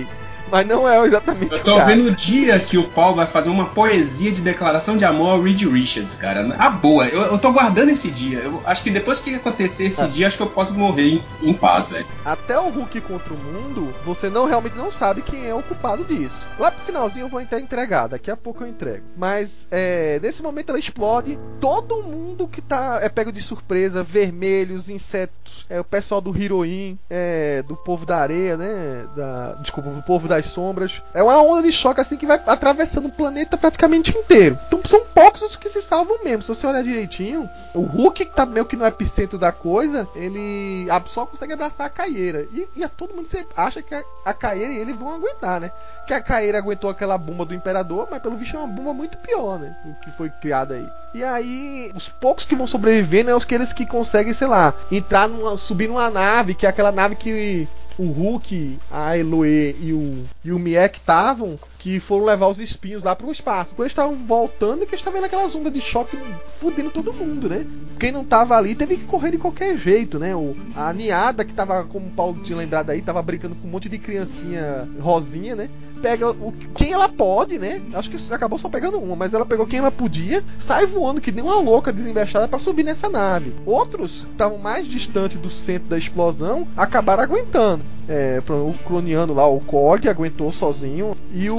Mas não é exatamente Eu tô o caso. vendo o dia que o Paul vai fazer uma poesia de declaração de amor ao Reed Richards, cara. A boa, eu, eu tô guardando esse dia. Eu acho que depois que acontecer esse Ah. dia, acho que eu posso morrer em, em paz, velho. Até o Hulk contra o mundo, você não realmente não sabe quem é o culpado disso. Lá pro finalzinho eu vou até entregar, daqui a pouco eu entrego. Mas é, nesse momento ela explode, todo mundo que tá é pego de surpresa, vermelhos, insetos, é, o pessoal do Heroin, é, do povo da areia, né? Da, desculpa, do povo das sombras. É uma onda de choque assim que vai atravessando o planeta praticamente inteiro. Então são poucos os que se salvam mesmo. Se você olhar direitinho, o Hulk, que tá meio que no epicentro da coisa, ele só consegue abraçar a Caieira. E, e a todo mundo você acha que a, a Caieira e ele vão aguentar, né? Que a Caieira aguentou aquela bomba do Imperador, mas pelo visto é uma bomba muito pior, né? O que foi criada aí. E aí, os poucos que vão sobreviver, né? Os aqueles que conseguem, sei lá, entrar numa, subir numa nave, que é aquela nave que o Hulk, a Eloy e o, e o Miek estavam, que foram levar os espinhos lá pro espaço. Quando eles estavam voltando, que eles estavam vendo aquelas ondas de choque fudendo todo mundo, né? Quem não tava ali teve que correr de qualquer jeito, né? O, a Niada, que tava, como o Paulo tinha lembrado aí, tava brincando com um monte de criancinha rosinha, né? Pega o, quem ela pode, né? Acho que acabou só pegando uma, mas ela pegou quem ela podia, sai voando que nem uma louca desinvestada pra subir nessa nave. Outros, que estavam mais distantes do centro da explosão, acabaram aguentando. É, o croniano lá, o Korg, aguentou sozinho. E o,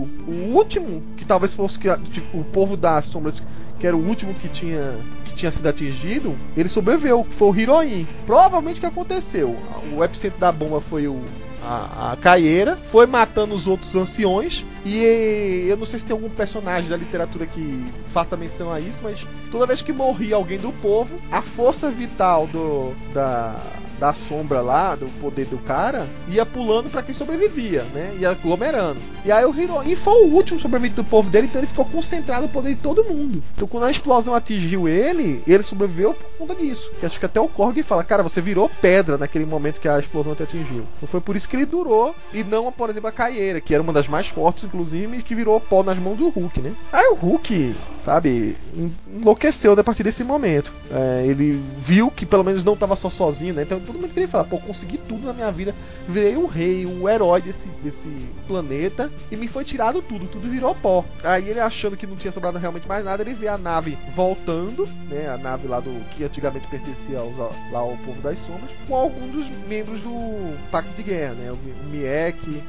o último, que talvez fosse que, tipo, o povo das sombras, que era o último que tinha, que tinha sido atingido, ele sobreviveu, que foi o Heroin. Provavelmente o que aconteceu? O epicentro da bomba foi o A, a Caieira, foi matando os outros anciões. E eu não sei se tem algum personagem da literatura que faça menção a isso, mas toda vez que morria alguém do povo, a força vital do da, da sombra lá, do poder do cara, ia pulando pra quem sobrevivia, né? Ia aglomerando. E aí o Heroin foi o último sobrevivente do povo dele, então ele ficou concentrado o poder de todo mundo. Então quando a explosão atingiu ele, ele sobreviveu por conta disso. Que acho que até o Korg fala, cara, você virou pedra naquele momento que a explosão te atingiu. Então foi por isso que ele durou, e não, por exemplo, a Caieira, que era uma das mais fortes, inclusive, que virou pó nas mãos do Hulk, né? Aí o Hulk, sabe, enlouqueceu a partir desse momento. É, ele viu que pelo menos não estava só sozinho, né? Então todo mundo queria falar, pô, consegui tudo na minha vida, virei o rei, o herói desse, desse planeta, e me foi tirado tudo, tudo virou pó. Aí ele, achando que não tinha sobrado realmente mais nada, ele vê a nave voltando, né? A nave lá do que antigamente pertencia aos, lá ao povo das sombras, com alguns dos membros do Pacto de Guerra, né? O, o Miek,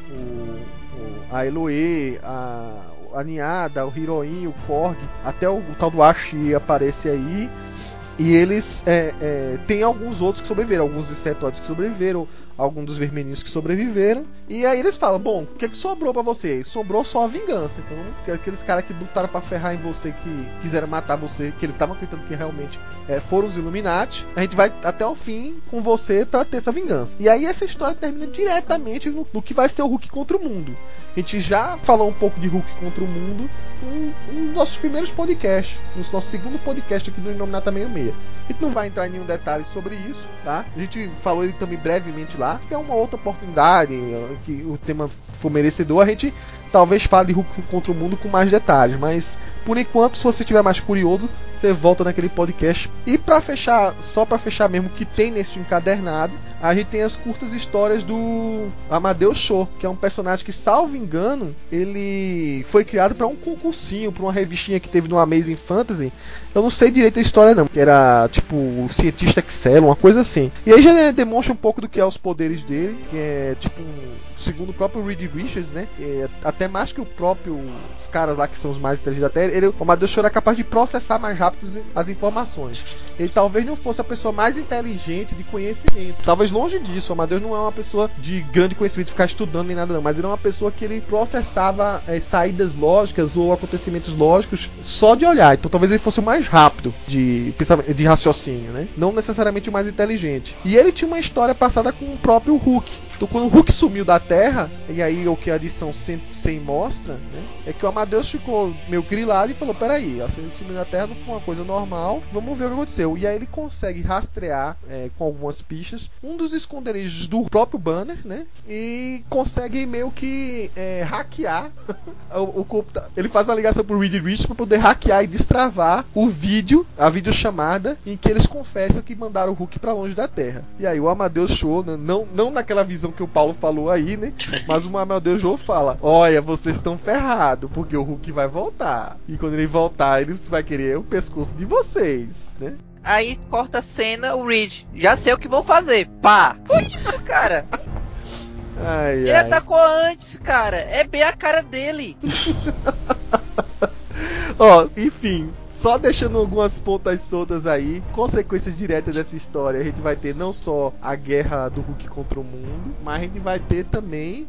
o a Eloy, a, a Niada, o Heroin, o Korg, até o, o tal do Ashi aparece aí. E eles é, é, tem alguns outros que sobreviveram, alguns insetoides que sobreviveram, alguns dos vermelhinhos que sobreviveram. E aí eles falam, bom, o que, é que sobrou pra você? Sobrou só a vingança. Então, aqueles caras que lutaram pra ferrar em você, que quiseram matar você, que eles estavam acreditando que realmente é, foram os Illuminati, a gente vai até o fim com você pra ter essa vingança. E aí essa história termina diretamente no, no que vai ser o Hulk contra o mundo. A gente já falou um pouco de Hulk contra o mundo em um dos nossos primeiros podcasts, no nosso segundo podcast aqui do Inominata sessenta e seis. A gente não vai entrar em nenhum detalhe sobre isso, tá? A gente falou ele também brevemente lá, que é uma outra oportunidade, que o tema for merecedor, a gente talvez fale de Hulk contra o mundo com mais detalhes, mas por enquanto, se você estiver mais curioso, você volta naquele podcast. E pra fechar, só pra fechar mesmo, que tem nesse encadernado, a gente tem as curtas histórias do Amadeus Cho, que é um personagem que, salvo engano, ele foi criado para um concursinho, para uma revistinha que teve no Amazing Fantasy. Eu não sei direito a história não, que era tipo o cientista Excel, uma coisa assim. E aí já, né, demonstra um pouco do que é os poderes dele, que é tipo um, segundo o próprio Reed Richards, né, é, até mais que o próprio os caras lá que são os mais inteligentes da Terra, ele, o Amadeus Cho era capaz de processar mais rápido as informações. Ele talvez não fosse a pessoa mais inteligente de conhecimento. Talvez longe disso. O Amadeus não é uma pessoa de grande conhecimento, de ficar estudando nem nada não. Mas ele é uma pessoa que ele processava é, saídas lógicas ou acontecimentos lógicos só de olhar. Então talvez ele fosse o mais rápido de, de raciocínio, né? Não necessariamente o mais inteligente. E ele tinha uma história passada com o próprio Hulk. Então quando o Hulk sumiu da Terra, e aí o que a edição cem mostra, né, é que o Amadeus ficou meio grilado e falou, peraí, assim, ele sumiu da Terra não foi uma coisa normal, vamos ver o que aconteceu. E aí ele consegue rastrear, é, com algumas pistas, um dos esconderijos do próprio Banner, né, e consegue meio que é, hackear o, o computador. Ele faz uma ligação pro Reed Richards para poder hackear e destravar o vídeo, a videochamada, em que eles confessam que mandaram o Hulk para longe da Terra. E aí o Amadeus Cho, não, não naquela visão visão que o Paulo falou aí, né? Mas o Amadeu Joe fala: olha, vocês estão ferrados, porque o Hulk vai voltar. E quando ele voltar, ele vai querer o pescoço de vocês, né? Aí corta a cena, o Reed, já sei o que vou fazer, pá. Foi isso, cara. Ai, ele ai. atacou antes, cara. É bem a cara dele. Ó, enfim, só deixando algumas pontas soltas aí, consequências diretas dessa história, a gente vai ter não só a guerra do Hulk contra o mundo, mas a gente vai ter também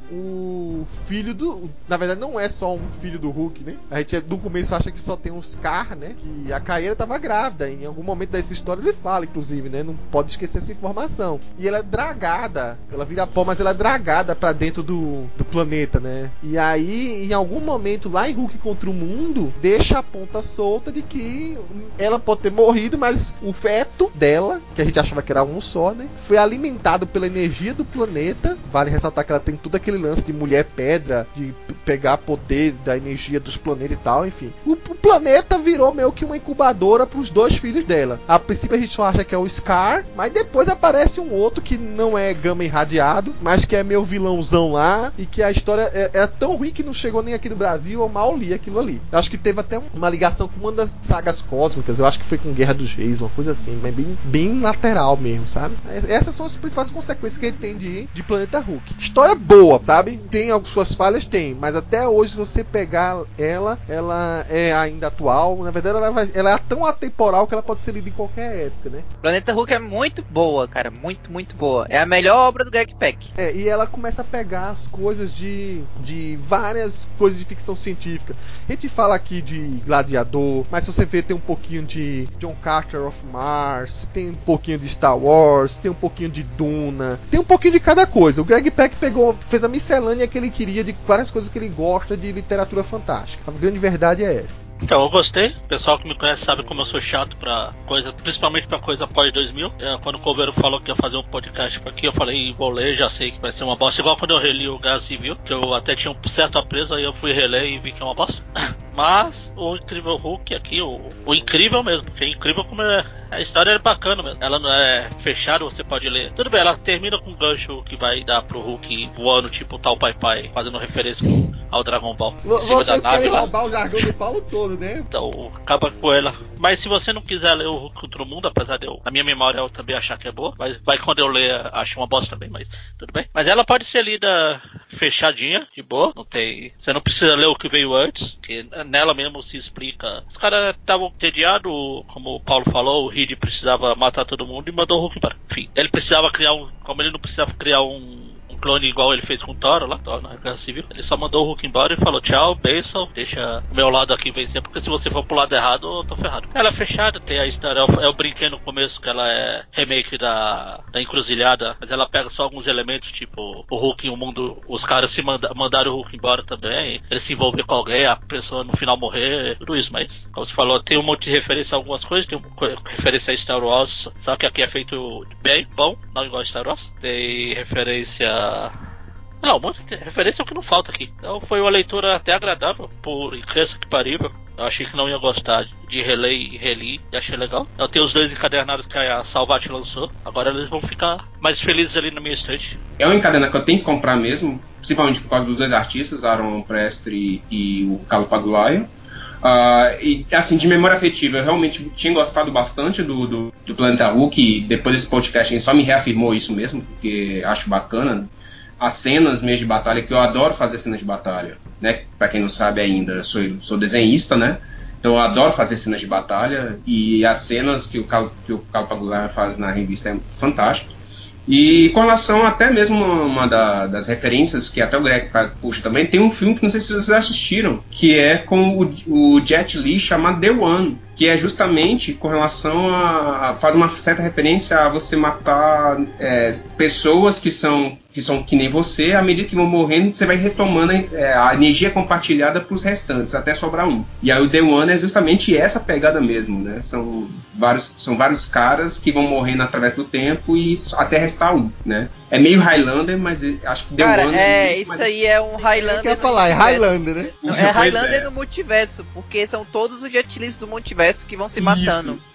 o filho do... Na verdade não é só um filho do Hulk, né? A gente no começo acha que só tem um Scar, né? Que a Kaira tava grávida, em algum momento dessa história ele fala, inclusive, né? Não pode esquecer essa informação. E ela é dragada, ela vira pó, mas ela é dragada pra dentro do, do planeta, né? E aí, em algum momento, lá em Hulk contra o mundo, deixa a ponta solta de que que ela pode ter morrido, mas o feto dela, que a gente achava que era um só, né, foi alimentado pela energia do planeta. Vale ressaltar que ela tem todo aquele lance de mulher pedra, de pegar poder da energia dos planetas e tal, enfim. O, o planeta virou meio que uma incubadora para os dois filhos dela. A princípio a gente só acha que é o Scar, mas depois aparece um outro que não é gama irradiado, mas que é meio vilãozão lá, e que a história é, é tão ruim que não chegou nem aqui no Brasil, eu mal li aquilo ali. Eu acho que teve até uma ligação com uma das sagas cósmicas, eu acho que foi com Guerra dos Reis, uma coisa assim, mas bem, bem lateral mesmo, sabe? Essas são as principais consequências que ele tem de, de Planeta Hulk. História boa, sabe? Tem algumas suas falhas, tem, mas até hoje, se você pegar ela, ela é ainda atual. Na verdade, ela, vai, ela é tão atemporal que ela pode ser lida em qualquer época, né? Planeta Hulk é muito boa, cara, muito, muito boa. É a melhor obra do Greg Pak. É, e ela começa a pegar as coisas de, de várias coisas de ficção científica. A gente fala aqui de Gladiador, mas se você vê, tem um pouquinho de John Carter of Mars, tem um pouquinho de Star Wars, tem um pouquinho de Duna, tem um pouquinho de cada coisa. O Greg Pak pegou, fez a miscelânea que ele queria de várias coisas que ele gosta de literatura fantástica. A grande verdade é essa. Então, eu gostei. O pessoal que me conhece sabe como eu sou chato pra coisa, principalmente pra coisa pós dois mil. É, quando o Coveiro falou que ia fazer um podcast pra aqui, eu falei, vou ler, já sei que vai ser uma bosta. Igual quando eu reli o Guerra Civil, que eu até tinha um certo apreço, aí eu fui reler e vi que é uma bosta. Mas o Incrível Hulk aqui, o, o incrível mesmo, porque é incrível como é, a história é bacana mesmo. Ela não é fechada, você pode ler. Tudo bem, ela termina com um gancho que vai dar pro Hulk voando tipo tal Pai Pai, fazendo referência ao Dragon Ball. Vocês querem roubar o jargão do Paulo todo, né? Então, acaba com ela. Mas se você não quiser ler o Hulk contra o Mundo, apesar de eu, na minha memória, eu também achar que é boa, mas vai quando eu ler, acho uma bosta também, mas tudo bem. Mas ela pode ser lida fechadinha, de boa, não tem... Você não precisa ler o que veio antes, que nela mesmo se explica. Os caras estavam entediados, como o Paulo falou, o Reed precisava matar todo mundo e mandou o Hulk embora. Enfim, ele precisava criar um... Como ele não precisava criar um... um clone igual ele fez com o Thor lá, Thor na Guerra Civil. Ele só mandou o Hulk embora e falou tchau, beijo, deixa o meu lado aqui vencer, porque se você for pro lado errado, eu tô ferrado. Ela é fechada, tem a história, eu brinquei no começo que ela é remake da, da Encruzilhada, mas ela pega só alguns elementos, tipo o Hulk e o mundo, os caras se manda, mandaram o Hulk embora também, ele se envolver com alguém, a pessoa no final morrer, tudo isso, mas como você falou, tem um monte de referência a algumas coisas, tem uma referência a Star Wars, só que aqui é feito bem, bom, não igual a Star Wars, tem referência... Não, um monte de referência é o que não falta aqui. Então foi uma leitura até agradável, por incrível que parível. Eu achei que não ia gostar de reler e reli, e achei legal. Eu tenho os dois encadernados que a Salvat lançou. Agora eles vão ficar mais felizes ali na minha estante. É um encadernado que eu tenho que comprar mesmo, principalmente por causa dos dois artistas, Aaron Prestri e o Carlo Pagulaio. Uh, e assim, de memória afetiva, eu realmente tinha gostado bastante do, do, do Planeta Hulk, e depois desse podcast a gente só me reafirmou isso mesmo, porque acho bacana. As cenas mesmo de batalha, que eu adoro fazer cenas de batalha, né? Pra quem não sabe ainda, sou, sou desenhista, né? Então eu adoro fazer cenas de batalha, e as cenas que o Carlo Pagulaio faz na revista é fantástico. E com relação até mesmo uma da, das referências que até o Greg puxa também, tem um filme que não sei se vocês assistiram, que é com o, o Jet Li, chamado The One, que é justamente com relação a, a faz uma certa referência a você matar é, pessoas que são, que são que nem você, à medida que vão morrendo, você vai retomando é, a energia compartilhada para os restantes, até sobrar um. E aí o The One é justamente essa pegada mesmo, né? São vários, são vários caras que vão morrendo através do tempo e até restar um, né? É meio Highlander, mas acho que The Cara, One é, é isso mais... aí é um Highlander. Eu quero falar, é Highlander, né? Não, é Pois Highlander é. no multiverso, porque são todos os Jet Lis do multiverso que vão se matando. Isso.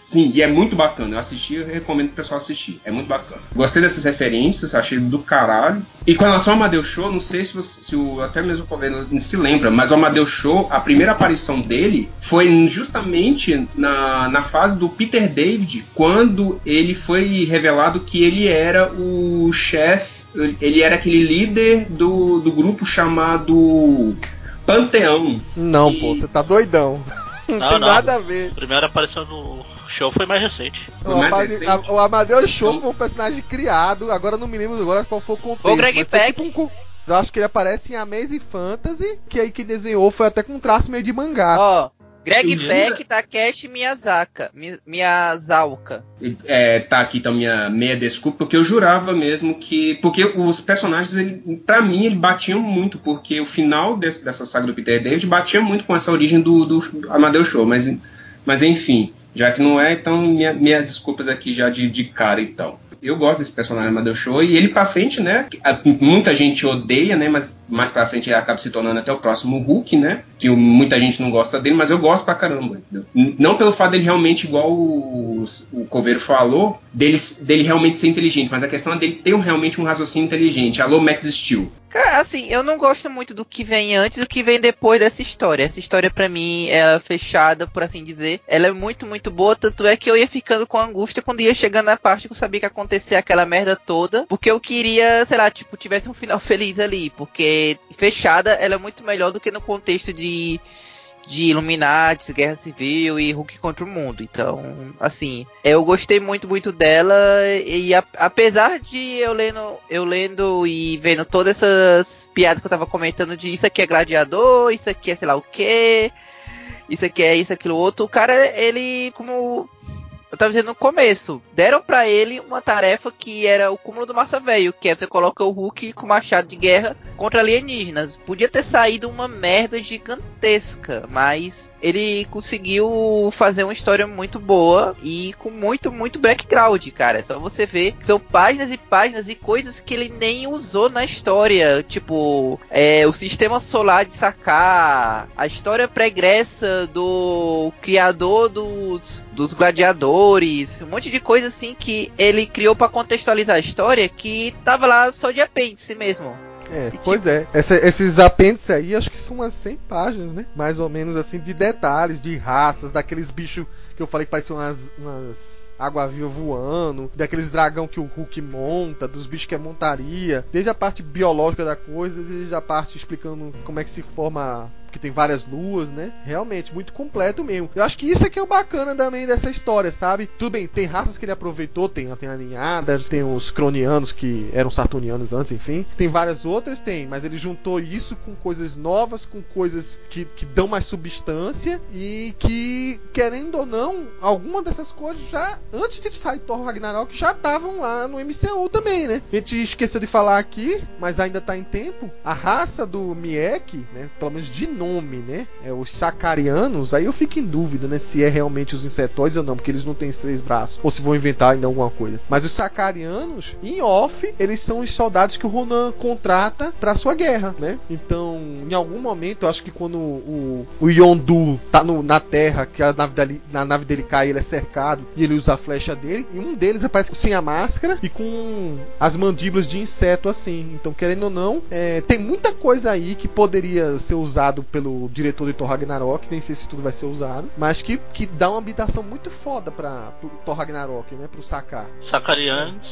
Sim, e é muito bacana. Eu assisti, eu recomendo pro pessoal assistir. É muito bacana. Gostei dessas referências, achei do caralho. E com relação ao Amadeus Cho, não sei se, você, se o, até mesmo o Coveiro se lembra, mas o Amadeus Cho, a primeira aparição dele foi justamente na, na fase do Peter David, quando ele foi revelado que ele era o chefe, ele era aquele líder do, do grupo chamado Panteão. Não, e... pô, você tá doidão. Não, não tem não. nada a ver. A primeira aparição no show foi mais recente. Foi o, mais Apare... recente? A, o Amadeus Cho então... foi um personagem criado, agora não me lembro agora qual foi o contexto. O Greg Pak. Tipo um... Eu acho que ele aparece em Amazing Fantasy, que aí que desenhou foi até com um traço meio de mangá. Ó, oh, Greg Pak, Takeshi Miyazaka. Mi... Miyazawa. É, tá aqui então minha meia desculpa, porque eu jurava mesmo que... Porque os personagens, ele, pra mim, eles batiam muito, porque o final desse, dessa saga do Peter David batia muito com essa origem do, do Amadeus Cho, mas, mas enfim, já que não é, então minha, minhas desculpas aqui já de, de cara, então. Eu gosto desse personagem Amadeus Cho, e ele pra frente, né, muita gente odeia, né, mas mais pra frente ele acaba se tornando até o próximo Hulk, né, que muita gente não gosta dele, mas eu gosto pra caramba, entendeu? Não pelo fato dele realmente, igual o, o Coveiro falou, dele, dele realmente ser inteligente, mas a questão é dele ter realmente um raciocínio inteligente. Alô, Max Steel. Cara, assim, eu não gosto muito do que vem antes e do que vem depois dessa história. Essa história, pra mim, ela é fechada, por assim dizer. Ela é muito, muito boa, tanto é que eu ia ficando com angústia quando ia chegando na parte que eu sabia que ia acontecer aquela merda toda. Porque eu queria, sei lá, tipo, tivesse um final feliz ali. Porque fechada, ela é muito melhor do que no contexto de... de Illuminati, Guerra Civil e Hulk contra o Mundo. Então, assim, eu gostei muito, muito dela. E a, apesar de eu lendo, eu lendo e vendo todas essas piadas que eu tava comentando de isso aqui é gladiador, isso aqui é sei lá o que, isso aqui é isso, aquilo outro, o cara, ele, como eu tava dizendo no começo, deram pra ele uma tarefa que era o cúmulo do massa velho, que é você coloca o Hulk com machado de guerra contra alienígenas. Podia ter saído uma merda gigantesca, mas ele conseguiu fazer uma história muito boa e com muito, muito background, cara. É só você ver que são páginas e páginas e coisas que ele nem usou na história, tipo, é, o sistema solar de Sakaar, a história pregressa do criador dos, dos gladiadores, um monte de coisa assim que ele criou pra contextualizar a história que tava lá só de apêndice mesmo. É, e pois tipo... é. Essa, esses apêndices aí, acho que são umas cem páginas, né? Mais ou menos assim, de detalhes, de raças, daqueles bichos que eu falei que pareciam umas, umas água-viva voando, daqueles dragão que o Hulk monta, dos bichos que é montaria, desde a parte biológica da coisa, desde a parte explicando como é que se forma... porque tem várias luas, né? Realmente, muito completo mesmo. Eu acho que isso é que é o bacana também dessa história, sabe? Tudo bem, tem raças que ele aproveitou, tem, tem a ninhada, tem os cronianos que eram sartonianos antes, enfim. Tem várias outras, tem, mas ele juntou isso com coisas novas, com coisas que, que dão mais substância e que, querendo ou não, alguma dessas coisas já, antes de sair Thor Ragnarok, já estavam lá no M C U também, né? A gente esqueceu de falar aqui, mas ainda tá em tempo, a raça do Miek, né? Pelo menos de nome, né? É os Sakarianos. Aí eu fico em dúvida, né? Se é realmente os insetoides ou não, porque eles não têm seis braços. Ou se vão inventar ainda alguma coisa. Mas os Sakarianos, em off, eles são os soldados que o Ronan contrata pra sua guerra, né? Então, em algum momento, eu acho que quando o, o Yondu tá no, na Terra, que a nave, dele, na nave dele cai, ele é cercado e ele usa a flecha dele, e um deles aparece sem a máscara e com as mandíbulas de inseto assim. Então, querendo ou não, é, tem muita coisa aí que poderia ser usado pelo diretor de Thor Ragnarok, nem sei se tudo vai ser usado, mas que, que dá uma habitação muito foda para pro Thor Ragnarok, né, pro Sakaar. Sakarianos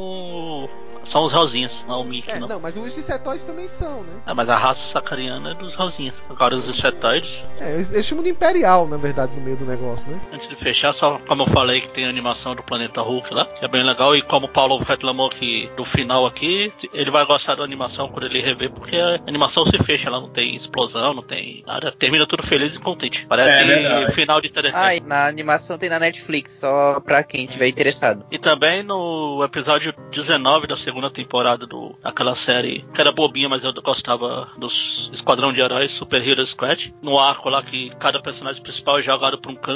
são são os rosinhas, não é o Mickey, é, não. não, mas os insetoides também são, né? É, mas a raça sakariana é dos rosinhas. Agora os insetoides... É, eles, eles chamam de Imperial, na verdade, no meio do negócio, né? Antes de fechar, só como eu falei que tem a animação do Planeta Hulk lá, que é bem legal, e como o Paulo reclamou que do final aqui, ele vai gostar da animação quando ele rever, porque a animação se fecha, ela não tem explosão, não tem nada, termina tudo feliz e contente. Parece é final de interessante. Ah, na animação tem na Netflix, só pra quem tiver interessado. E também no episódio dezenove da segunda temporada do aquela série, que era bobinha, mas eu gostava dos Esquadrão de Heróis, Super Hero Squad, no arco lá que cada personagem principal é jogado pra um canto pela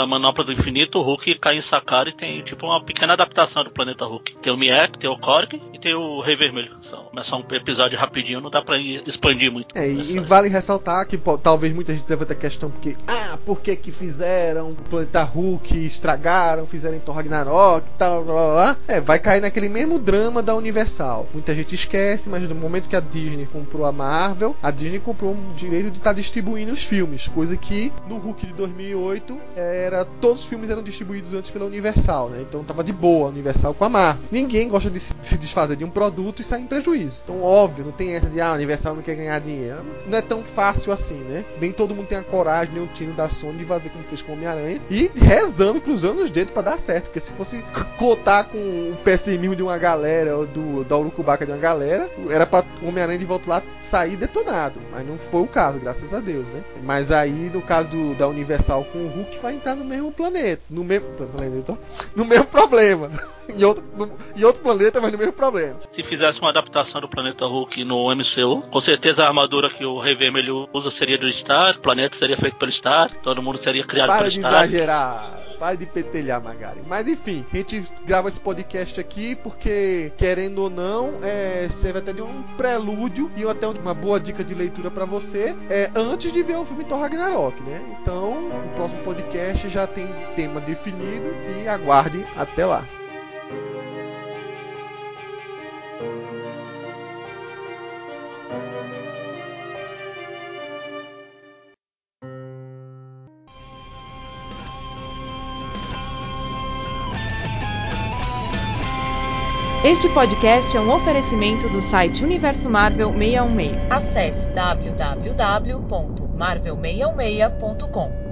na Manopla do Infinito, o Hulk cai em Sakaar e tem tipo uma pequena adaptação do planeta Hulk. Tem o Miek, tem o Korg e tem o Rei Vermelho. Só, é só um episódio rapidinho, não dá pra expandir muito. É, e, e vale ressaltar que pô, talvez muita gente levante a questão porque, ah, por que que fizeram o planeta Hulk, estragaram, fizeram em Thor Ragnarok e tal, blá, blá, blá. É, vai cair naquele mesmo drama da Universal. Muita gente esquece, mas no momento que a Disney comprou a Marvel, a Disney comprou um direito de estar distribuindo os filmes, coisa que no Hulk de dois mil e oito era, todos os filmes eram distribuídos antes pela Universal, né? Então tava de boa a Universal com a Marvel. Ninguém gosta de se desfazer de um produto e sair em prejuízo. Então, óbvio, não tem essa de, ah, a Universal não quer ganhar dinheiro. Não é tão fácil assim, né? Nem todo mundo tem a coragem, nem o tino da Sony de fazer como fez com o Homem-Aranha. E rezando, cruzando os dedos pra dar certo. Porque se fosse contar com o pessimismo de uma galera, ou do, da urucubaca de uma galera, era pra o Homem-Aranha de volta lá sair detonado. Mas não foi o caso, graças a Deus, né? Mas aí, no caso do, da Universal com o Hulk, vai entrar no mesmo planeta. No mesmo planeta, no mesmo problema. em, outro, no, em outro planeta, mas no mesmo problema. Se fizesse uma adaptação do planeta Hulk no M C U, com certeza a armadura que o Rei Vermelho usa seria do Stark, o planeta seria feito pelo Stark, todo mundo seria criado Para pelo de Stark. exagerar. Para de petelhar, Magari. Mas enfim, a gente grava esse podcast aqui porque, querendo ou não, é, serve até de um prelúdio e até uma boa dica de leitura pra você, é, antes de ver o filme Thor Ragnarok, né? Então, o próximo podcast já tem tema definido e aguarde até lá. Este podcast é um oferecimento do site Universo Marvel seiscentos e dezesseis. Acesse w w w ponto marvel seiscentos e sessenta ponto com.